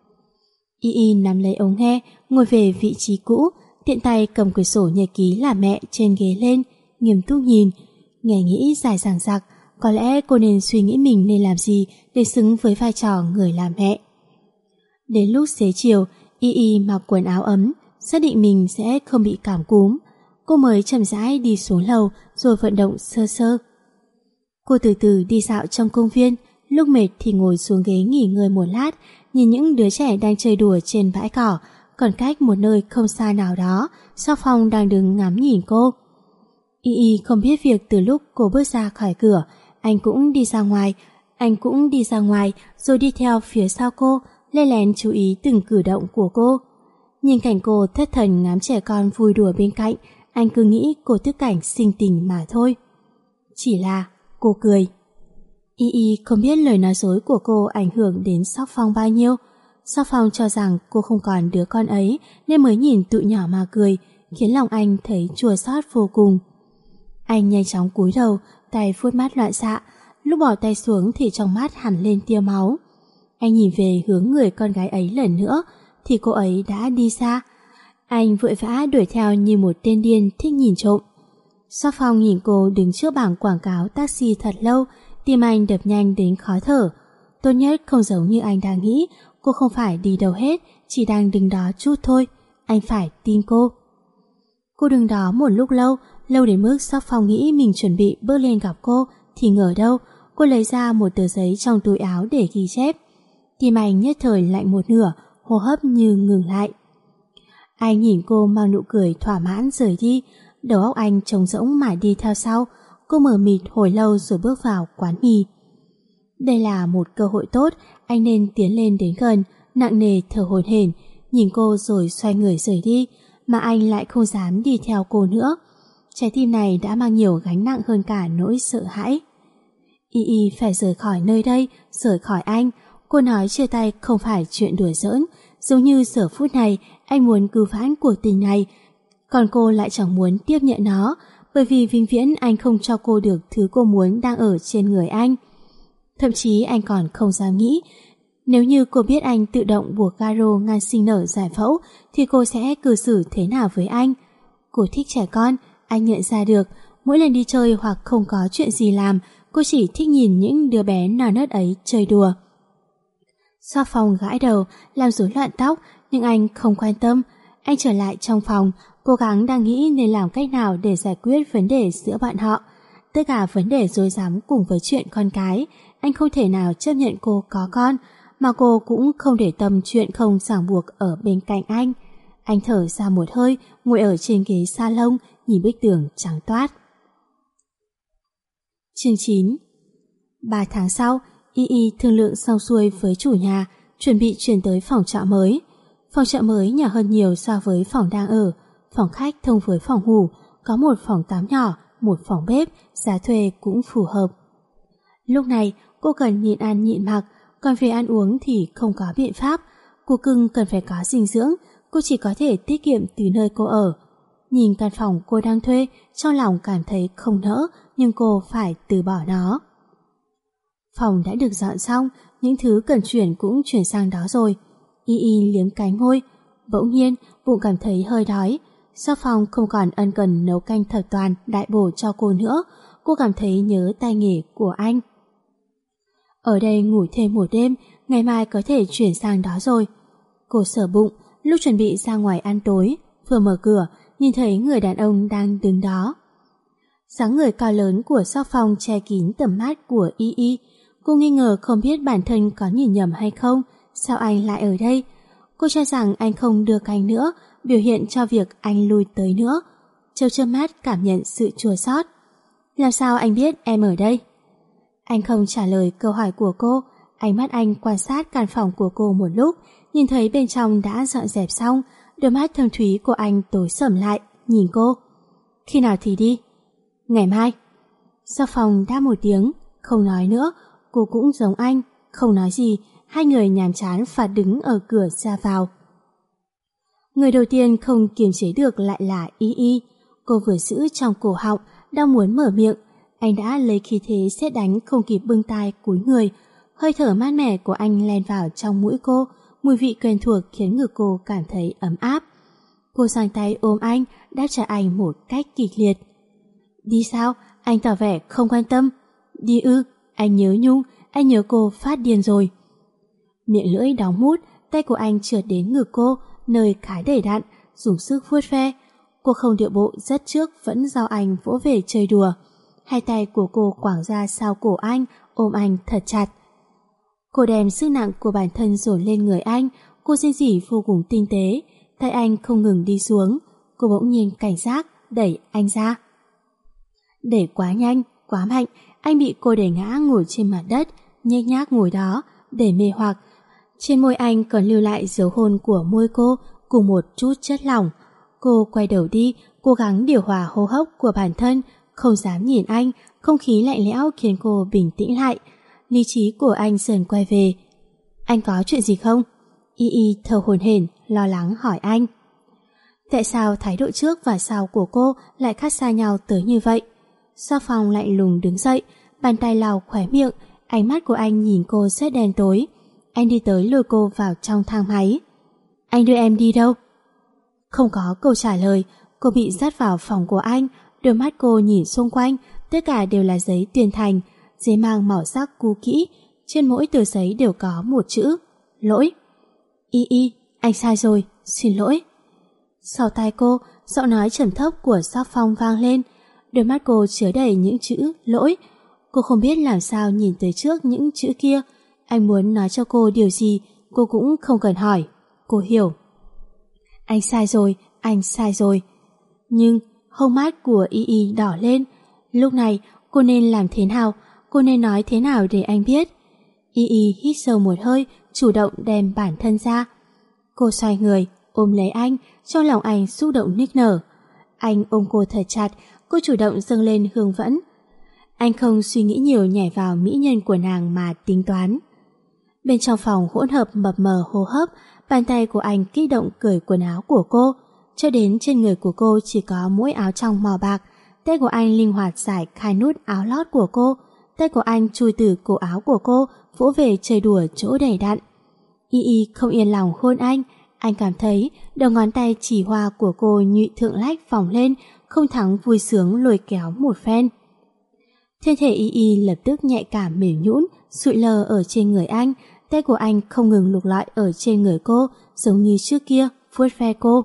Y nắm lấy ống nghe, ngồi về vị trí cũ, tiện tay cầm quyển sổ nhật ký là mẹ trên ghế lên, nghiêm túc nhìn, nghe nghĩ dài dằng dặc. Có lẽ cô nên suy nghĩ mình nên làm gì để xứng với vai trò người làm mẹ. Đến lúc xế chiều, Y mặc quần áo ấm, xác định mình sẽ không bị cảm cúm. Cô mới chậm rãi đi xuống lầu rồi vận động sơ sơ. Cô từ từ đi dạo trong công viên, lúc mệt thì ngồi xuống ghế nghỉ ngơi một lát, nhìn những đứa trẻ đang chơi đùa trên bãi cỏ, còn cách một nơi không xa nào đó, Sóc Phong đang đứng ngắm nhìn cô. Y không biết việc từ lúc cô bước ra khỏi cửa, anh cũng đi ra ngoài rồi đi theo phía sau cô, lén lén chú ý từng cử động của cô. Nhìn cảnh cô thất thần ngắm trẻ con vui đùa bên cạnh, anh cứ nghĩ cô tức cảnh sinh tình mà thôi. Chỉ là cô cười. Y không biết lời nói dối của cô ảnh hưởng đến Sóc Phong bao nhiêu. Sóc Phong cho rằng cô không còn đứa con ấy nên mới nhìn tụi nhỏ mà cười, khiến lòng anh thấy chua xót vô cùng. Anh nhanh chóng cúi đầu, tay vuốt mắt loạn xạ, lúc bỏ tay xuống thì trong mắt hẳn lên tia máu. Anh nhìn về hướng người con gái ấy lần nữa thì cô ấy đã đi xa. Anh vội vã đuổi theo như một tên điên thích nhìn trộm. Sắc Phong nhìn cô đứng trước bảng quảng cáo taxi thật lâu, tim anh đập nhanh đến khó thở. Tốt nhất không giống như anh đang nghĩ, cô không phải đi đâu hết, chỉ đang đứng đó chút thôi. Anh phải tin cô. Cô đứng đó một lúc lâu, lâu đến mức Sắc Phong nghĩ mình chuẩn bị bước lên gặp cô, thì ngờ đâu, cô lấy ra một tờ giấy trong túi áo để ghi chép. Tim anh nhất thời lạnh một nửa, hô hấp như ngừng lại. Anh nhìn cô mang nụ cười thỏa mãn rời đi, đầu óc anh trống rỗng mà đi theo sau. Cô mờ mịt hồi lâu rồi bước vào quán mì. Đây là một cơ hội tốt, anh nên tiến lên đến gần, nặng nề thở hổn hển, nhìn cô rồi xoay người rời đi, mà anh lại không dám đi theo cô nữa. Trái tim này đã mang nhiều gánh nặng hơn cả nỗi sợ hãi. Y phải rời khỏi nơi đây, rời khỏi anh. Cô nói chia tay không phải chuyện đùa giỡn, giống như giờ phút này anh muốn cứu vãn cuộc tình này, còn cô lại chẳng muốn tiếp nhận nó, bởi vì vĩnh viễn anh không cho cô được thứ cô muốn đang ở trên người anh. Thậm chí anh còn không dám nghĩ, nếu như cô biết anh tự động buộc Garo ngăn sinh nở giải phẫu thì cô sẽ cư xử thế nào với anh. Cô thích trẻ con, anh nhận ra được. Mỗi lần đi chơi hoặc không có chuyện gì làm, cô chỉ thích nhìn những đứa bé non nớt ấy chơi đùa. Sắc Phong gãi đầu, làm rối loạn tóc, nhưng anh không quan tâm. Anh trở lại trong phòng, cố gắng đang nghĩ nên làm cách nào để giải quyết vấn đề giữa bọn họ. Tất cả vấn đề rối rắm cùng với chuyện con cái. Anh không thể nào chấp nhận cô có con, mà cô cũng không để tâm chuyện không ràng buộc ở bên cạnh anh. Anh thở ra một hơi, ngồi ở trên ghế salon, nhìn bức tường trắng toát. Chương 9. 3 tháng sau, Y thương lượng xong xuôi với chủ nhà, chuẩn bị chuyển tới phòng trọ mới. Phòng trọ mới nhỏ hơn nhiều so với phòng đang ở. Phòng khách thông với phòng ngủ, có một phòng tắm nhỏ, một phòng bếp, giá thuê cũng phù hợp. Lúc này, cô cần nhịn ăn nhịn mặc, còn về ăn uống thì không có biện pháp. Cô cưng cần phải có dinh dưỡng, cô chỉ có thể tiết kiệm từ nơi cô ở. Nhìn căn phòng cô đang thuê, trong lòng cảm thấy không nỡ, nhưng cô phải từ bỏ nó. Phòng đã được dọn xong, những thứ cần chuyển cũng chuyển sang đó rồi. Y liếm cánh môi, bỗng nhiên bụng cảm thấy hơi đói. Sắc Phong không còn ân cần nấu canh thập toàn đại bổ cho cô nữa, cô cảm thấy nhớ tay nghề của anh. Ở đây ngủ thêm một đêm, ngày mai có thể chuyển sang đó rồi. Cô sờ bụng, lúc chuẩn bị ra ngoài ăn tối, vừa mở cửa, nhìn thấy người đàn ông đang đứng đó. Dáng người cao lớn của Sắc Phong che kín tầm mắt của Y. Cô nghi ngờ không biết bản thân có nhìn nhầm hay không, sao anh lại ở đây? Cô cho rằng anh không đưa canh nữa, biểu hiện cho việc anh lui tới nữa. Châu chớp mắt cảm nhận sự chua xót. Làm sao anh biết em ở đây? Anh không trả lời câu hỏi của cô, ánh mắt anh quan sát căn phòng của cô một lúc, nhìn thấy bên trong đã dọn dẹp xong, đôi mắt thâm thúy của anh tối sầm lại, nhìn cô. Khi nào thì đi? Ngày mai. Sắc Phong đáp một tiếng, không nói nữa. Cô cũng giống anh, không nói gì, hai người nhàm chán phạt đứng ở cửa ra vào. Người đầu tiên không kiềm chế được lại là Y. Cô vừa giữ trong cổ họng, đang muốn mở miệng. Anh đã lấy khí thế sét đánh không kịp bưng tai cúi người. Hơi thở mát mẻ của anh len vào trong mũi cô, mùi vị quen thuộc khiến ngực cô cảm thấy ấm áp. Cô giang tay ôm anh, đáp trả anh một cách kịch liệt. Đi sao? Anh tỏ vẻ không quan tâm. Đi ư? Anh nhớ Nhung, anh nhớ cô phát điên rồi. Miệng lưỡi đóng mút, tay của anh trượt đến ngực cô, nơi khá đầy đặn, dùng sức vuốt ve. Cô không điệu bộ rất trước vẫn giao anh vỗ về chơi đùa. Hai tay của cô quảng ra sau cổ anh, ôm anh thật chặt. Cô đem sức nặng của bản thân dồn lên người anh, cô rên rỉ vô cùng tinh tế. Tay anh không ngừng đi xuống, cô bỗng nhiên cảnh giác, đẩy anh ra. Đẩy quá nhanh, quá mạnh, anh bị cô đẩy ngã ngồi trên mặt đất, nhếch nhác ngồi đó, để mê hoặc. Trên môi anh còn lưu lại dấu hôn của môi cô cùng một chút chất lỏng. Cô quay đầu đi, cố gắng điều hòa hô hấp của bản thân, không dám nhìn anh, không khí lạnh lẽo khiến cô bình tĩnh lại. Lý trí của anh dần quay về. Anh có chuyện gì không? Y thở hổn hển, lo lắng hỏi anh. Tại sao thái độ trước và sau của cô lại khác xa nhau tới như vậy? Sắc Phong lạnh lùng đứng dậy, bàn tay lau khóe miệng, ánh mắt của anh nhìn cô rất đen tối. Anh đi tới lôi cô vào trong thang máy. Anh đưa em đi đâu? Không có câu trả lời, cô bị dắt vào phòng của anh. Đôi mắt cô nhìn xung quanh, tất cả đều là giấy tuyên thành, giấy mang màu sắc cũ kỹ, trên mỗi tờ giấy đều có một chữ: lỗi. Y, anh sai rồi, xin lỗi. Sau tai cô, giọng nói trầm thấp của Sắc Phong vang lên. Đôi mắt cô chứa đầy những chữ lỗi. Cô không biết làm sao nhìn tới trước những chữ kia. Anh muốn nói cho cô điều gì, cô cũng không cần hỏi. Cô hiểu. Anh sai rồi, anh sai rồi. Nhưng hốc mắt của Y đỏ lên. Lúc này cô nên làm thế nào? Cô nên nói thế nào để anh biết? Y hít sâu một hơi, chủ động đem bản thân ra. Cô xoay người, ôm lấy anh, trong lòng anh xúc động nức nở. Anh ôm cô thật chặt, cô chủ động dâng lên hương vẫn. Anh không suy nghĩ nhiều nhảy vào mỹ nhân của nàng mà tính toán. Bên trong phòng hỗn hợp mập mờ hô hấp, bàn tay của anh kích động cởi quần áo của cô, cho đến trên người của cô chỉ có mỗi áo trong màu bạc. Tay của anh linh hoạt giải khai nút áo lót của cô, tay của anh chui từ cổ áo của cô, vỗ về chơi đùa chỗ đầy đặn. Y không yên lòng hôn anh cảm thấy đầu ngón tay chỉ hoa của cô nhụy thượng lách vòng lên, không thắng vui sướng lôi kéo một phen. Thân thể Y lập tức nhạy cảm mềm nhũn, sụi lơ ở trên người anh, tay của anh không ngừng lục lọi ở trên người cô, giống như trước kia vuốt ve cô.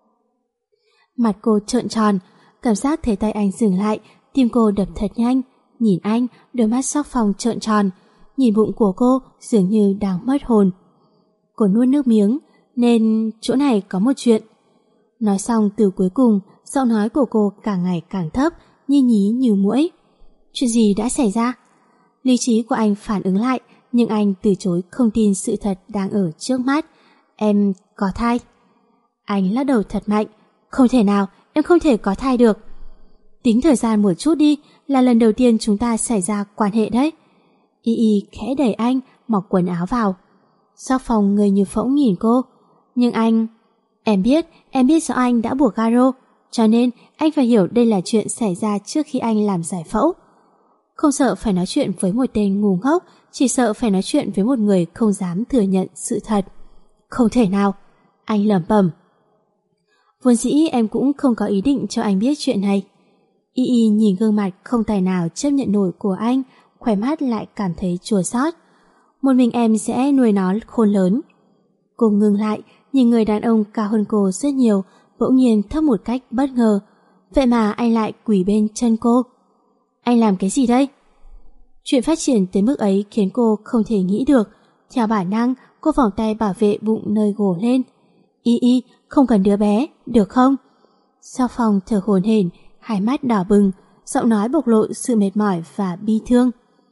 Mặt cô trợn tròn, cảm giác thấy tay anh dừng lại, tim cô đập thật nhanh. Nhìn anh, đôi mắt Sắc Phong trợn tròn, nhìn bụng của cô dường như đang mất hồn. Cô nuốt nước miếng, nên chỗ này có một chuyện. Nói xong từ cuối cùng, giọng nói của cô càng ngày càng thấp, nhí nhí như muỗi. Chuyện gì đã xảy ra? Lý trí của anh phản ứng lại, nhưng anh từ chối không tin sự thật đang ở trước mắt. Em có thai. Anh lắc đầu thật mạnh. Không thể nào, em không thể có thai được. Tính thời gian một chút đi, là lần đầu tiên chúng ta xảy ra quan hệ đấy. Y khẽ đẩy anh, mặc quần áo vào. Sắc Phong ngây như phỗng nhìn cô. Nhưng anh... Em biết rõ anh đã buộc Garo, cho nên anh phải hiểu đây là chuyện xảy ra trước khi anh làm giải phẫu. Không sợ phải nói chuyện với một tên ngu ngốc, chỉ sợ phải nói chuyện với một người không dám thừa nhận sự thật. Không thể nào, anh lẩm bẩm. Vốn dĩ em cũng không có ý định cho anh biết chuyện này. Y nhìn gương mặt không tài nào chấp nhận nổi của anh, khóe mắt lại cảm thấy chua xót. Một mình em sẽ nuôi nó khôn lớn. Cô ngừng lại, nhìn người đàn ông cao hơn cô rất nhiều, bỗng nhiên thấp một cách bất ngờ. Vậy mà anh lại quỳ bên chân cô. Anh làm cái gì đây? Chuyện phát triển tới mức ấy khiến cô không thể nghĩ được. Theo bản năng, cô vòng tay bảo vệ bụng nơi gồ lên. Y, không cần đứa bé, được không? Sắc Phong thở hổn hển, hai mắt đỏ bừng, giọng nói bộc lộ sự mệt mỏi và bi thương.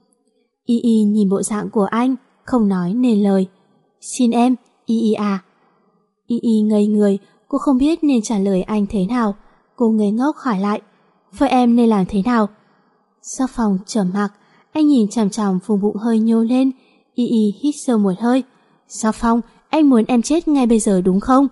Y nhìn bộ dạng của anh, không nói nên lời. Xin em, Y à. Y ngây người, cô không biết nên trả lời anh thế nào. Cô ngây ngốc hỏi lại. Vậy em nên làm thế nào? Sắc Phong trầm mặc, anh nhìn chằm chằm vùng bụng hơi nhô lên. Y hít sâu một hơi. Sắc Phong, anh muốn em chết ngay bây giờ đúng không?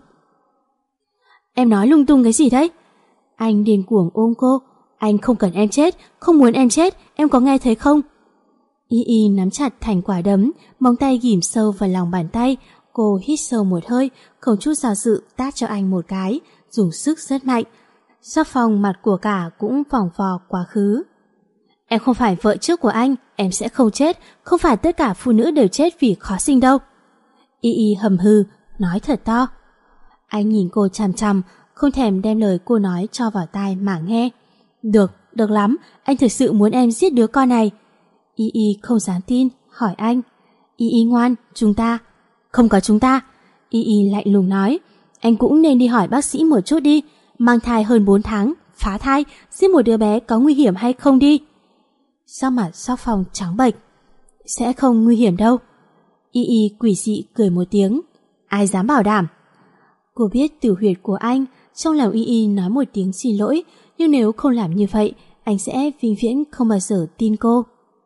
Em nói lung tung cái gì đấy? Anh điên cuồng ôm cô. Anh không cần em chết, không muốn em chết, em có nghe thấy không? Y nắm chặt thành quả đấm, móng tay ghìm sâu vào lòng bàn tay. Cô hít sâu một hơi, không chút do dự tát cho anh một cái, dùng sức rất mạnh. Sắc Phong mặt của cả cũng vòng vò quá khứ. Em không phải vợ trước của anh, em sẽ không chết, không phải tất cả phụ nữ đều chết vì khó sinh đâu. Y hầm hừ, nói thật to. Anh nhìn cô chằm chằm, không thèm đem lời cô nói cho vào tai mà nghe. Được lắm, anh thực sự muốn em giết đứa con này. Y không dám tin, hỏi anh. Y ngoan, chúng ta. Không có chúng ta. Y lạnh lùng nói. Anh cũng nên đi hỏi bác sĩ một chút đi. Mang thai hơn 4 tháng, phá thai, giết một đứa bé có nguy hiểm hay không đi? Sắc mặt Sắc Phong trắng bệch. Sẽ không nguy hiểm đâu. Y quỷ dị cười một tiếng. Ai dám bảo đảm? Cô biết tử huyệt của anh, trong lòng Y nói một tiếng xin lỗi, nhưng nếu không làm như vậy, anh sẽ vĩnh viễn không bao giờ tin cô.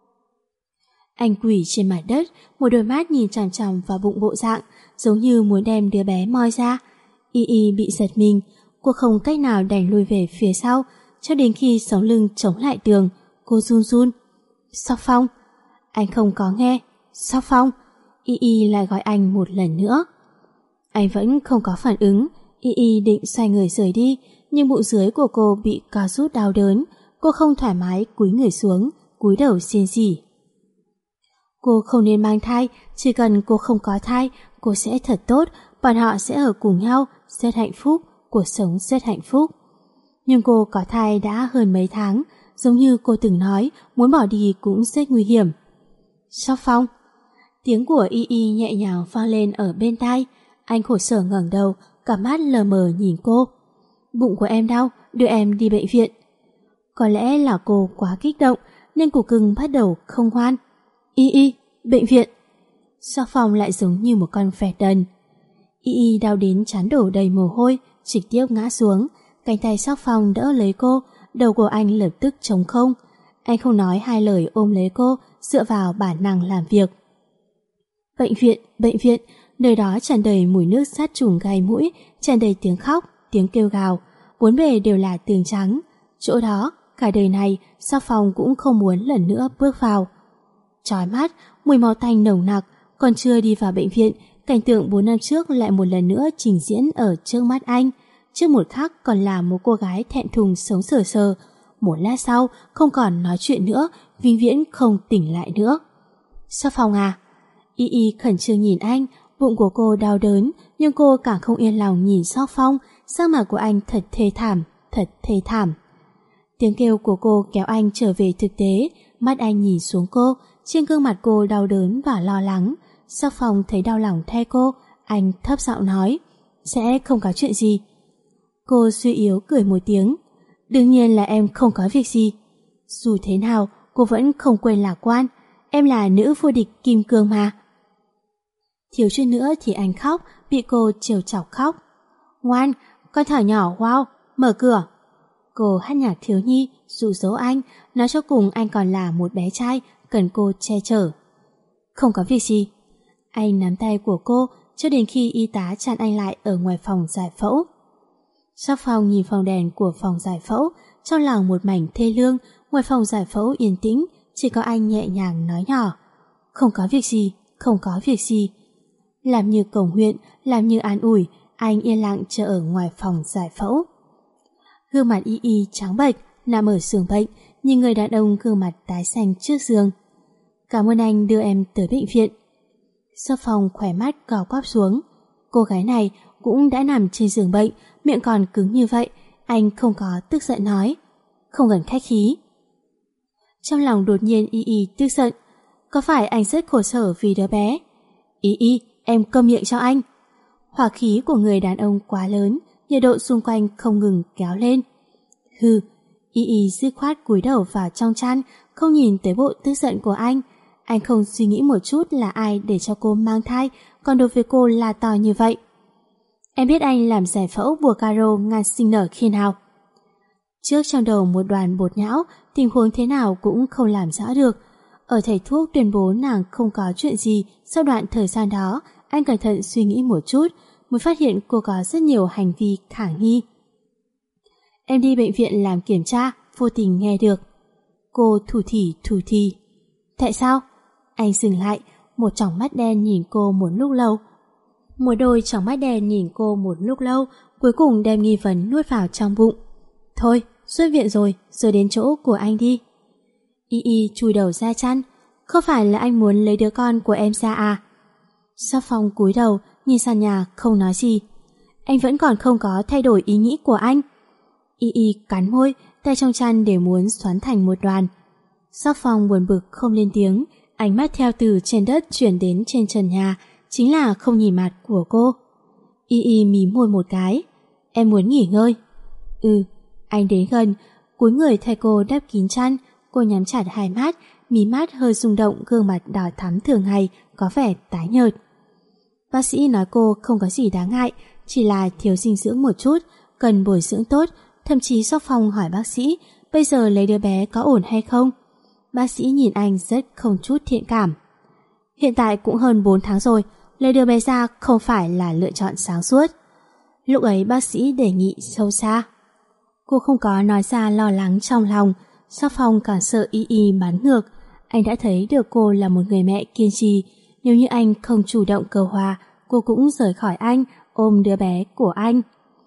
Anh quỳ trên mặt đất, một đôi mắt nhìn chằm chằm vào bụng bộ dạng, giống như muốn đem đứa bé moi ra. Y bị giật mình, cô không cách nào đành lùi về phía sau, cho đến khi sống lưng chống lại tường, cô run run. Sắc Phong. Anh không có nghe. Sắc Phong. Y lại gọi anh một lần nữa. Anh vẫn không có phản ứng. Y định xoay người rời đi, nhưng bụng dưới của cô bị co rút đau đớn. Cô không thoải mái cúi người xuống, cúi đầu rên rỉ. Cô không nên mang thai, chỉ cần cô không có thai, cô sẽ thật tốt, bọn họ sẽ ở cùng nhau, rất hạnh phúc, cuộc sống rất hạnh phúc. Nhưng cô có thai đã hơn mấy tháng, giống như cô từng nói, muốn bỏ đi cũng rất nguy hiểm. Sóc Phong. Tiếng của Y nhẹ nhàng vang lên ở bên tai. Anh khổ sở ngẩng đầu, cả mắt lờ mờ nhìn cô. Bụng của em đau, đưa em đi bệnh viện. Có lẽ là cô quá kích động nên củ cưng bắt đầu không ngoan. Y, bệnh viện. Sóc Phong lại giống như một con vẹt đần. Y đau đến trán đổ đầy mồ hôi, trực tiếp ngã xuống. Cánh tay Sóc Phong đỡ lấy cô, đầu của anh lập tức trống không. Anh không nói hai lời ôm lấy cô, dựa vào bản năng làm việc. Bệnh viện, nơi đó tràn đầy mùi nước sát trùng gai mũi, tràn đầy tiếng khóc, tiếng kêu gào, bốn bề đều là tường trắng. Chỗ đó, cả đời này, Sóc Phong cũng không muốn lần nữa bước vào. Chói mắt, mùi máu tanh nồng nặc, còn chưa đi vào bệnh viện, cảnh tượng 4 năm trước lại một lần nữa trình diễn ở trước mắt anh. Trước một khắc còn là một cô gái thẹn thùng sống sờ sờ, một lát sau không còn nói chuyện nữa, vĩnh viễn không tỉnh lại nữa. Sóc Phong à? Y khẩn trương nhìn anh, bụng của cô đau đớn, nhưng cô càng không yên lòng nhìn Sóc Phong, sắc mặt của anh thật thê thảm. Tiếng kêu của cô kéo anh trở về thực tế, mắt anh nhìn xuống cô, trên gương mặt cô đau đớn và lo lắng. Sóc Phong thấy đau lòng thay cô, anh thấp giọng nói, sẽ không có chuyện gì. Cô suy yếu cười một tiếng, đương nhiên là em không có việc gì. Dù thế nào, cô vẫn không quên lạc quan, em là nữ vô địch kim cương mà. Thiếu chút nữa thì anh khóc, bị cô trêu chọc khóc. Ngoan, con thỏ nhỏ, wow, mở cửa. Cô hát nhạc thiếu nhi, dụ dỗ anh, nói cho cùng anh còn là một bé trai, cần cô che chở. Không có việc gì. Anh nắm tay của cô cho đến khi y tá chặn anh lại ở ngoài phòng giải phẫu. Sóc Phong nhìn phòng đèn của phòng giải phẫu, trong lòng một mảnh thê lương. Ngoài phòng giải phẫu yên tĩnh, chỉ có anh nhẹ nhàng nói nhỏ, không có việc gì. Làm như cầu nguyện, làm như an ủi, anh yên lặng chờ ở ngoài phòng giải phẫu. Gương mặt Y trắng bệch, nằm ở giường bệnh, nhìn người đàn ông gương mặt tái xanh trước giường. Cảm ơn anh đưa em tới bệnh viện. Sóc Phong khỏe mắt gào quắp xuống. Cô gái này cũng đã nằm trên giường bệnh, miệng còn cứng như vậy. Anh không có tức giận nói, không cần khách khí. Trong lòng đột nhiên Y tức giận, có phải anh rất khổ sở vì đứa bé? Y, em câm miệng cho anh. Hỏa khí của người đàn ông quá lớn, nhiệt độ xung quanh không ngừng kéo lên. Hừ. Y dứt khoát cúi đầu vào trong chăn, không nhìn tới bộ tức giận của anh. Anh không suy nghĩ một chút là ai để cho cô mang thai, còn đối với cô là to như vậy. Em biết anh làm giải phẫu bùa caro ngăn sinh nở khi nào? Trước trong đầu một đoàn bột nhão, tình huống thế nào cũng không làm rõ được. Ở thầy thuốc tuyên bố nàng không có chuyện gì, sau đoạn thời gian đó, anh cẩn thận suy nghĩ một chút, mới phát hiện cô có rất nhiều hành vi khả nghi. Em đi bệnh viện làm kiểm tra, vô tình nghe được. Cô thủ thỉ. Tại sao? Anh dừng lại, một tròng mắt đen nhìn cô một lúc lâu. Một đôi tròng mắt đen nhìn cô một lúc lâu, cuối cùng đem nghi vấn nuốt vào trong bụng. Thôi, xuất viện rồi đến chỗ của anh đi. Y chui đầu ra chăn. Không phải là anh muốn lấy đứa con của em ra à? Sóc Phong cúi đầu, nhìn sàn nhà không nói gì. Anh vẫn còn không có thay đổi ý nghĩ của anh. Y cắn môi, tay trong chăn đều muốn xoắn thành một đoàn. Sóc Phong buồn bực không lên tiếng, ánh mắt theo từ trên đất chuyển đến trên trần nhà, chính là không nhìn mặt của cô. Y mím môi một cái. Em muốn nghỉ ngơi. Anh đến gần, cúi người thay cô đắp kín chăn. Cô nhắm chặt hai mắt, mí mắt hơi rung động, gương mặt đỏ thắm thường ngày có vẻ tái nhợt. Bác sĩ nói cô không có gì đáng ngại, chỉ là thiếu dinh dưỡng một chút, cần bồi dưỡng tốt. Thậm chí Sóc Phong hỏi bác sĩ bây giờ lấy đứa bé có ổn hay không. Bác sĩ nhìn anh rất không chút thiện cảm. Hiện tại cũng hơn 4 tháng rồi, lấy đứa bé ra không phải là lựa chọn sáng suốt. Lúc ấy bác sĩ đề nghị sâu xa. Cô không có nói ra lo lắng trong lòng. Sóc Phong càng sợ Y bắn ngược. Anh đã thấy được cô là một người mẹ kiên trì. Nếu như anh không chủ động cầu hòa, cô cũng rời khỏi anh, ôm đứa bé của anh.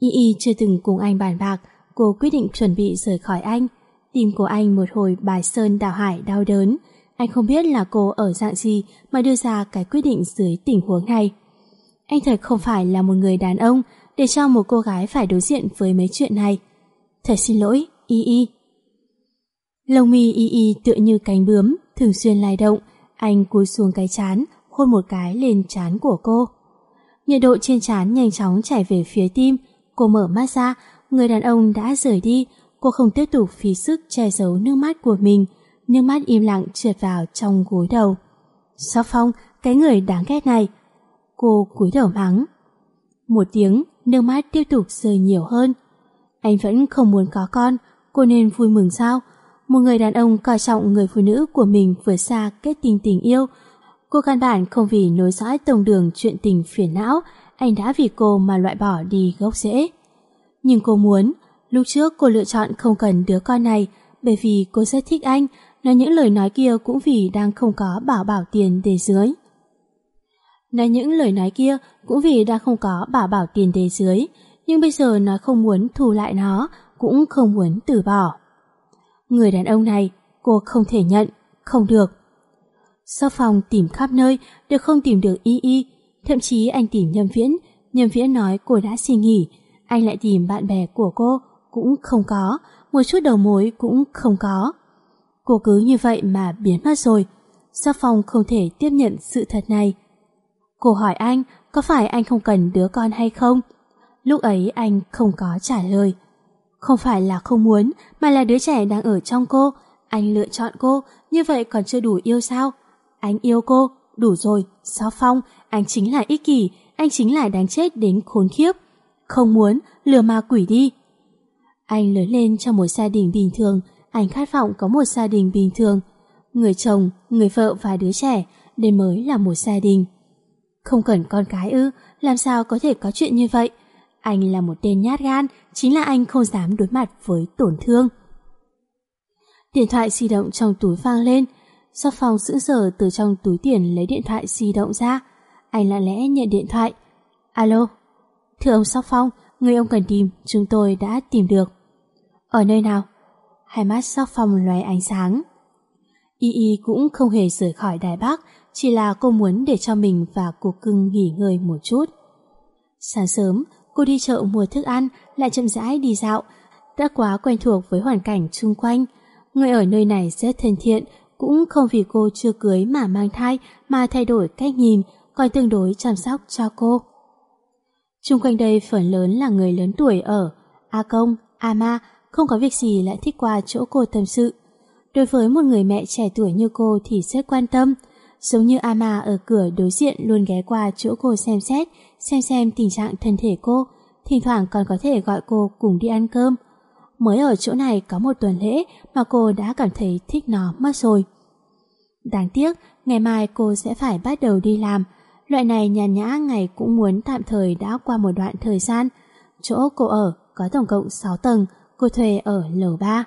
Y Y chưa từng cùng anh bàn bạc, cô quyết định chuẩn bị rời khỏi anh. Tim của anh một hồi bài sơn đảo hải đau đớn. Anh không biết là cô ở dạng gì mà đưa ra cái quyết định dưới tình huống này. Anh thật không phải là một người đàn ông để cho một cô gái phải đối diện với mấy chuyện này. Thật xin lỗi, Y Y. Lông mi Y Y tựa như cánh bướm, thường xuyên lay động. Anh cúi xuống cái trán, hôn một cái lên trán của cô. Nhiệt độ trên trán nhanh chóng chảy về phía tim. Cô mở mắt ra, người đàn ông đã rời đi. Cô không tiếp tục phí sức che giấu nước mắt của mình. Nước mắt im lặng trượt vào trong gối đầu. Sắc Phong, cái người đáng ghét này. Cô cúi đầu mắng. Một tiếng, nước mắt tiếp tục rơi nhiều hơn. Anh vẫn không muốn có con, cô nên vui mừng sao? Một người đàn ông coi trọng người phụ nữ của mình vượt xa kết tình yêu. Cô căn bản không vì nối dõi tông đường chuyện tình phiền não, anh đã vì cô mà loại bỏ đi gốc rễ. Nhưng cô muốn, lúc trước cô lựa chọn không cần đứa con này bởi vì cô rất thích anh, nói những lời nói kia cũng vì đang không có bảo tiền để dưới. Nói những lời nói kia cũng vì đang không có bảo tiền để dưới, nhưng bây giờ nói không muốn thu lại nó, cũng không muốn từ bỏ. Người đàn ông này, cô không thể nhận, không được. Sắc Phong tìm khắp nơi, đều không tìm được Y Y, thậm chí anh tìm Nhâm Viễn nói cô đã xin nghỉ, anh lại tìm bạn bè của cô, cũng không có, một chút đầu mối cũng không có. Cô cứ như vậy mà biến mất rồi. Sắc Phong không thể tiếp nhận sự thật này. Cô hỏi anh, có phải anh không cần đứa con hay không? Lúc ấy anh không có trả lời. Không phải là không muốn, mà là đứa trẻ đang ở trong cô. Anh lựa chọn cô, như vậy còn chưa đủ yêu sao? Anh yêu cô, đủ rồi. Sắc Phong, anh chính là ích kỷ, anh chính là đáng chết đến khốn khiếp. Không muốn, lừa ma quỷ đi. Anh lớn lên trong một gia đình bình thường, anh khát vọng có một gia đình bình thường. Người chồng, người vợ và đứa trẻ, đây mới là một gia đình. Không cần con cái ư, làm sao có thể có chuyện như vậy? Anh là một tên nhát gan, chính là anh không dám đối mặt với tổn thương. Điện thoại di động trong túi vang lên. Sắc Phong sững sờ từ trong túi tiền lấy điện thoại di động ra. Anh lặng lẽ nhận điện thoại. Alo, thưa ông Sắc Phong, người ông cần tìm, chúng tôi đã tìm được. Ở nơi nào? Hai mắt Sắc Phong lóe ánh sáng. Y Y cũng không hề rời khỏi Đài Bắc, chỉ là cô muốn để cho mình và cô cưng nghỉ ngơi một chút. Sáng sớm, cô đi chợ mua thức ăn, lại chậm rãi đi dạo, đã quá quen thuộc với hoàn cảnh chung quanh. Người ở nơi này rất thân thiện, cũng không vì cô chưa cưới mà mang thai mà thay đổi cách nhìn, còn tương đối chăm sóc cho cô. Chung quanh đây phần lớn là người lớn tuổi ở. A Công, A Ma không có việc gì lại thích qua chỗ cô tâm sự. Đối với một người mẹ trẻ tuổi như cô thì rất quan tâm. Giống như A Ma ở cửa đối diện luôn ghé qua chỗ cô xem xét, xem tình trạng thân thể cô, thỉnh thoảng còn có thể gọi cô cùng đi ăn cơm. Mới ở chỗ này có một tuần lễ mà cô đã cảm thấy thích nó mất rồi. Đáng tiếc, ngày mai cô sẽ phải bắt đầu đi làm. Loại này nhàn nhã ngày cũng muốn tạm thời đã qua một đoạn thời gian. Chỗ cô ở có tổng cộng 6 tầng, cô thuê ở lầu 3.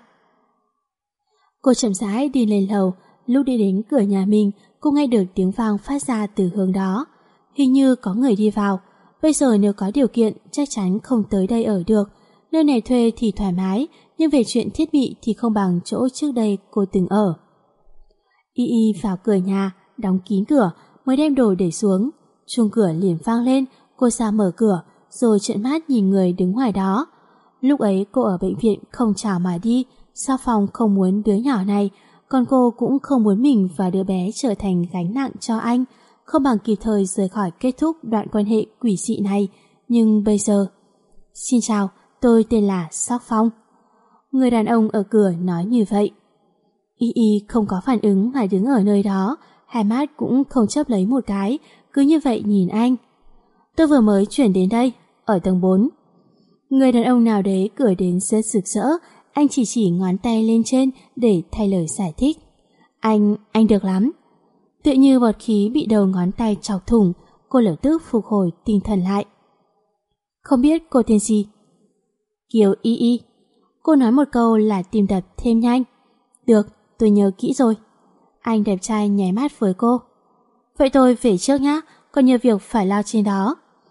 Cô chậm rãi đi lên lầu, lúc đi đến cửa nhà mình, cô nghe được tiếng vang phát ra từ hướng đó. Hình như có người đi vào. Bây giờ nếu có điều kiện chắc chắn không tới đây ở được. Nơi này thuê thì thoải mái, nhưng về chuyện thiết bị thì không bằng chỗ trước đây cô từng ở. Y Y vào cửa nhà, đóng kín cửa, mới đem đồ để xuống. Chuông cửa liền vang lên, cô ra mở cửa, rồi trợn mắt nhìn người đứng ngoài đó. Lúc ấy cô ở bệnh viện không chào mà đi, Sắc Phong không muốn đứa nhỏ này, còn cô cũng không muốn mình và đứa bé trở thành gánh nặng cho anh, không bằng kịp thời rời khỏi kết thúc đoạn quan hệ quỷ dị này. Nhưng bây giờ... Xin chào, tôi tên là Sắc Phong. Người đàn ông ở cửa nói như vậy. Y Y không có phản ứng mà đứng ở nơi đó, hai mắt cũng không chớp lấy một cái, cứ như vậy nhìn anh. Tôi vừa mới chuyển đến đây, ở tầng 4. Người đàn ông nào đấy cười đến rất rực rỡ, anh chỉ ngón tay lên trên để thay lời giải thích. Anh được lắm. Tự như bọt khí bị đầu ngón tay chọc thủng, cô lập tức phục hồi tinh thần lại. Không biết cô tên gì? Kiều Y Y. Cô nói một câu là tim đập thêm nhanh. Được, tôi nhớ kỹ rồi. Anh đẹp trai nháy mắt với cô. Vậy tôi về trước nhá, còn nhiều việc phải lo trên đó.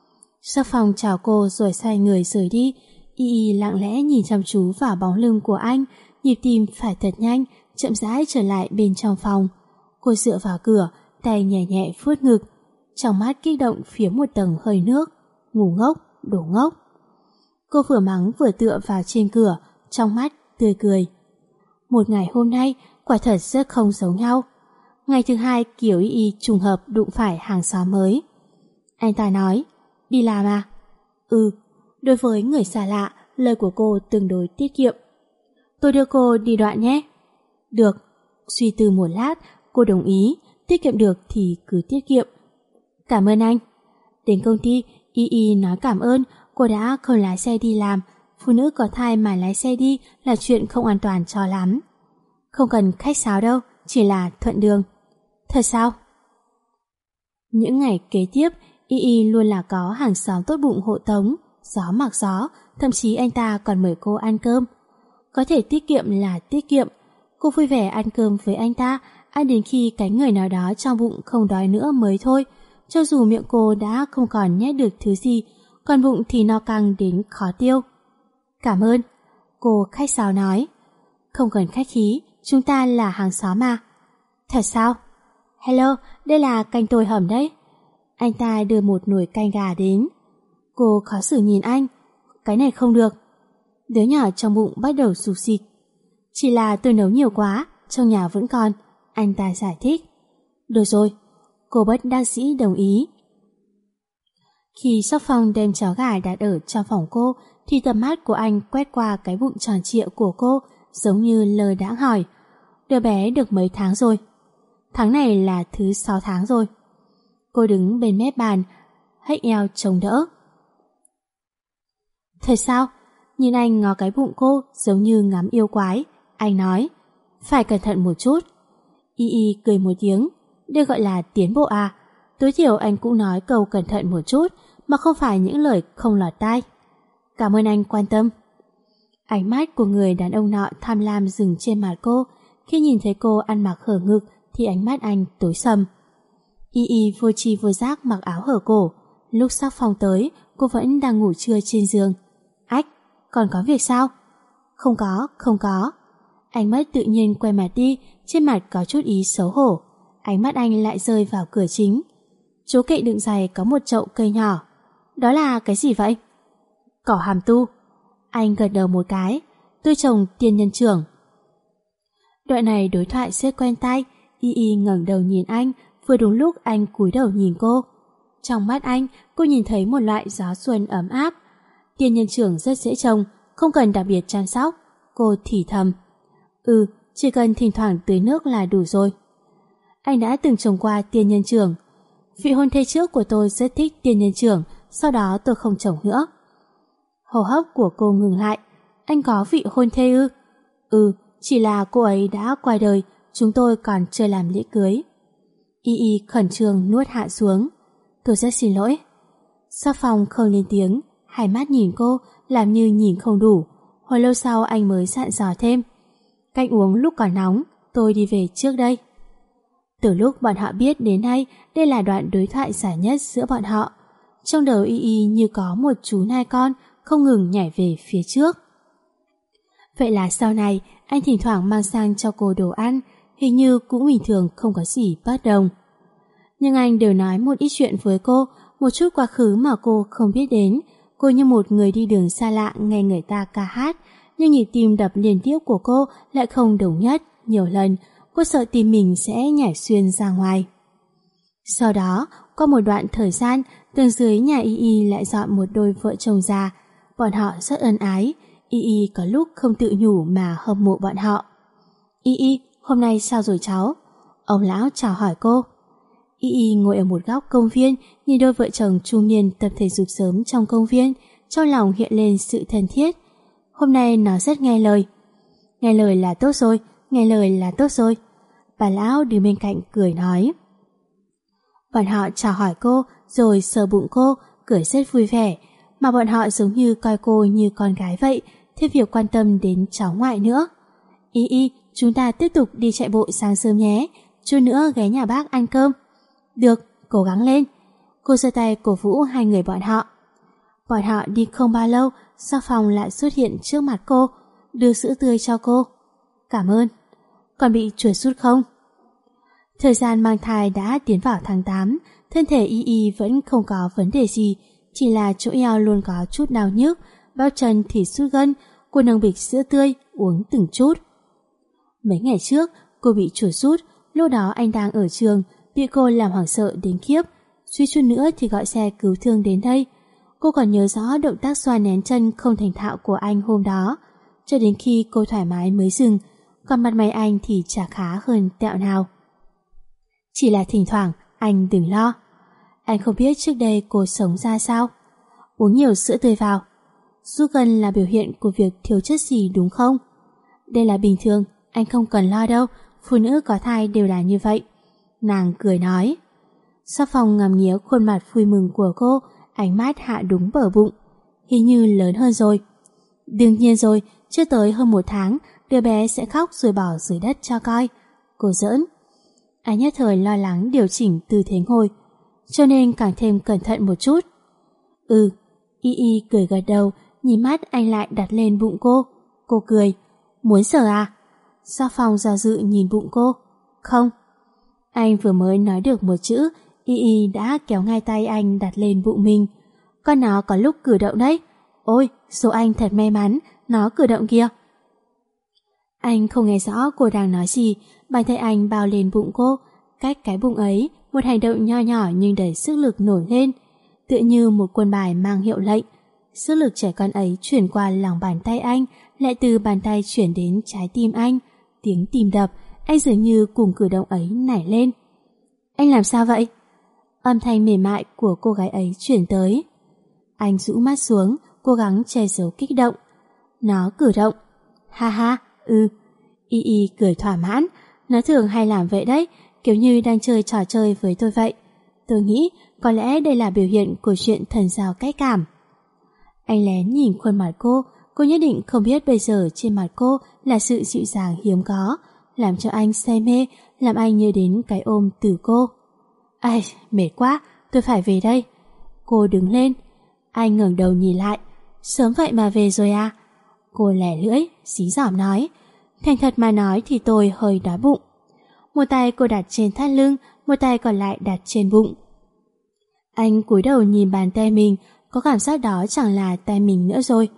Sắc Phong chào cô rồi xoay người rời đi. Y lặng lẽ nhìn chăm chú vào bóng lưng của anh, nhịp tim phải thật nhanh, chậm rãi trở lại bên trong phòng. Cô dựa vào cửa, tay nhẹ nhẹ vuốt ngực, trong mắt kích động phía một tầng hơi nước. Ngu ngốc, đồ ngốc. Cô vừa mắng vừa tựa vào trên cửa, trong mắt tươi cười. Một ngày hôm nay quả thật rất không giống nhau. Ngày thứ hai, Kiều Y trùng hợp đụng phải hàng xóm mới. Anh ta nói, đi làm à? Ừ. Đối với người xa lạ, lời của cô tương đối tiết kiệm. Tôi đưa cô đi đoạn nhé. Được. Suy tư một lát, cô đồng ý, tiết kiệm được thì cứ tiết kiệm. Cảm ơn anh. Đến công ty, Y nói cảm ơn, cô đã không lái xe đi làm. Phụ nữ có thai mà lái xe đi là chuyện không an toàn cho lắm. Không cần khách sáo đâu, chỉ là thuận đường. Thật sao? Những ngày kế tiếp, Y luôn là có hàng xóm tốt bụng hộ tống, gió mặc gió, thậm chí anh ta còn mời cô ăn cơm. Có thể tiết kiệm là tiết kiệm. Cô vui vẻ ăn cơm với anh ta, ăn đến khi cái người nào đó trong bụng không đói nữa mới thôi. Cho dù miệng cô đã không còn nhét được thứ gì, còn bụng thì no căng đến khó tiêu. Cảm ơn. Cô khách sáo nói. Không cần khách khí, chúng ta là hàng xóm mà. Thật sao? Hello, đây là canh tồi hầm đấy. Anh ta đưa một nồi canh gà đến. Cô khó xử nhìn anh. Cái này không được. Đứa nhỏ trong bụng bắt đầu sụp xịt. Chỉ là tôi nấu nhiều quá, trong nhà vẫn còn. Anh ta giải thích. Được rồi. Cô bất đắc dĩ đồng ý. Khi Sắc Phong đem cháo gà đặt ở trong phòng cô, thì tầm mắt của anh quét qua cái bụng tròn trịa của cô, giống như lơ đãng hỏi. Đứa bé được mấy tháng rồi? Tháng này là thứ 6 tháng rồi. Cô đứng bên mép bàn, hếch eo chống đỡ. Thật sao? Nhìn anh ngó cái bụng cô giống như ngắm yêu quái. Anh nói, phải cẩn thận một chút. Y cười một tiếng. Đây gọi là tiến bộ à? Tối thiểu anh cũng nói câu cẩn thận một chút, mà không phải những lời không lọt tai. Cảm ơn anh quan tâm. Ánh mắt của người đàn ông nọ tham lam dừng trên mặt cô. Khi nhìn thấy cô ăn mặc hở ngực thì ánh mắt anh tối sầm. Y vô tri vô giác mặc áo hở cổ. Lúc Sắc Phong tới, cô vẫn đang ngủ trưa trên giường. Ách, còn có việc sao? Không có. Ánh mắt tự nhiên quay mặt đi, trên mặt có chút ý xấu hổ. Ánh mắt anh lại rơi vào cửa chính. Chỗ kệ đựng giày có một chậu cây nhỏ. Đó là cái gì vậy? Cỏ hàm tu. Anh gật đầu một cái. Tôi trồng tiên nhân trưởng. Đoạn này đối thoại rất quen tai. Y ngẩng đầu nhìn anh, vừa đúng lúc anh cúi đầu nhìn cô. Trong mắt anh, cô nhìn thấy một loại gió xuân ấm áp. Tiên nhân trưởng rất dễ trồng, không cần đặc biệt chăm sóc. Cô thì thầm. Chỉ cần thỉnh thoảng tưới nước là đủ rồi. Anh đã từng trồng qua tiên nhân trưởng. Vị hôn thê trước của tôi rất thích tiên nhân trưởng, sau đó tôi không trồng nữa. Hô hấp của cô ngừng lại. Anh có vị hôn thê ư? Chỉ là cô ấy đã qua đời, chúng tôi còn chưa làm lễ cưới. Y khẩn trương nuốt hạ xuống. Tôi rất xin lỗi. Sắc Phong không lên tiếng, hai mắt nhìn cô, làm như nhìn không đủ. Hồi lâu sau anh mới dặn dò thêm. Canh uống lúc còn nóng, tôi đi về trước đây. Từ lúc bọn họ biết đến nay, đây là đoạn đối thoại dài nhất giữa bọn họ. Trong đầu Y như có một chú nai con không ngừng nhảy về phía trước. Vậy là sau này anh thỉnh thoảng mang sang cho cô đồ ăn, hình như cũng bình thường, không có gì bất đồng. Nhưng anh đều nói một ít chuyện với cô, một chút quá khứ mà cô không biết đến. Cô như một người đi đường xa lạ nghe người ta ca hát, nhưng nhịp tim đập liên tiếp của cô lại không đồng nhất. Nhiều lần cô sợ tim mình sẽ nhảy xuyên ra ngoài. Sau đó, qua một đoạn thời gian, tầng dưới nhà Y lại dọn một đôi vợ chồng già. Bọn họ rất ân ái. Y có lúc không tự nhủ mà hâm mộ bọn họ. Y, hôm nay sao rồi cháu? Ông lão chào hỏi cô. Y ngồi ở một góc công viên, nhìn đôi vợ chồng trung niên tập thể dục sớm trong công viên, trong lòng hiện lên sự thân thiết. Hôm nay nó rất nghe lời. Nghe lời là tốt rồi, nghe lời là tốt rồi. Bà lão đứng bên cạnh cười nói. Bọn họ chào hỏi cô, rồi sờ bụng cô, cười rất vui vẻ, mà bọn họ giống như coi cô như con gái vậy, thêm việc quan tâm đến cháu ngoại nữa. Y, chúng ta tiếp tục đi chạy bộ sáng sớm nhé, chút nữa ghé nhà bác ăn cơm. Được, cố gắng lên. Cô giơ tay cổ vũ hai người bọn họ. Bọn họ đi không bao lâu, Sắc Phong lại xuất hiện trước mặt cô, đưa sữa tươi cho cô. Cảm ơn. Còn bị chuột rút không? Thời gian mang thai đã tiến vào tháng 8, thân thể Y vẫn không có vấn đề gì, chỉ là chỗ eo luôn có chút đau nhức, bắp chân thì sút gân. Cô nâng bịch sữa tươi uống từng chút. Mấy ngày trước cô bị chuột rút, lúc đó anh đang ở trường, bị cô làm hoảng sợ đến khiếp, suýt chút nữa thì gọi xe cứu thương đến đây. Cô còn nhớ rõ động tác xoa nén chân không thành thạo của anh hôm đó, cho đến khi cô thoải mái mới dừng, còn mặt mày anh thì chả khá hơn tẹo nào. Chỉ là thỉnh thoảng anh đừng lo. Anh không biết trước đây cô sống ra sao. Uống nhiều sữa tươi vào. Rút gân là biểu hiện của việc thiếu chất gì đúng không? Đây là bình thường, anh không cần lo đâu, phụ nữ có thai đều là như vậy. Nàng cười nói. Sắc Phong ngắm nghía khuôn mặt vui mừng của cô, ánh mắt hạ đúng bờ bụng. Hình như lớn hơn rồi. Đương nhiên rồi, chưa tới hơn 1 tháng, đứa bé sẽ khóc rồi bỏ dưới đất cho coi. Cô giỡn. Anh nhất thời lo lắng điều chỉnh tư thế ngồi, cho nên càng thêm cẩn thận một chút. Y cười gật đầu, nhìn mắt anh lại đặt lên bụng cô. Cô cười. Muốn sờ à? Sắc Phong do dự nhìn bụng cô. Không. Anh vừa mới nói được một chữ, Y đã kéo ngay tay anh đặt lên bụng mình. Con nó có lúc cử động đấy. Ôi, số anh thật may mắn, nó cử động kìa. Anh không nghe rõ cô đang nói gì, bàn tay anh bao lên bụng cô. Cách cái bụng ấy, một hành động nho nhỏ nhưng đầy sức lực nổi lên, tựa như một quân bài mang hiệu lệnh. Sức lực trẻ con ấy chuyển qua lòng bàn tay anh, lại từ bàn tay chuyển đến trái tim anh. Tiếng tim đập, anh dường như cùng cử động ấy nảy lên. Anh làm sao vậy? Âm thanh mềm mại của cô gái ấy chuyển tới. Anh rũ mắt xuống, cố gắng che giấu kích động. Nó cử động. Ha ha, Y cười thỏa mãn. Nó thường hay làm vậy đấy, kiểu như đang chơi trò chơi với tôi vậy. Tôi nghĩ có lẽ đây là biểu hiện của chuyện thần giao cách cảm. Anh lén nhìn khuôn mặt cô nhất định không biết bây giờ trên mặt cô là sự dịu dàng hiếm có, làm cho anh say mê, làm anh nhớ đến cái ôm từ cô. Ai, mệt quá, tôi phải về đây. Cô đứng lên. Anh ngẩng đầu nhìn lại. Sớm vậy mà về rồi à? Cô lẻ lưỡi, xí giỏm nói. Thành thật mà nói thì tôi hơi đói bụng. Một tay cô đặt trên thắt lưng, một tay còn lại đặt trên bụng. Anh cúi đầu nhìn bàn tay mình, có cảm giác đó chẳng là tay mình nữa rồi.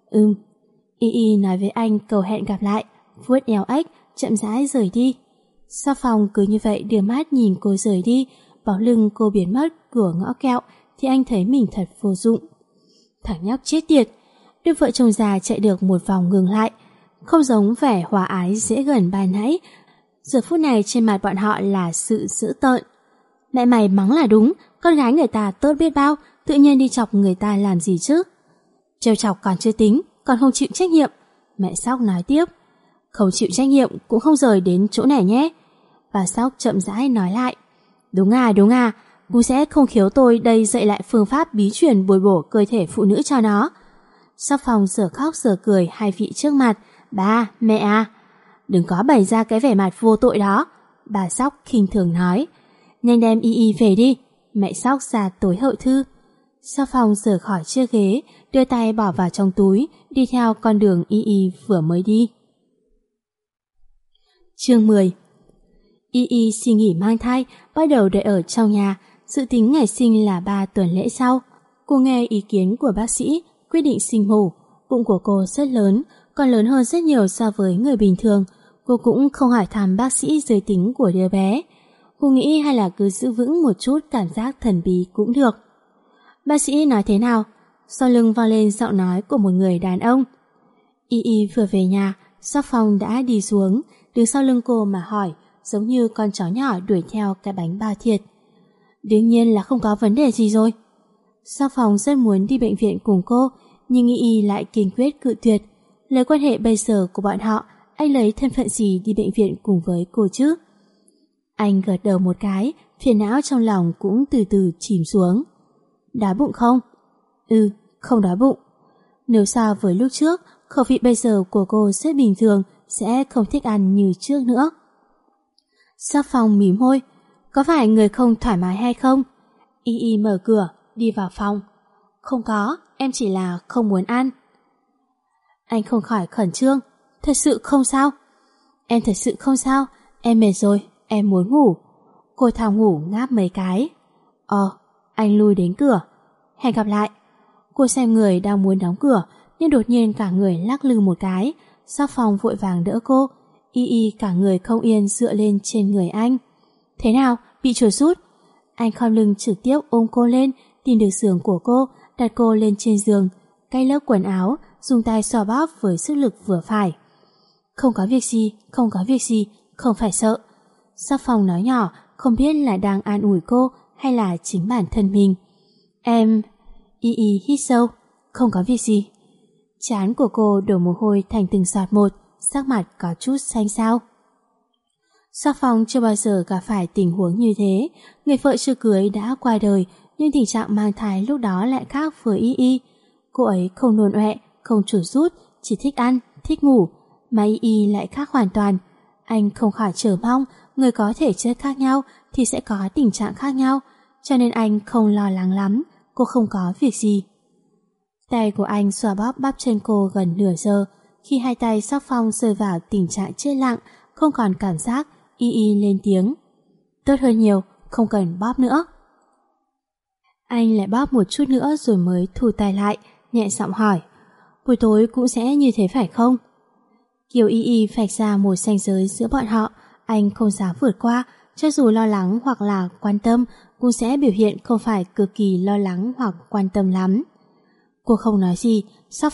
Y nói với anh cầu hẹn gặp lại, vuốt eo ếch, chậm rãi rời đi. Sắc Phong cứ như vậy đưa mắt nhìn cô rời đi, bóng lưng cô biến mất cửa ngõ kẹo, thì anh thấy mình thật vô dụng. Thằng nhóc chết tiệt. Đôi vợ chồng già chạy được một vòng ngừng lại, không giống vẻ hòa ái dễ gần ban nãy. Giờ phút này trên mặt bọn họ là sự dữ tợn. Mẹ mày mắng là đúng, con gái người ta tốt biết bao, tự nhiên đi chọc người ta làm gì chứ? Trêu chọc còn chưa tính, còn không chịu trách nhiệm. Mẹ Sóc nói tiếp. Không chịu trách nhiệm cũng không rời đến chỗ này nhé. Bà Sóc chậm rãi nói lại. Đúng à, bố sẽ không khiếu tôi đây dạy lại phương pháp bí truyền bồi bổ cơ thể phụ nữ cho nó. Sắc Phong giờ khóc giờ cười hai vị trước mặt. Ba, mẹ à, đừng có bày ra cái vẻ mặt vô tội đó. Bà Sóc khinh thường nói. Nhanh đem Y về đi. Mẹ Sóc ra tối hậu thư. Sắc Phong rời khỏi chiếc ghế, đưa tay bỏ vào trong túi, đi theo con đường Y vừa mới đi. Chương 10. Y xin nghỉ mang thai, bắt đầu đợi ở trong nhà, dự tính ngày sinh là 3 tuần lễ sau. Cô nghe ý kiến của bác sĩ, quyết định sinh mổ. Bụng của cô rất lớn, còn lớn hơn rất nhiều so với người bình thường. Cô cũng không hỏi thăm bác sĩ giới tính của đứa bé. Cô nghĩ hay là cứ giữ vững một chút cảm giác thần bí cũng được. Bác sĩ nói thế nào? Sau lưng vang lên giọng nói của một người đàn ông. Y vừa về nhà, Sắc Phong đã đi xuống, đứng sau lưng cô mà hỏi, giống như con chó nhỏ đuổi theo cái bánh bao thịt. Đương nhiên là không có vấn đề gì rồi. Sắc Phong rất muốn đi bệnh viện cùng cô, nhưng Y lại kiên quyết cự tuyệt. Lấy quan hệ bây giờ của bọn họ, anh lấy thân phận gì đi bệnh viện cùng với cô chứ? Anh gật đầu một cái, phiền não trong lòng cũng từ từ chìm xuống. Đói bụng không? Không đói bụng. Nếu so với lúc trước, khẩu vị bây giờ của cô rất bình thường, sẽ không thích ăn như trước nữa. Sắc Phong mím môi. Có phải người không thoải mái hay không? Y mở cửa, đi vào phòng. Không có, em chỉ là không muốn ăn. Anh không khỏi khẩn trương. Thật sự không sao? Em thật sự không sao, em mệt rồi, em muốn ngủ. Cô thào ngủ ngáp mấy cái. Anh lui đến cửa. Hẹn gặp lại. Cô xem người đang muốn đóng cửa, nhưng đột nhiên cả người lắc lư một cái. Sắc Phong vội vàng đỡ cô. Y cả người không yên dựa lên trên người anh. Thế nào, bị chuột rút? Anh khom lưng trực tiếp ôm cô lên, tìm được giường của cô, đặt cô lên trên giường, cay lớp quần áo, dùng tay xoa bóp với sức lực vừa phải. Không có việc gì, không có việc gì, không phải sợ. Sắc Phong nói nhỏ, không biết là đang an ủi cô hay là chính bản thân mình. Em... Y hít sâu, không có việc gì. Trán của cô đổ mồ hôi thành từng giọt một, sắc mặt có chút xanh xao. Sắc Phong chưa bao giờ gặp phải tình huống như thế. Người vợ chưa cưới đã qua đời, nhưng tình trạng mang thai lúc đó lại khác với Y. Cô ấy không nôn ọe, không chuột rút, chỉ thích ăn, thích ngủ. Mà Y lại khác hoàn toàn. Anh không khỏi chờ mong người có thể chất khác nhau thì sẽ có tình trạng khác nhau, cho nên anh không lo lắng lắm. Cô không có việc gì. Tay của anh xoa bóp bắp chân cô gần nửa giờ. Khi hai tay Sắc Phong rơi vào tình trạng chết lặng, không còn cảm giác, Y lên tiếng. Tốt hơn nhiều, không cần bóp nữa. Anh lại bóp một chút nữa rồi mới thu tay lại, nhẹ giọng hỏi. Buổi tối cũng sẽ như thế phải không? Kiều Y vạch ra một ranh giới giữa bọn họ, anh không dám vượt qua, cho dù lo lắng hoặc là quan tâm, cũng sẽ biểu hiện không phải cực kỳ lo lắng hoặc quan tâm lắm. Cô không nói gì, Sắc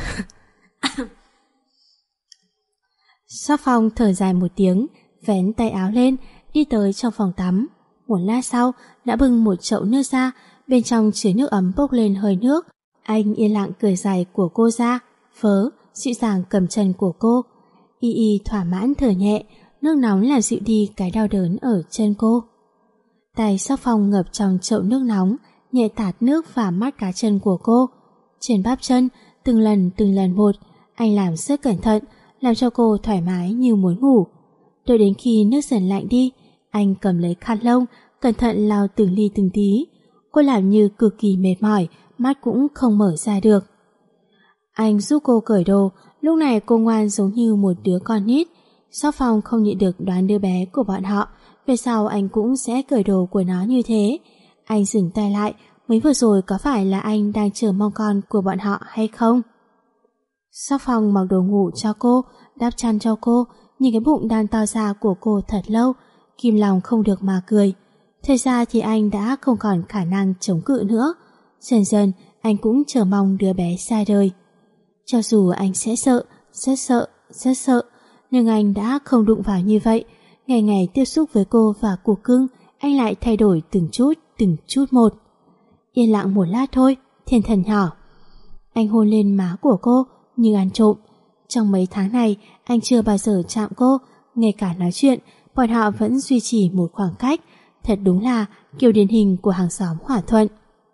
Phong thở dài một tiếng, vén tay áo lên, đi tới trong phòng tắm. Một lát sau, đã bưng một chậu nước ra, bên trong chứa nước ấm bốc lên hơi nước. Anh yên lặng cởi giày của cô ra, vớ, dịu dàng cầm chân của cô. Y thỏa mãn thở nhẹ, nước nóng làm dịu đi cái đau đớn ở chân cô. Tay Sắc Phong ngập trong chậu nước nóng, nhẹ tạt nước vào mắt cá chân của cô. Trên bắp chân, từng lần một, anh làm rất cẩn thận, làm cho cô thoải mái như muốn ngủ. Đợi đến khi nước dần lạnh đi, anh cầm lấy khăn lông, cẩn thận lau từng ly từng tí. Cô làm như cực kỳ mệt mỏi, mắt cũng không mở ra được. Anh giúp cô cởi đồ, lúc này cô ngoan giống như một đứa con nít. Sắc Phong không nhịn được đoán đứa bé của bọn họ, về sau anh cũng sẽ cởi đồ của nó như thế. Anh dừng tay lại, mới vừa rồi có phải là anh đang chờ mong con của bọn họ hay không? Sắc Phong mặc đồ ngủ cho cô, đắp chăn cho cô, nhìn cái bụng đang to ra của cô thật lâu, kìm lòng không được mà cười. Thật ra thì anh đã không còn khả năng chống cự nữa. Dần dần anh cũng chờ mong đứa bé ra đời. Cho dù anh sẽ sợ, rất sợ, nhưng anh đã không đụng vào như vậy. Ngày ngày tiếp xúc với cô và củ cưng, anh lại thay đổi từng chút một. Yên lặng một lát thôi, thiên thần nhỏ. Anh hôn lên má của cô như ăn trộm. Trong mấy tháng này, anh chưa bao giờ chạm cô, ngay cả nói chuyện, bọn họ vẫn duy trì một khoảng cách. Thật đúng là kiểu điển hình của hàng xóm hòa thuận.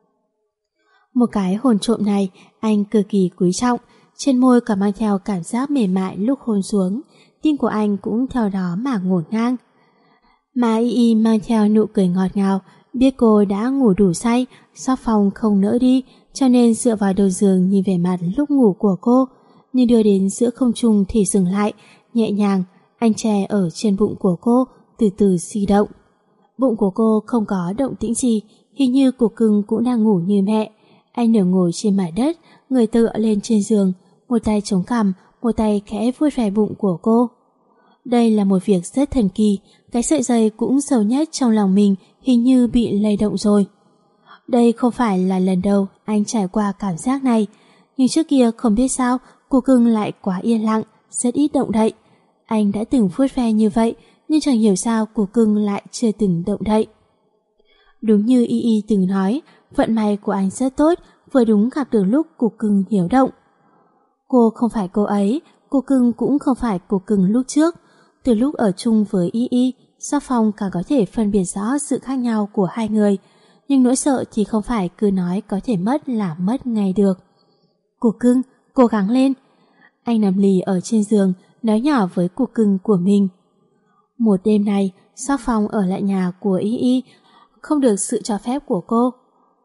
Một cái hôn trộm này, anh cực kỳ quý trọng, trên môi còn mang theo cảm giác mềm mại lúc hôn xuống, tim của anh cũng theo đó mà ngổn ngang. Mà Y mang theo nụ cười ngọt ngào, biết cô đã ngủ đủ say, Sắc Phong không nỡ đi, cho nên dựa vào đầu giường nhìn về mặt lúc ngủ của cô, nhưng đưa đến giữa không trung thì dừng lại, nhẹ nhàng, anh chè ở trên bụng của cô, từ từ di động. Bụng của cô không có động tĩnh gì, hình như cục cưng cũng đang ngủ như mẹ. Anh nửa ngồi trên mặt đất, người tựa lên trên giường, một tay chống cằm, một tay khẽ vuốt ve bụng của cô. Đây là một việc rất thần kỳ, cái sợi dây cũng sâu nhất trong lòng mình hình như bị lay động rồi. Đây không phải là lần đầu anh trải qua cảm giác này, nhưng trước kia không biết sao cục cưng lại quá yên lặng, rất ít động đậy. Anh đã từng vuốt ve như vậy, nhưng chẳng hiểu sao cục cưng lại chưa từng động đậy. Đúng như Y từng nói, vận may của anh rất tốt, vừa đúng gặp được lúc cục cưng hiếu động. Cô không phải cô ấy, cục cưng cũng không phải cục cưng lúc trước. Từ lúc ở chung với Y, Sắc Phong càng có thể phân biệt rõ sự khác nhau của hai người, nhưng nỗi sợ thì không phải cứ nói có thể mất là mất ngay được. Cục cưng, cố gắng lên. Anh nằm lì ở trên giường, nói nhỏ với cục cưng của mình. Một đêm này, Sắc Phong ở lại nhà của Y, không được sự cho phép của cô.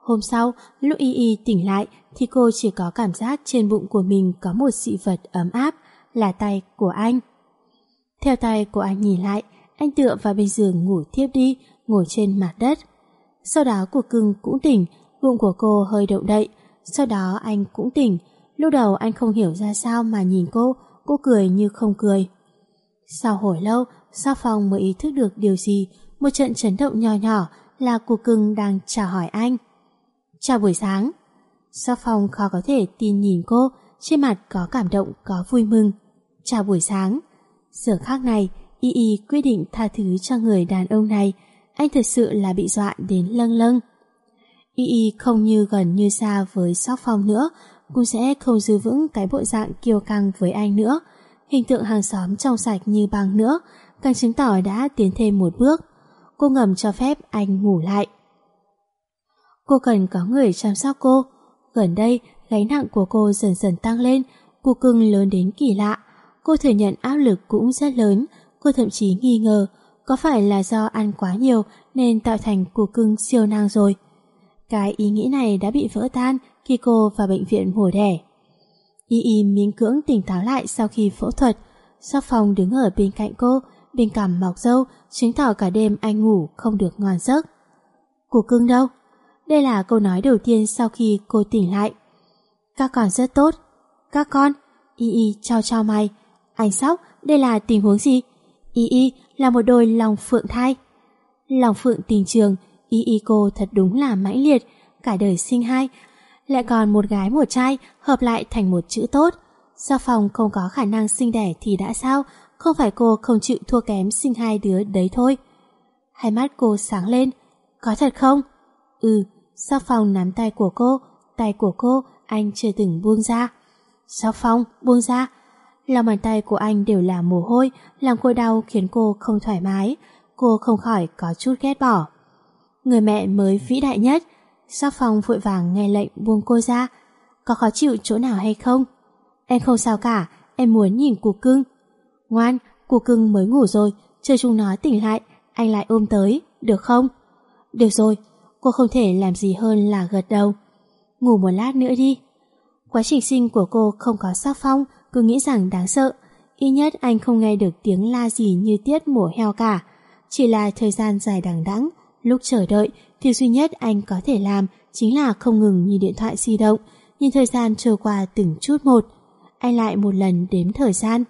Hôm sau, lúc Y Y tỉnh lại thì cô chỉ có cảm giác trên bụng của mình có một dị vật ấm áp, là tay của anh. Theo tay của anh nhìn lại, anh tựa vào bên giường ngủ thiếp đi, ngồi trên mặt đất. Sau đó Cục Cưng cũng tỉnh, bụng của cô hơi động đậy. Sau đó anh cũng tỉnh. Lúc đầu anh không hiểu ra sao mà nhìn cô cười như không cười. Sau hồi lâu, Sắc Phong mới ý thức được điều gì. Một trận chấn động nhỏ nhỏ là Cục Cưng đang chào hỏi anh. Chào buổi sáng. Sắc Phong khó có thể tin nhìn cô, trên mặt có cảm động, có vui mừng. Chào buổi sáng. Giờ khác này, Y Y quyết định tha thứ cho người đàn ông này. Anh thật sự là bị dọa đến lâng lâng. Y Y không như gần như xa với Sắc Phong nữa, cũng sẽ không giữ vững cái bộ dạng kiêu căng với anh nữa. Hình tượng hàng xóm trong sạch như băng nữa, càng chứng tỏ đã tiến thêm một bước. Cô ngầm cho phép anh ngủ lại. Cô cần có người chăm sóc cô. Gần đây, gánh nặng của cô dần dần tăng lên, Cục Cưng lớn đến kỳ lạ. Cô thừa nhận áp lực cũng rất lớn. Cô thậm chí nghi ngờ có phải là do ăn quá nhiều nên tạo thành Cục Cưng siêu năng rồi. Cái ý nghĩ này đã bị vỡ tan khi cô vào bệnh viện mổ đẻ. Y Y miễn cưỡng tỉnh táo lại sau khi phẫu thuật. Sắc Phong đứng ở bên cạnh cô, bên cằm mọc râu, chứng tỏ cả đêm anh ngủ không được ngon giấc. Cục Cưng đâu? Đây là câu nói đầu tiên sau khi cô tỉnh lại. Các con rất tốt. Các con? Y Y trao mày. Anh Sóc, đây là tình huống gì? Y Y là một đôi long phượng thai. Long phượng tình trường, Y Y cô thật đúng là mãnh liệt, cả đời sinh hai, lại còn một gái một trai hợp lại thành một chữ tốt. Sắc Phong không có khả năng sinh đẻ thì đã sao, không phải cô không chịu thua kém sinh hai đứa đấy thôi. Hai mắt cô sáng lên. Có thật không? Ừ. Sắc Phong nắm tay của cô anh chưa từng buông ra. Sắc Phong, buông ra. Lòng bàn tay của anh đều là mồ hôi, làm cô đau khiến cô không thoải mái. Cô không khỏi có chút ghét bỏ. Người mẹ mới vĩ đại nhất. Sắc Phong vội vàng nghe lệnh buông cô ra. Có khó chịu chỗ nào hay không? Em không sao cả, em muốn nhìn Cục Cưng. Ngoan, Cục Cưng mới ngủ rồi, chờ chúng nó tỉnh lại, anh lại ôm tới, được không? Được rồi, cô không thể làm gì hơn là gật đầu. Ngủ một lát nữa đi. Quá trình sinh của cô không có Sắc Phong, cứ nghĩ rằng đáng sợ. Ít nhất anh không nghe được tiếng la gì như tiết mổ heo cả. Chỉ là thời gian dài đằng đẵng, lúc chờ đợi, việc duy nhất anh có thể làm chính là không ngừng nhìn điện thoại di động, nhìn thời gian trôi qua từng chút một. Anh lại một lần đếm thời gian.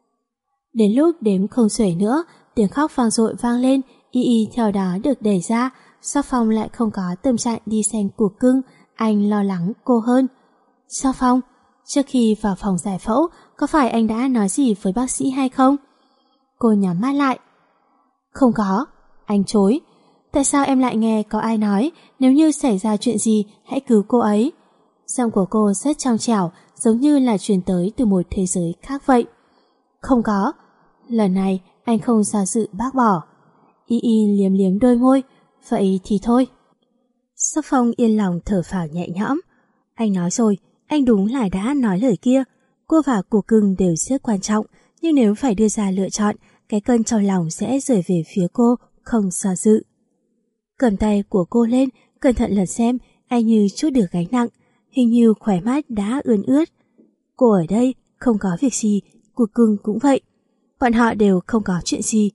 Đến lúc đếm không xuể nữa, tiếng khóc vang dội vang lên, Y Y theo đó được đẩy ra. Sắc Phong lại không có tâm trạng đi xem Cục Cưng, anh lo lắng cô hơn. Sắc Phong, trước khi vào phòng giải phẫu, có phải anh đã nói gì với bác sĩ hay không? Cô nhắm mắt lại. Không có, anh chối. Tại sao em lại nghe có ai nói nếu như xảy ra chuyện gì hãy cứu cô ấy? Giọng của cô rất trong trẻo, giống như là truyền tới từ một thế giới khác vậy. Không có. Lần này anh không do dự bác bỏ. Y Y liếm liếm đôi môi. Vậy thì thôi. Sắc Phong yên lòng thở phào nhẹ nhõm. Anh nói rồi, anh đúng là đã nói lời kia. Cô và Cục Cưng đều rất quan trọng, nhưng nếu phải đưa ra lựa chọn, cái cân trong lòng sẽ rời về phía cô, không do dự. Cầm tay của cô lên, cẩn thận lật xem, anh như chút được gánh nặng, hình như khóe mắt đã ươn ướt. Cô ở đây, không có việc gì, Cục Cưng cũng vậy. Bọn họ đều không có chuyện gì.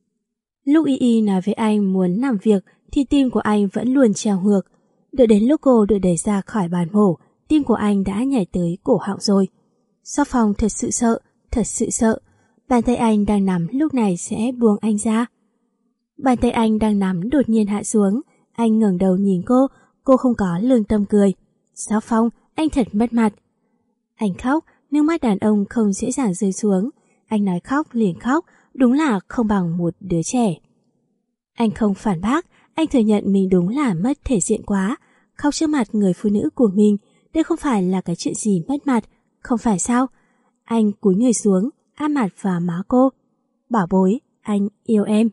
Lúc Y Y nói với anh muốn làm việc thì tim của anh vẫn luôn treo ngược. Đợi đến lúc cô được đẩy ra khỏi bàn mổ, tim của anh đã nhảy tới cổ họng rồi. Sắc Phong thật sự sợ. Bàn tay anh đang nắm lúc này sẽ buông anh ra. Bàn tay anh đang nắm đột nhiên hạ xuống. Anh ngẩng đầu nhìn cô không có lương tâm cười. Sắc Phong, anh thật mất mặt. Anh khóc, nước mắt đàn ông không dễ dàng rơi xuống. Anh nói khóc liền khóc, đúng là không bằng một đứa trẻ. Anh không phản bác, anh thừa nhận mình đúng là mất thể diện quá. Khóc trước mặt người phụ nữ của mình, đây không phải là cái chuyện gì mất mặt, không phải sao? Anh cúi người xuống, áp mặt vào má cô. Bảo bối, anh yêu em.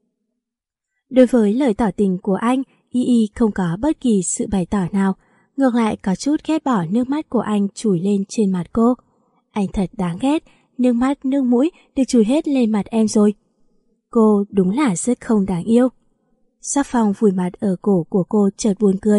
Đối với lời tỏ tình của anh, Y Y không có bất kỳ sự bày tỏ nào, ngược lại có chút ghét bỏ nước mắt của anh chùi lên trên mặt cô. Anh thật đáng ghét, nước mắt nước mũi được chùi hết lên mặt em rồi. Cô đúng là rất không đáng yêu. Sắc Phong vùi mặt ở cổ của cô chợt buồn cười,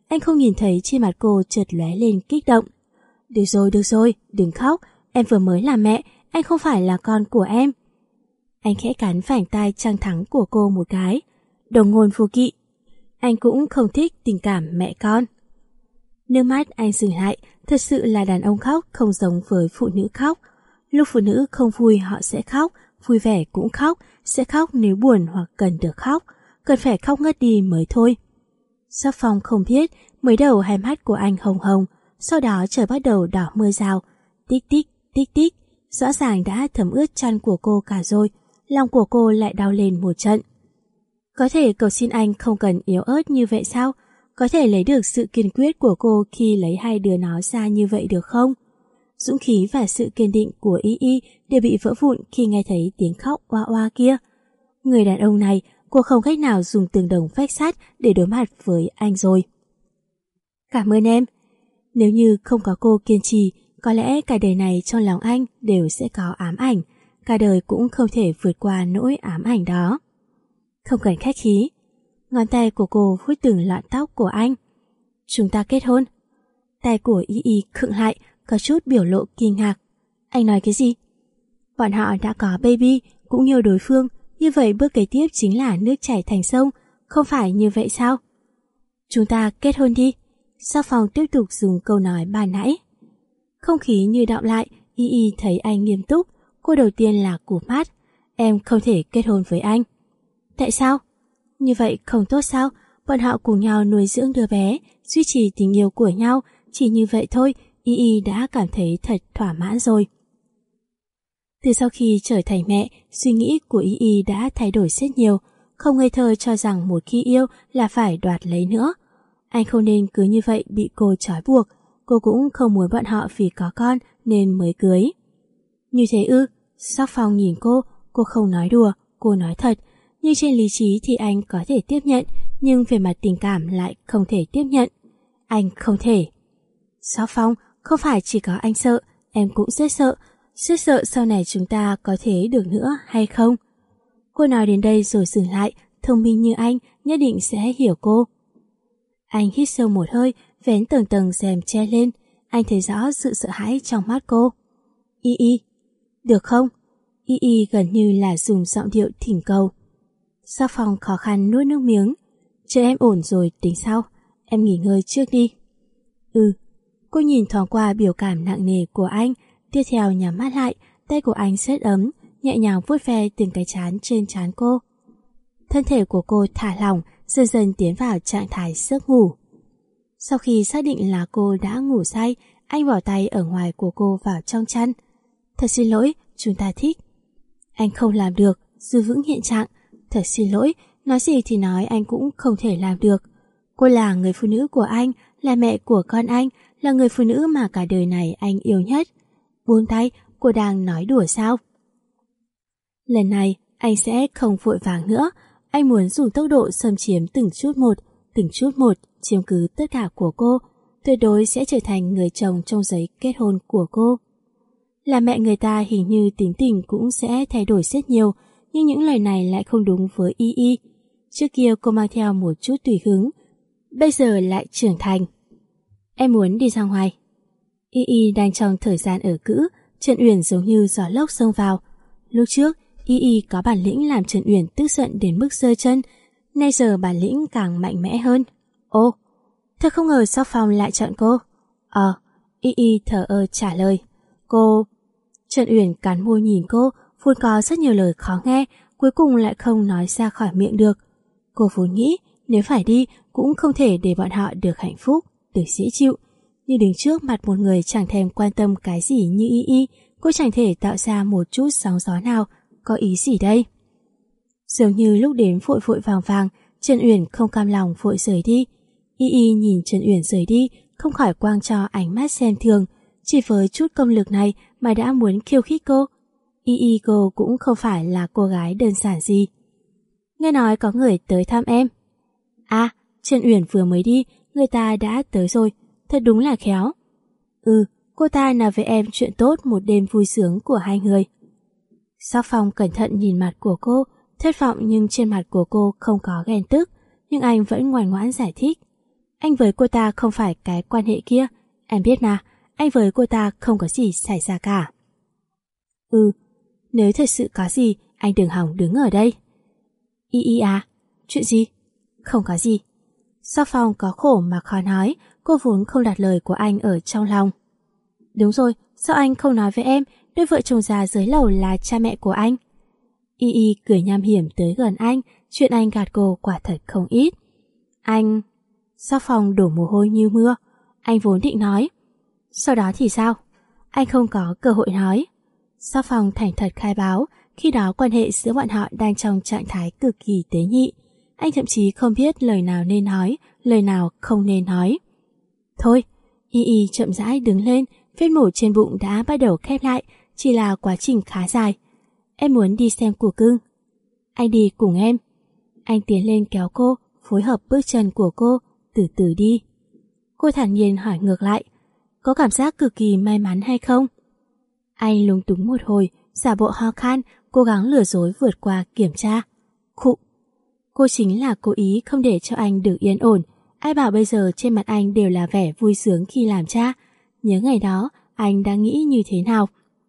Anh không nhìn thấy trên mặt cô chợt lóe lên kích động. Được rồi, đừng khóc, em vừa mới là mẹ, anh không phải là con của em. Anh khẽ cắn vành tai trăng thắng của cô một cái. Đồ ngôn vô kỵ. Anh cũng không thích tình cảm mẹ con. Nước mắt anh dừng lại, thật sự là đàn ông khóc không giống với phụ nữ khóc. Lúc phụ nữ không vui họ sẽ khóc, vui vẻ cũng khóc, sẽ khóc nếu buồn hoặc cần được khóc, cần phải khóc ngất đi mới thôi. Sắc Phong không biết, mới đầu hai mắt của anh hồng hồng, sau đó trời bắt đầu đỏ mưa rào. Tích tích, tích tích, rõ ràng đã thấm ướt chăn của cô cả rồi, lòng của cô lại đau lên một trận. Có thể cầu xin anh không cần yếu ớt như vậy sao? Có thể lấy được sự kiên quyết của cô khi lấy hai đứa nó ra như vậy được không? Dũng khí và sự kiên định của Y đều bị vỡ vụn khi nghe thấy tiếng khóc oa oa kia. Người đàn ông này, cô không cách nào dùng tường đồng vách sắt để đối mặt với anh rồi. Cảm ơn em. Nếu như không có cô kiên trì, có lẽ cả đời này trong lòng anh đều sẽ có ám ảnh, cả đời cũng không thể vượt qua nỗi ám ảnh đó. Không cần khách khí. Ngón tay của cô vuốt từng lọn tóc của anh. Chúng ta kết hôn. Tay của Y khựng lại, có chút biểu lộ kinh ngạc. Anh nói cái gì? Bọn họ đã có baby, cũng yêu đối phương, như vậy bước kế tiếp chính là nước chảy thành sông, không phải như vậy sao? Chúng ta kết hôn đi. Sắc Phong tiếp tục dùng câu nói ban nãy. Không khí như đọng lại, Y thấy anh nghiêm túc, cô đầu tiên là cụp mắt. Em không thể kết hôn với anh. Tại sao? Như vậy không tốt sao? Bọn họ cùng nhau nuôi dưỡng đứa bé, duy trì tình yêu của nhau, chỉ như vậy thôi, Y đã cảm thấy thật thỏa mãn rồi. Từ sau khi trở thành mẹ, suy nghĩ của Y đã thay đổi rất nhiều, không ngây thơ cho rằng một khi yêu là phải đoạt lấy nữa. Anh không nên cứ như vậy bị cô trói buộc, cô cũng không muốn bọn họ vì có con nên mới cưới. Như thế ư? Sắc Phong nhìn cô không nói đùa, cô nói thật. Nhưng trên lý trí thì anh có thể tiếp nhận, nhưng về mặt tình cảm lại không thể tiếp nhận. Anh không thể. Sắc Phong, không phải chỉ có anh sợ, em cũng rất sợ sau này chúng ta có thể được nữa hay không? Cô nói đến đây rồi dừng lại, thông minh như anh nhất định sẽ hiểu cô. Anh hít sâu một hơi, vén tầng tầng rèm che lên, anh thấy rõ sự sợ hãi trong mắt cô. Y, được không? Y gần như là dùng giọng điệu thỉnh cầu. Sắc Phong khó khăn nuốt nước miếng. Chờ em ổn rồi tính sau, em nghỉ ngơi trước đi. Cô nhìn thoáng qua biểu cảm nặng nề của anh, tiếp theo nhắm mắt lại, tay của anh rất ấm, nhẹ nhàng vuốt ve từng cái trán trên trán cô. Thân thể của cô thả lỏng, dần dần tiến vào trạng thái giấc ngủ. Sau khi xác định là cô đã ngủ say, anh bỏ tay ở ngoài của cô vào trong chăn. Thật xin lỗi, chúng ta thích. Anh không làm được, giữ vững hiện trạng. Thật xin lỗi, nói gì thì nói anh cũng không thể làm được. Cô là người phụ nữ của anh, là mẹ của con anh, là người phụ nữ mà cả đời này anh yêu nhất. Buông tay, cô đang nói đùa sao? Lần này, anh sẽ không vội vàng nữa. Anh muốn dùng tốc độ xâm chiếm từng chút một, chiếm cứ tất cả của cô. Tuyệt đối sẽ trở thành người chồng trong giấy kết hôn của cô. Là mẹ người ta hình như tính tình cũng sẽ thay đổi rất nhiều, nhưng những lời này lại không đúng với Y. Trước kia cô mang theo một chút tùy hứng, bây giờ lại trưởng thành. Em muốn đi ra ngoài. Y đang trong thời gian ở cữ, Trần Uyển giống như gió lốc xông vào. Lúc trước, Y có bản lĩnh làm Trần Uyển tức giận đến mức giơ chân, nay giờ bản lĩnh càng mạnh mẽ hơn. Ô, thật không ngờ Sắc Phong lại chọn cô. Y thở ơ trả lời. Cô... Trần Uyển cắn môi nhìn cô, vốn có rất nhiều lời khó nghe, cuối cùng lại không nói ra khỏi miệng được. Cô vốn nghĩ nếu phải đi cũng không thể để bọn họ được hạnh phúc, được dễ chịu. Nhưng đứng trước mặt một người chẳng thèm quan tâm cái gì như Y, cô chẳng thể tạo ra một chút sóng gió nào. Có ý gì đây? Dường như lúc đến vội vội vàng vàng, Trần Uyển không cam lòng vội rời đi. Y nhìn Trần Uyển rời đi, không khỏi quang cho ánh mắt xem thường. Chỉ với chút công lực này mà đã muốn khiêu khích cô. Y cô cũng không phải là cô gái đơn giản gì. Nghe nói có người tới thăm em. À, Trần Uyển vừa mới đi, người ta đã tới rồi, thật đúng là khéo. Cô ta nói với em chuyện tốt một đêm vui sướng của hai người. Sắc Phong cẩn thận nhìn mặt của cô, thất vọng nhưng trên mặt của cô không có ghen tức, nhưng anh vẫn ngoan ngoãn giải thích. Anh với cô ta không phải cái quan hệ kia. Em biết mà, anh với cô ta không có gì xảy ra cả. Nếu thật sự có gì, anh đừng hòng đứng ở đây. Y à, chuyện gì? Không có gì. Sắc Phong có khổ mà khó nói, cô vốn không đặt lời của anh ở trong lòng. Đúng rồi, sao anh không nói với em, đôi vợ chồng già dưới lầu là cha mẹ của anh? Y cười nham hiểm tới gần anh, chuyện anh gạt cô quả thật không ít. Anh... Sắc Phong đổ mồ hôi như mưa. Anh vốn định nói. Sau đó thì sao? Anh không có cơ hội nói. Sắc Phong thành thật khai báo, khi đó quan hệ giữa bọn họ đang trong trạng thái cực kỳ tế nhị. Anh thậm chí không biết lời nào nên nói, lời nào không nên nói. Thôi, Y chậm rãi đứng lên, vết mổ trên bụng đã bắt đầu khép lại, chỉ là quá trình khá dài. Em muốn đi xem của cưng. Anh đi cùng em. Anh tiến lên kéo cô, phối hợp bước chân của cô, từ từ đi. Cô thản nhiên hỏi ngược lại, có cảm giác cực kỳ may mắn hay không? Anh lúng túng một hồi, giả bộ ho khan, cố gắng lừa dối vượt qua kiểm tra. Khụ. Cô chính là cố ý không để cho anh được yên ổn. Ai bảo bây giờ trên mặt anh đều là vẻ vui sướng khi làm cha. Nhớ ngày đó, anh đã nghĩ như thế nào?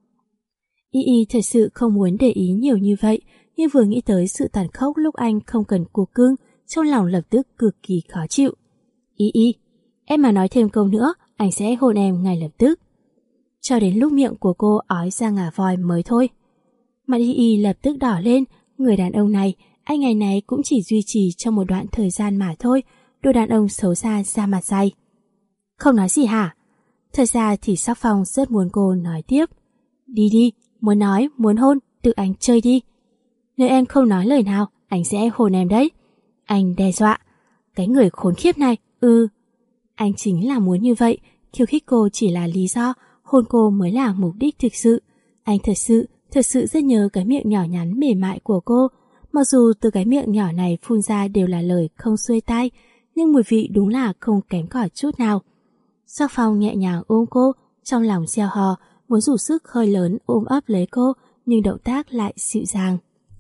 Y thật sự không muốn để ý nhiều như vậy, nhưng vừa nghĩ tới sự tàn khốc lúc anh không cần cô cưng, trong lòng lập tức cực kỳ khó chịu. Y, em mà nói thêm câu nữa, anh sẽ hôn em ngay lập tức. Cho đến lúc miệng của cô ói ra ngà voi mới thôi. Mặt Y lập tức đỏ lên, người đàn ông này, anh ngày này cũng chỉ duy trì trong một đoạn thời gian mà thôi, đồ đàn ông xấu xa ra mặt dày. Không nói gì hả? Thật ra thì Sắc Phong rất muốn cô nói tiếp. Đi, muốn nói, muốn hôn, tự anh chơi đi. Nếu em không nói lời nào, anh sẽ hôn em đấy. Anh đe dọa. Cái người khốn khiếp này, Anh chính là muốn như vậy, khiêu khích cô chỉ là lý do, hôn cô mới là mục đích thực sự. Anh thật sự rất nhớ cái miệng nhỏ nhắn mềm mại của cô. Mặc dù từ cái miệng nhỏ này phun ra đều là lời không xuôi tai, nhưng mùi vị đúng là không kém cỏi chút nào. Sắc Phong nhẹ nhàng ôm cô, trong lòng gieo hò, muốn dùng sức hơi lớn ôm ấp lấy cô, nhưng động tác lại dịu dàng.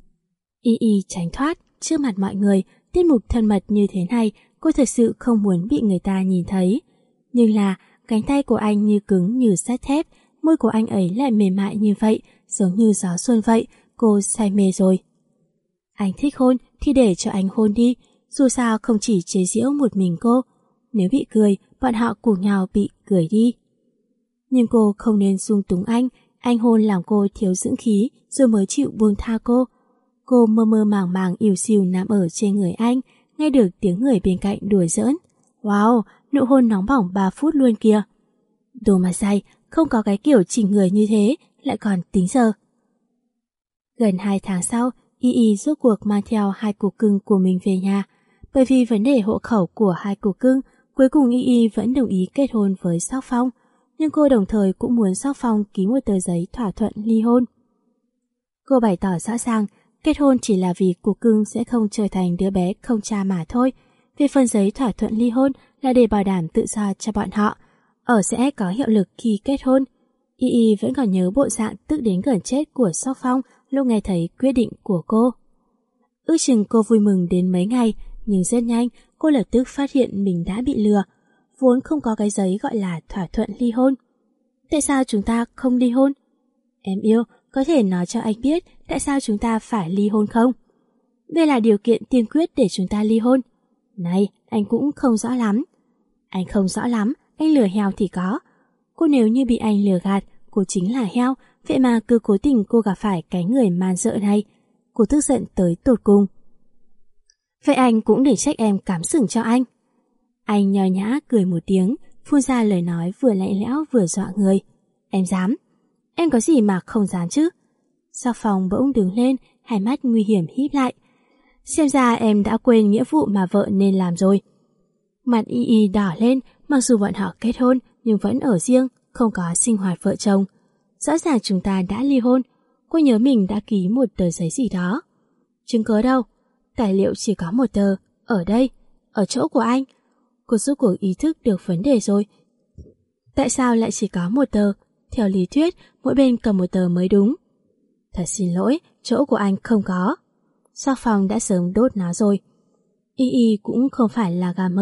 Y tránh thoát, trước mặt mọi người, tiết mục thân mật như thế này, cô thật sự không muốn bị người ta nhìn thấy. Nhưng là, cánh tay của anh như cứng như sắt thép, môi của anh ấy lại mềm mại như vậy, giống như gió xuân vậy, cô say mê rồi. Anh thích hôn thì để cho anh hôn đi, dù sao không chỉ chế giễu một mình cô. Nếu bị cười, bọn họ cùng nhau bị cười đi. Nhưng cô không nên dung túng anh hôn làm cô thiếu dưỡng khí rồi mới chịu buông tha cô. Cô mơ mơ màng màng ỉu xìu nằm ở trên người anh, nghe được tiếng người bên cạnh đùa giỡn. Wow, nụ hôn nóng bỏng 3 phút luôn kìa. Đồ mà dày, không có cái kiểu chỉnh người như thế, lại còn tính giờ. Gần 2 tháng sau, Y rốt cuộc mang theo 2 cục cưng của mình về nhà. Bởi vì vấn đề hộ khẩu của 2 cục cưng, cuối cùng Y vẫn đồng ý kết hôn với Sắc Phong. Nhưng cô đồng thời cũng muốn Sắc Phong ký một tờ giấy thỏa thuận ly hôn. Cô bày tỏ rõ ràng, kết hôn chỉ là vì cục cưng sẽ không trở thành đứa bé không cha mà thôi. Về phần giấy thỏa thuận ly hôn là để bảo đảm tự do cho bọn họ, sẽ có hiệu lực khi kết hôn. Y vẫn còn nhớ bộ dạng tức đến gần chết của Sắc Phong lúc nghe thấy quyết định của cô. Ước chừng cô vui mừng đến mấy ngày, nhưng rất nhanh cô lập tức phát hiện mình đã bị lừa. Vốn không có cái giấy gọi là thỏa thuận ly hôn. Tại sao chúng ta không ly hôn? Em yêu, có thể nói cho anh biết tại sao chúng ta phải ly hôn không? Đây là điều kiện tiên quyết để chúng ta ly hôn. Này, anh cũng không rõ lắm. Anh không rõ lắm, anh lừa heo thì có. Cô nếu như bị anh lừa gạt, cô chính là heo, vậy mà cứ cố tình cô gặp phải cái người man dợ này. Cô tức giận tới tột cùng. Vậy anh cũng để trách em cắm sừng cho anh. Anh nho nhã cười một tiếng, phun ra lời nói vừa lạnh lẽo vừa dọa người. Em dám? Em có gì mà không dám chứ? Sắc Phong bỗng đứng lên, hai mắt nguy hiểm híp lại. Xem ra em đã quên nghĩa vụ mà vợ nên làm rồi. Mặt Y đỏ lên, mặc dù bọn họ kết hôn nhưng vẫn ở riêng, không có sinh hoạt vợ chồng. Rõ ràng chúng ta đã ly hôn. Cô nhớ mình đã ký một tờ giấy gì đó. Chứng cứ đâu? Tài liệu chỉ có một tờ. Ở đây, ở chỗ của anh. Cô rốt cuộc ý thức được vấn đề rồi. Tại sao lại chỉ có một tờ? Theo lý thuyết, mỗi bên cầm một tờ mới đúng. Thật xin lỗi, chỗ của anh không có. Sắc Phong đã sớm đốt nó rồi. Y cũng không phải là gà mờ,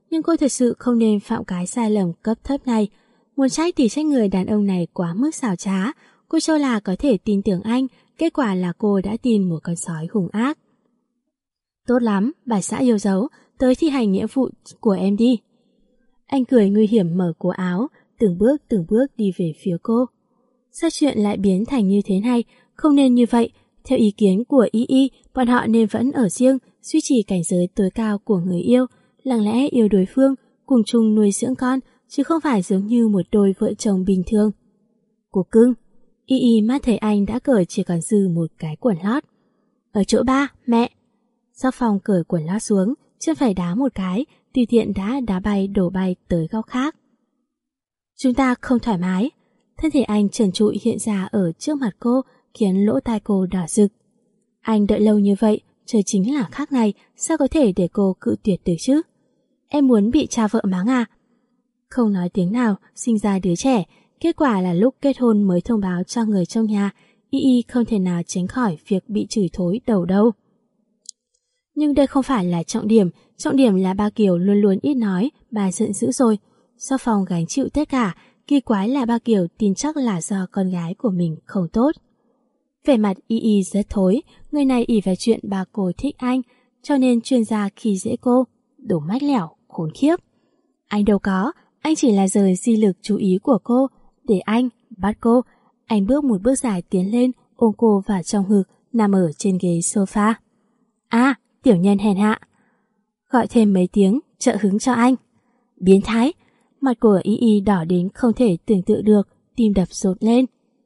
Nhưng cô thật sự không nên phạm cái sai lầm cấp thấp này. Muốn trách thì trách người đàn ông này quá mức xảo trá. Cô cho là có thể tin tưởng anh, kết quả là cô đã tin một con sói hung ác. Tốt lắm, bà xã yêu dấu, tới thi hành nghĩa vụ của em đi. Anh cười nguy hiểm mở cổ áo, từng bước đi về phía cô. Sao chuyện lại biến thành như thế này? Không nên như vậy. Theo ý kiến của Y, bọn họ nên vẫn ở riêng, duy trì cảnh giới tối cao của người yêu, lặng lẽ yêu đối phương, cùng chung nuôi dưỡng con, chứ không phải giống như một đôi vợ chồng bình thường. Cô cưng. Y mắt thấy anh đã cởi chỉ còn dư một cái quần lót. Ở chỗ ba, mẹ. Sắc Phong cởi quần lót xuống, chân phải đá một cái, tùy tiện đã đá bay đổ bay tới góc khác. Chúng ta không thoải mái. Thân thể anh trần trụi hiện ra ở trước mặt cô, khiến lỗ tai cô đỏ rực. Anh đợi lâu như vậy, trời chính là khác này, sao có thể để cô cự tuyệt được chứ? Em muốn bị cha vợ mắng à? Không nói tiếng nào, sinh ra đứa trẻ, kết quả là lúc kết hôn mới thông báo cho người trong nhà, Y không thể nào tránh khỏi việc bị chửi thối đầu đâu. Nhưng đây không phải là trọng điểm là ba Kiều luôn luôn ít nói, bà giận dữ rồi. Sắc Phong gánh chịu tất cả, kỳ quái là ba Kiều tin chắc là do con gái của mình không tốt. Vẻ mặt Y rất thối, người này ỷ vào chuyện bà cô thích anh, cho nên chuyên gia khi dễ cô, đồ mách lẻo, khốn khiếp. Anh đâu có, anh chỉ là rời di lực chú ý của cô, để anh bắt cô. Anh bước một bước dài tiến lên, ôm cô vào trong ngực, nằm ở trên ghế sofa. À, tiểu nhân hèn hạ. Gọi thêm mấy tiếng, trợ hứng cho anh. Biến thái. Mặt của Y đỏ đến không thể tưởng tượng được, tim đập rộn lên.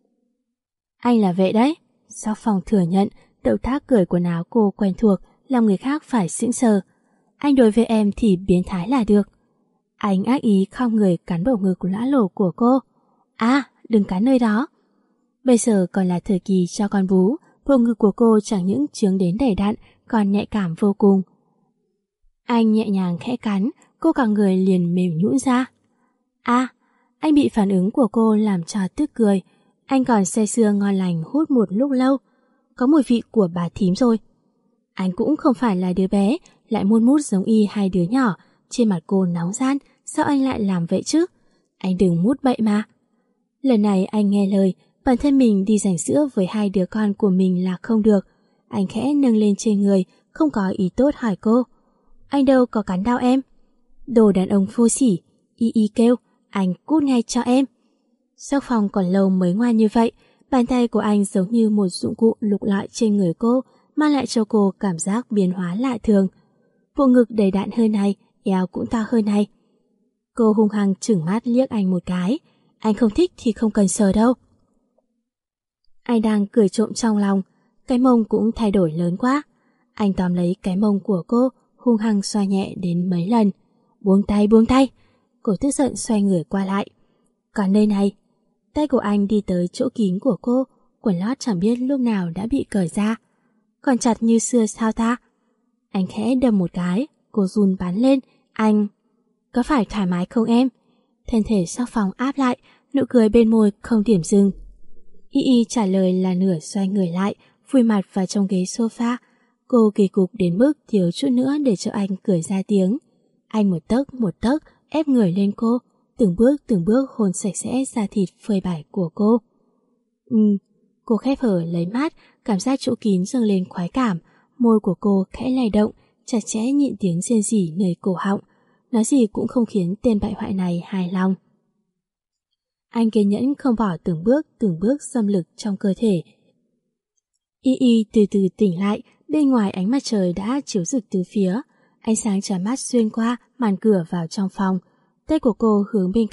Anh là vệ đấy. Sắc Phong thừa nhận, động tác cởi quần áo cô quen thuộc, làm người khác phải sững sờ. Anh đối với em thì biến thái là được. Anh ác ý khom người cắn bầu ngực lõa lồ của cô. À, đừng cắn nơi đó. Bây giờ còn là thời kỳ cho con bú, bầu ngực của cô chẳng những chướng đến đầy đặn, còn nhạy cảm vô cùng. Anh nhẹ nhàng khẽ cắn, cô cả người liền mềm nhũn ra. À, anh bị phản ứng của cô làm cho tức cười. Anh còn say sưa ngon lành hút một lúc lâu. Có mùi vị của bà thím rồi. Anh cũng không phải là đứa bé, lại muôn mút giống Y hai đứa nhỏ. Trên mặt cô nóng gian, sao anh lại làm vậy chứ? Anh đừng mút bậy mà. Lần này anh nghe lời, bản thân mình đi giành sữa với hai đứa con của mình là không được. Anh khẽ nâng lên trên người, không có ý tốt hỏi cô. Anh đâu có cắn đau em. Đồ đàn ông vô sỉ. Y kêu, anh cút ngay cho em. Sắc Phong còn lâu mới ngoan như vậy, bàn tay của anh giống như một dụng cụ lục lọi trên người cô, mang lại cho cô cảm giác biến hóa lạ thường. Bộ ngực đầy đặn hơn này, eo cũng to hơn này. Cô hung hăng trừng mắt liếc anh một cái. Anh không thích thì không cần sờ đâu. Anh đang cười trộm trong lòng, cái mông cũng thay đổi lớn quá. Anh tóm lấy cái mông của cô, hung hăng xoa nhẹ đến mấy lần. Buông tay. Cô tức giận xoay người qua lại. Còn nơi này, tay của anh đi tới chỗ kín của cô, quần lót chẳng biết lúc nào đã bị cởi ra. Còn chặt như xưa sao ta? Anh khẽ đâm một cái, cô run bắn lên. Anh... Có phải thoải mái không em? Thân thể Sắc Phong áp lại, nụ cười bên môi không điểm dừng. Y trả lời là nửa xoay người lại, vùi mặt vào trong ghế sofa. Cô kỳ cục đến mức thiếu chút nữa để cho anh cười ra tiếng. Anh một tấc ép người lên cô, từng bước hôn sạch sẽ da thịt phơi bày của cô. Cô khép hở lấy mát, cảm giác chỗ kín dâng lên khoái cảm, môi của cô khẽ lay động, chặt chẽ nhịn tiếng rên rỉ nơi cổ họng. Nói gì cũng không khiến tên bại hoại này hài lòng. Anh kiên nhẫn không bỏ từng bước xâm lực trong cơ thể. Y từ từ tỉnh lại, bên ngoài ánh mặt trời đã chiếu rực từ phía. Ánh sáng chói mắt xuyên qua màn cửa vào trong phòng. Tay của cô hướng bên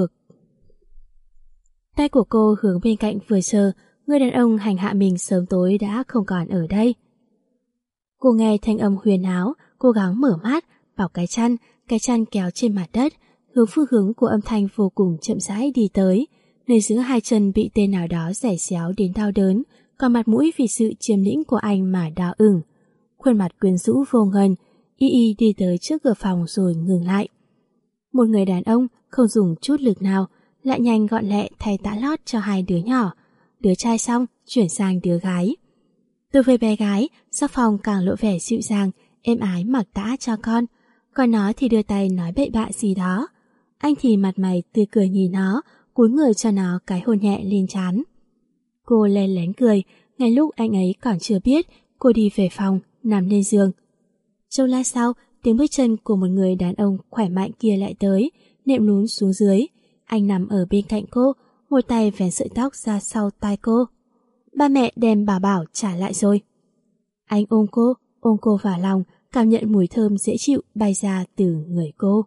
cạnh vừa sờ, người đàn ông hành hạ mình sớm tối đã không còn ở đây. Cô nghe thanh âm huyền áo, cố gắng mở mắt, bảo cái chăn kéo trên mặt đất, hướng phương hướng của âm thanh vô cùng chậm rãi đi tới, nơi giữa hai chân bị tên nào đó giày xéo đến đau đớn, còn mặt mũi vì sự chiếm lĩnh của anh mà đỏ ửng. Khuôn mặt quyến rũ vô ngần, Y đi tới trước cửa phòng rồi ngừng lại. Một người đàn ông không dùng chút lực nào, lại nhanh gọn lẹ thay tã lót cho hai đứa nhỏ. Đứa trai xong, chuyển sang đứa gái. Đối với bé gái, Sắc Phong càng lộ vẻ dịu dàng, êm ái mặc tã cho con. còn nó thì đưa tay nói bậy bạ gì đó. Anh thì mặt mày tươi cười nhìn nó, cúi người cho nó cái hôn nhẹ lên trán. Cô len lén cười, ngay lúc anh ấy còn chưa biết, cô đi về phòng, nằm lên giường. Chốc lát sau, tiếng bước chân của một người đàn ông khỏe mạnh kia lại tới, nệm lún xuống dưới. Anh nằm ở bên cạnh cô, một tay vén sợi tóc ra sau tai cô. Ba mẹ đem Bảo Bảo trả lại rồi. Anh ôm cô vào lòng, cảm nhận mùi thơm dễ chịu bay ra từ người cô.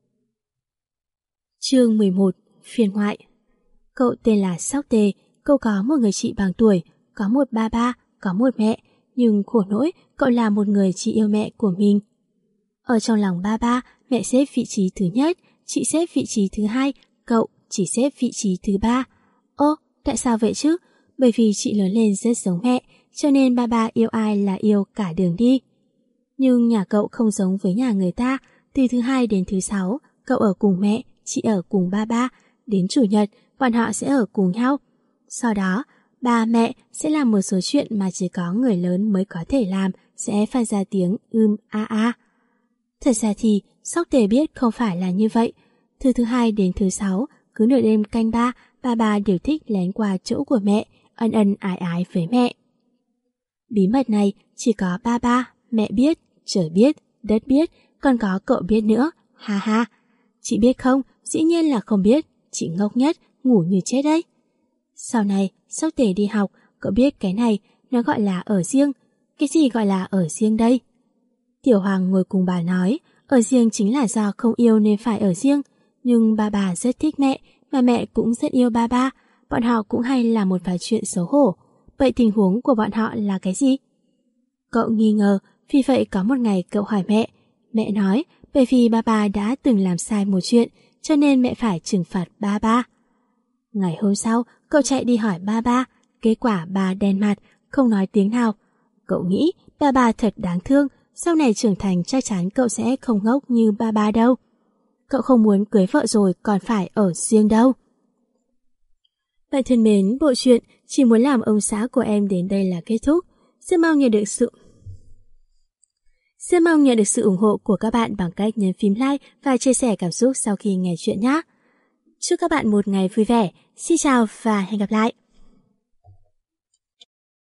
Chương 11. Phiên ngoại. Cậu tên là Sóc Tề, cậu có một người chị bằng tuổi, có một ba ba, có một mẹ, nhưng khổ nỗi cậu là một người chỉ yêu mẹ của mình. Ở trong lòng ba ba, mẹ xếp vị trí thứ nhất, chị xếp vị trí thứ hai, cậu chỉ xếp vị trí thứ ba. Ô, tại sao vậy chứ? Bởi vì chị lớn lên rất giống mẹ, cho nên ba ba yêu ai là yêu cả đường đi. Nhưng nhà cậu không giống với nhà người ta, từ thứ hai đến thứ sáu, cậu ở cùng mẹ, chị ở cùng ba ba, đến chủ nhật, bọn họ sẽ ở cùng nhau. Sau đó, ba mẹ sẽ làm một số chuyện mà chỉ có người lớn mới có thể làm, sẽ phát ra tiếng a a. Thật ra thì, Sóc Tề biết không phải là như vậy. Từ thứ hai đến thứ sáu, cứ nửa đêm canh ba, ba ba đều thích lén qua chỗ của mẹ, ân ân ái ái với mẹ. Bí mật này chỉ có ba ba, mẹ biết, trời biết, đất biết, còn có cậu biết nữa, ha ha. Chị biết không? Dĩ nhiên là không biết, chị ngốc nhất, ngủ như chết đấy. Sau này, Sóc Tề đi học, cậu biết cái này, nó gọi là ở riêng. Cái gì gọi là ở riêng đây? Tiểu Hoàng ngồi cùng bà nói, ở riêng chính là do không yêu nên phải ở riêng. Nhưng ba bà rất thích mẹ, mà mẹ cũng rất yêu ba ba. Bọn họ cũng hay làm một vài chuyện xấu hổ. Vậy tình huống của bọn họ là cái gì? Cậu nghi ngờ, vì vậy có một ngày cậu hỏi mẹ. Mẹ nói, bởi vì ba ba đã từng làm sai một chuyện, cho nên mẹ phải trừng phạt ba ba. Ngày hôm sau, cậu chạy đi hỏi ba ba, kết quả ba đen mặt, không nói tiếng nào. Cậu nghĩ ba ba thật đáng thương, sau này trưởng thành chắc chắn cậu sẽ không ngốc như ba ba đâu. Cậu không muốn cưới vợ rồi còn phải ở riêng đâu. Bạn thân mến, bộ truyện Chỉ muốn làm ông xã của em đến đây là kết thúc. Rất mong nhận được sự ủng hộ của các bạn bằng cách nhấn phím like và chia sẻ cảm xúc sau khi nghe chuyện nhé. Chúc các bạn một ngày vui vẻ. Xin chào và hẹn gặp lại.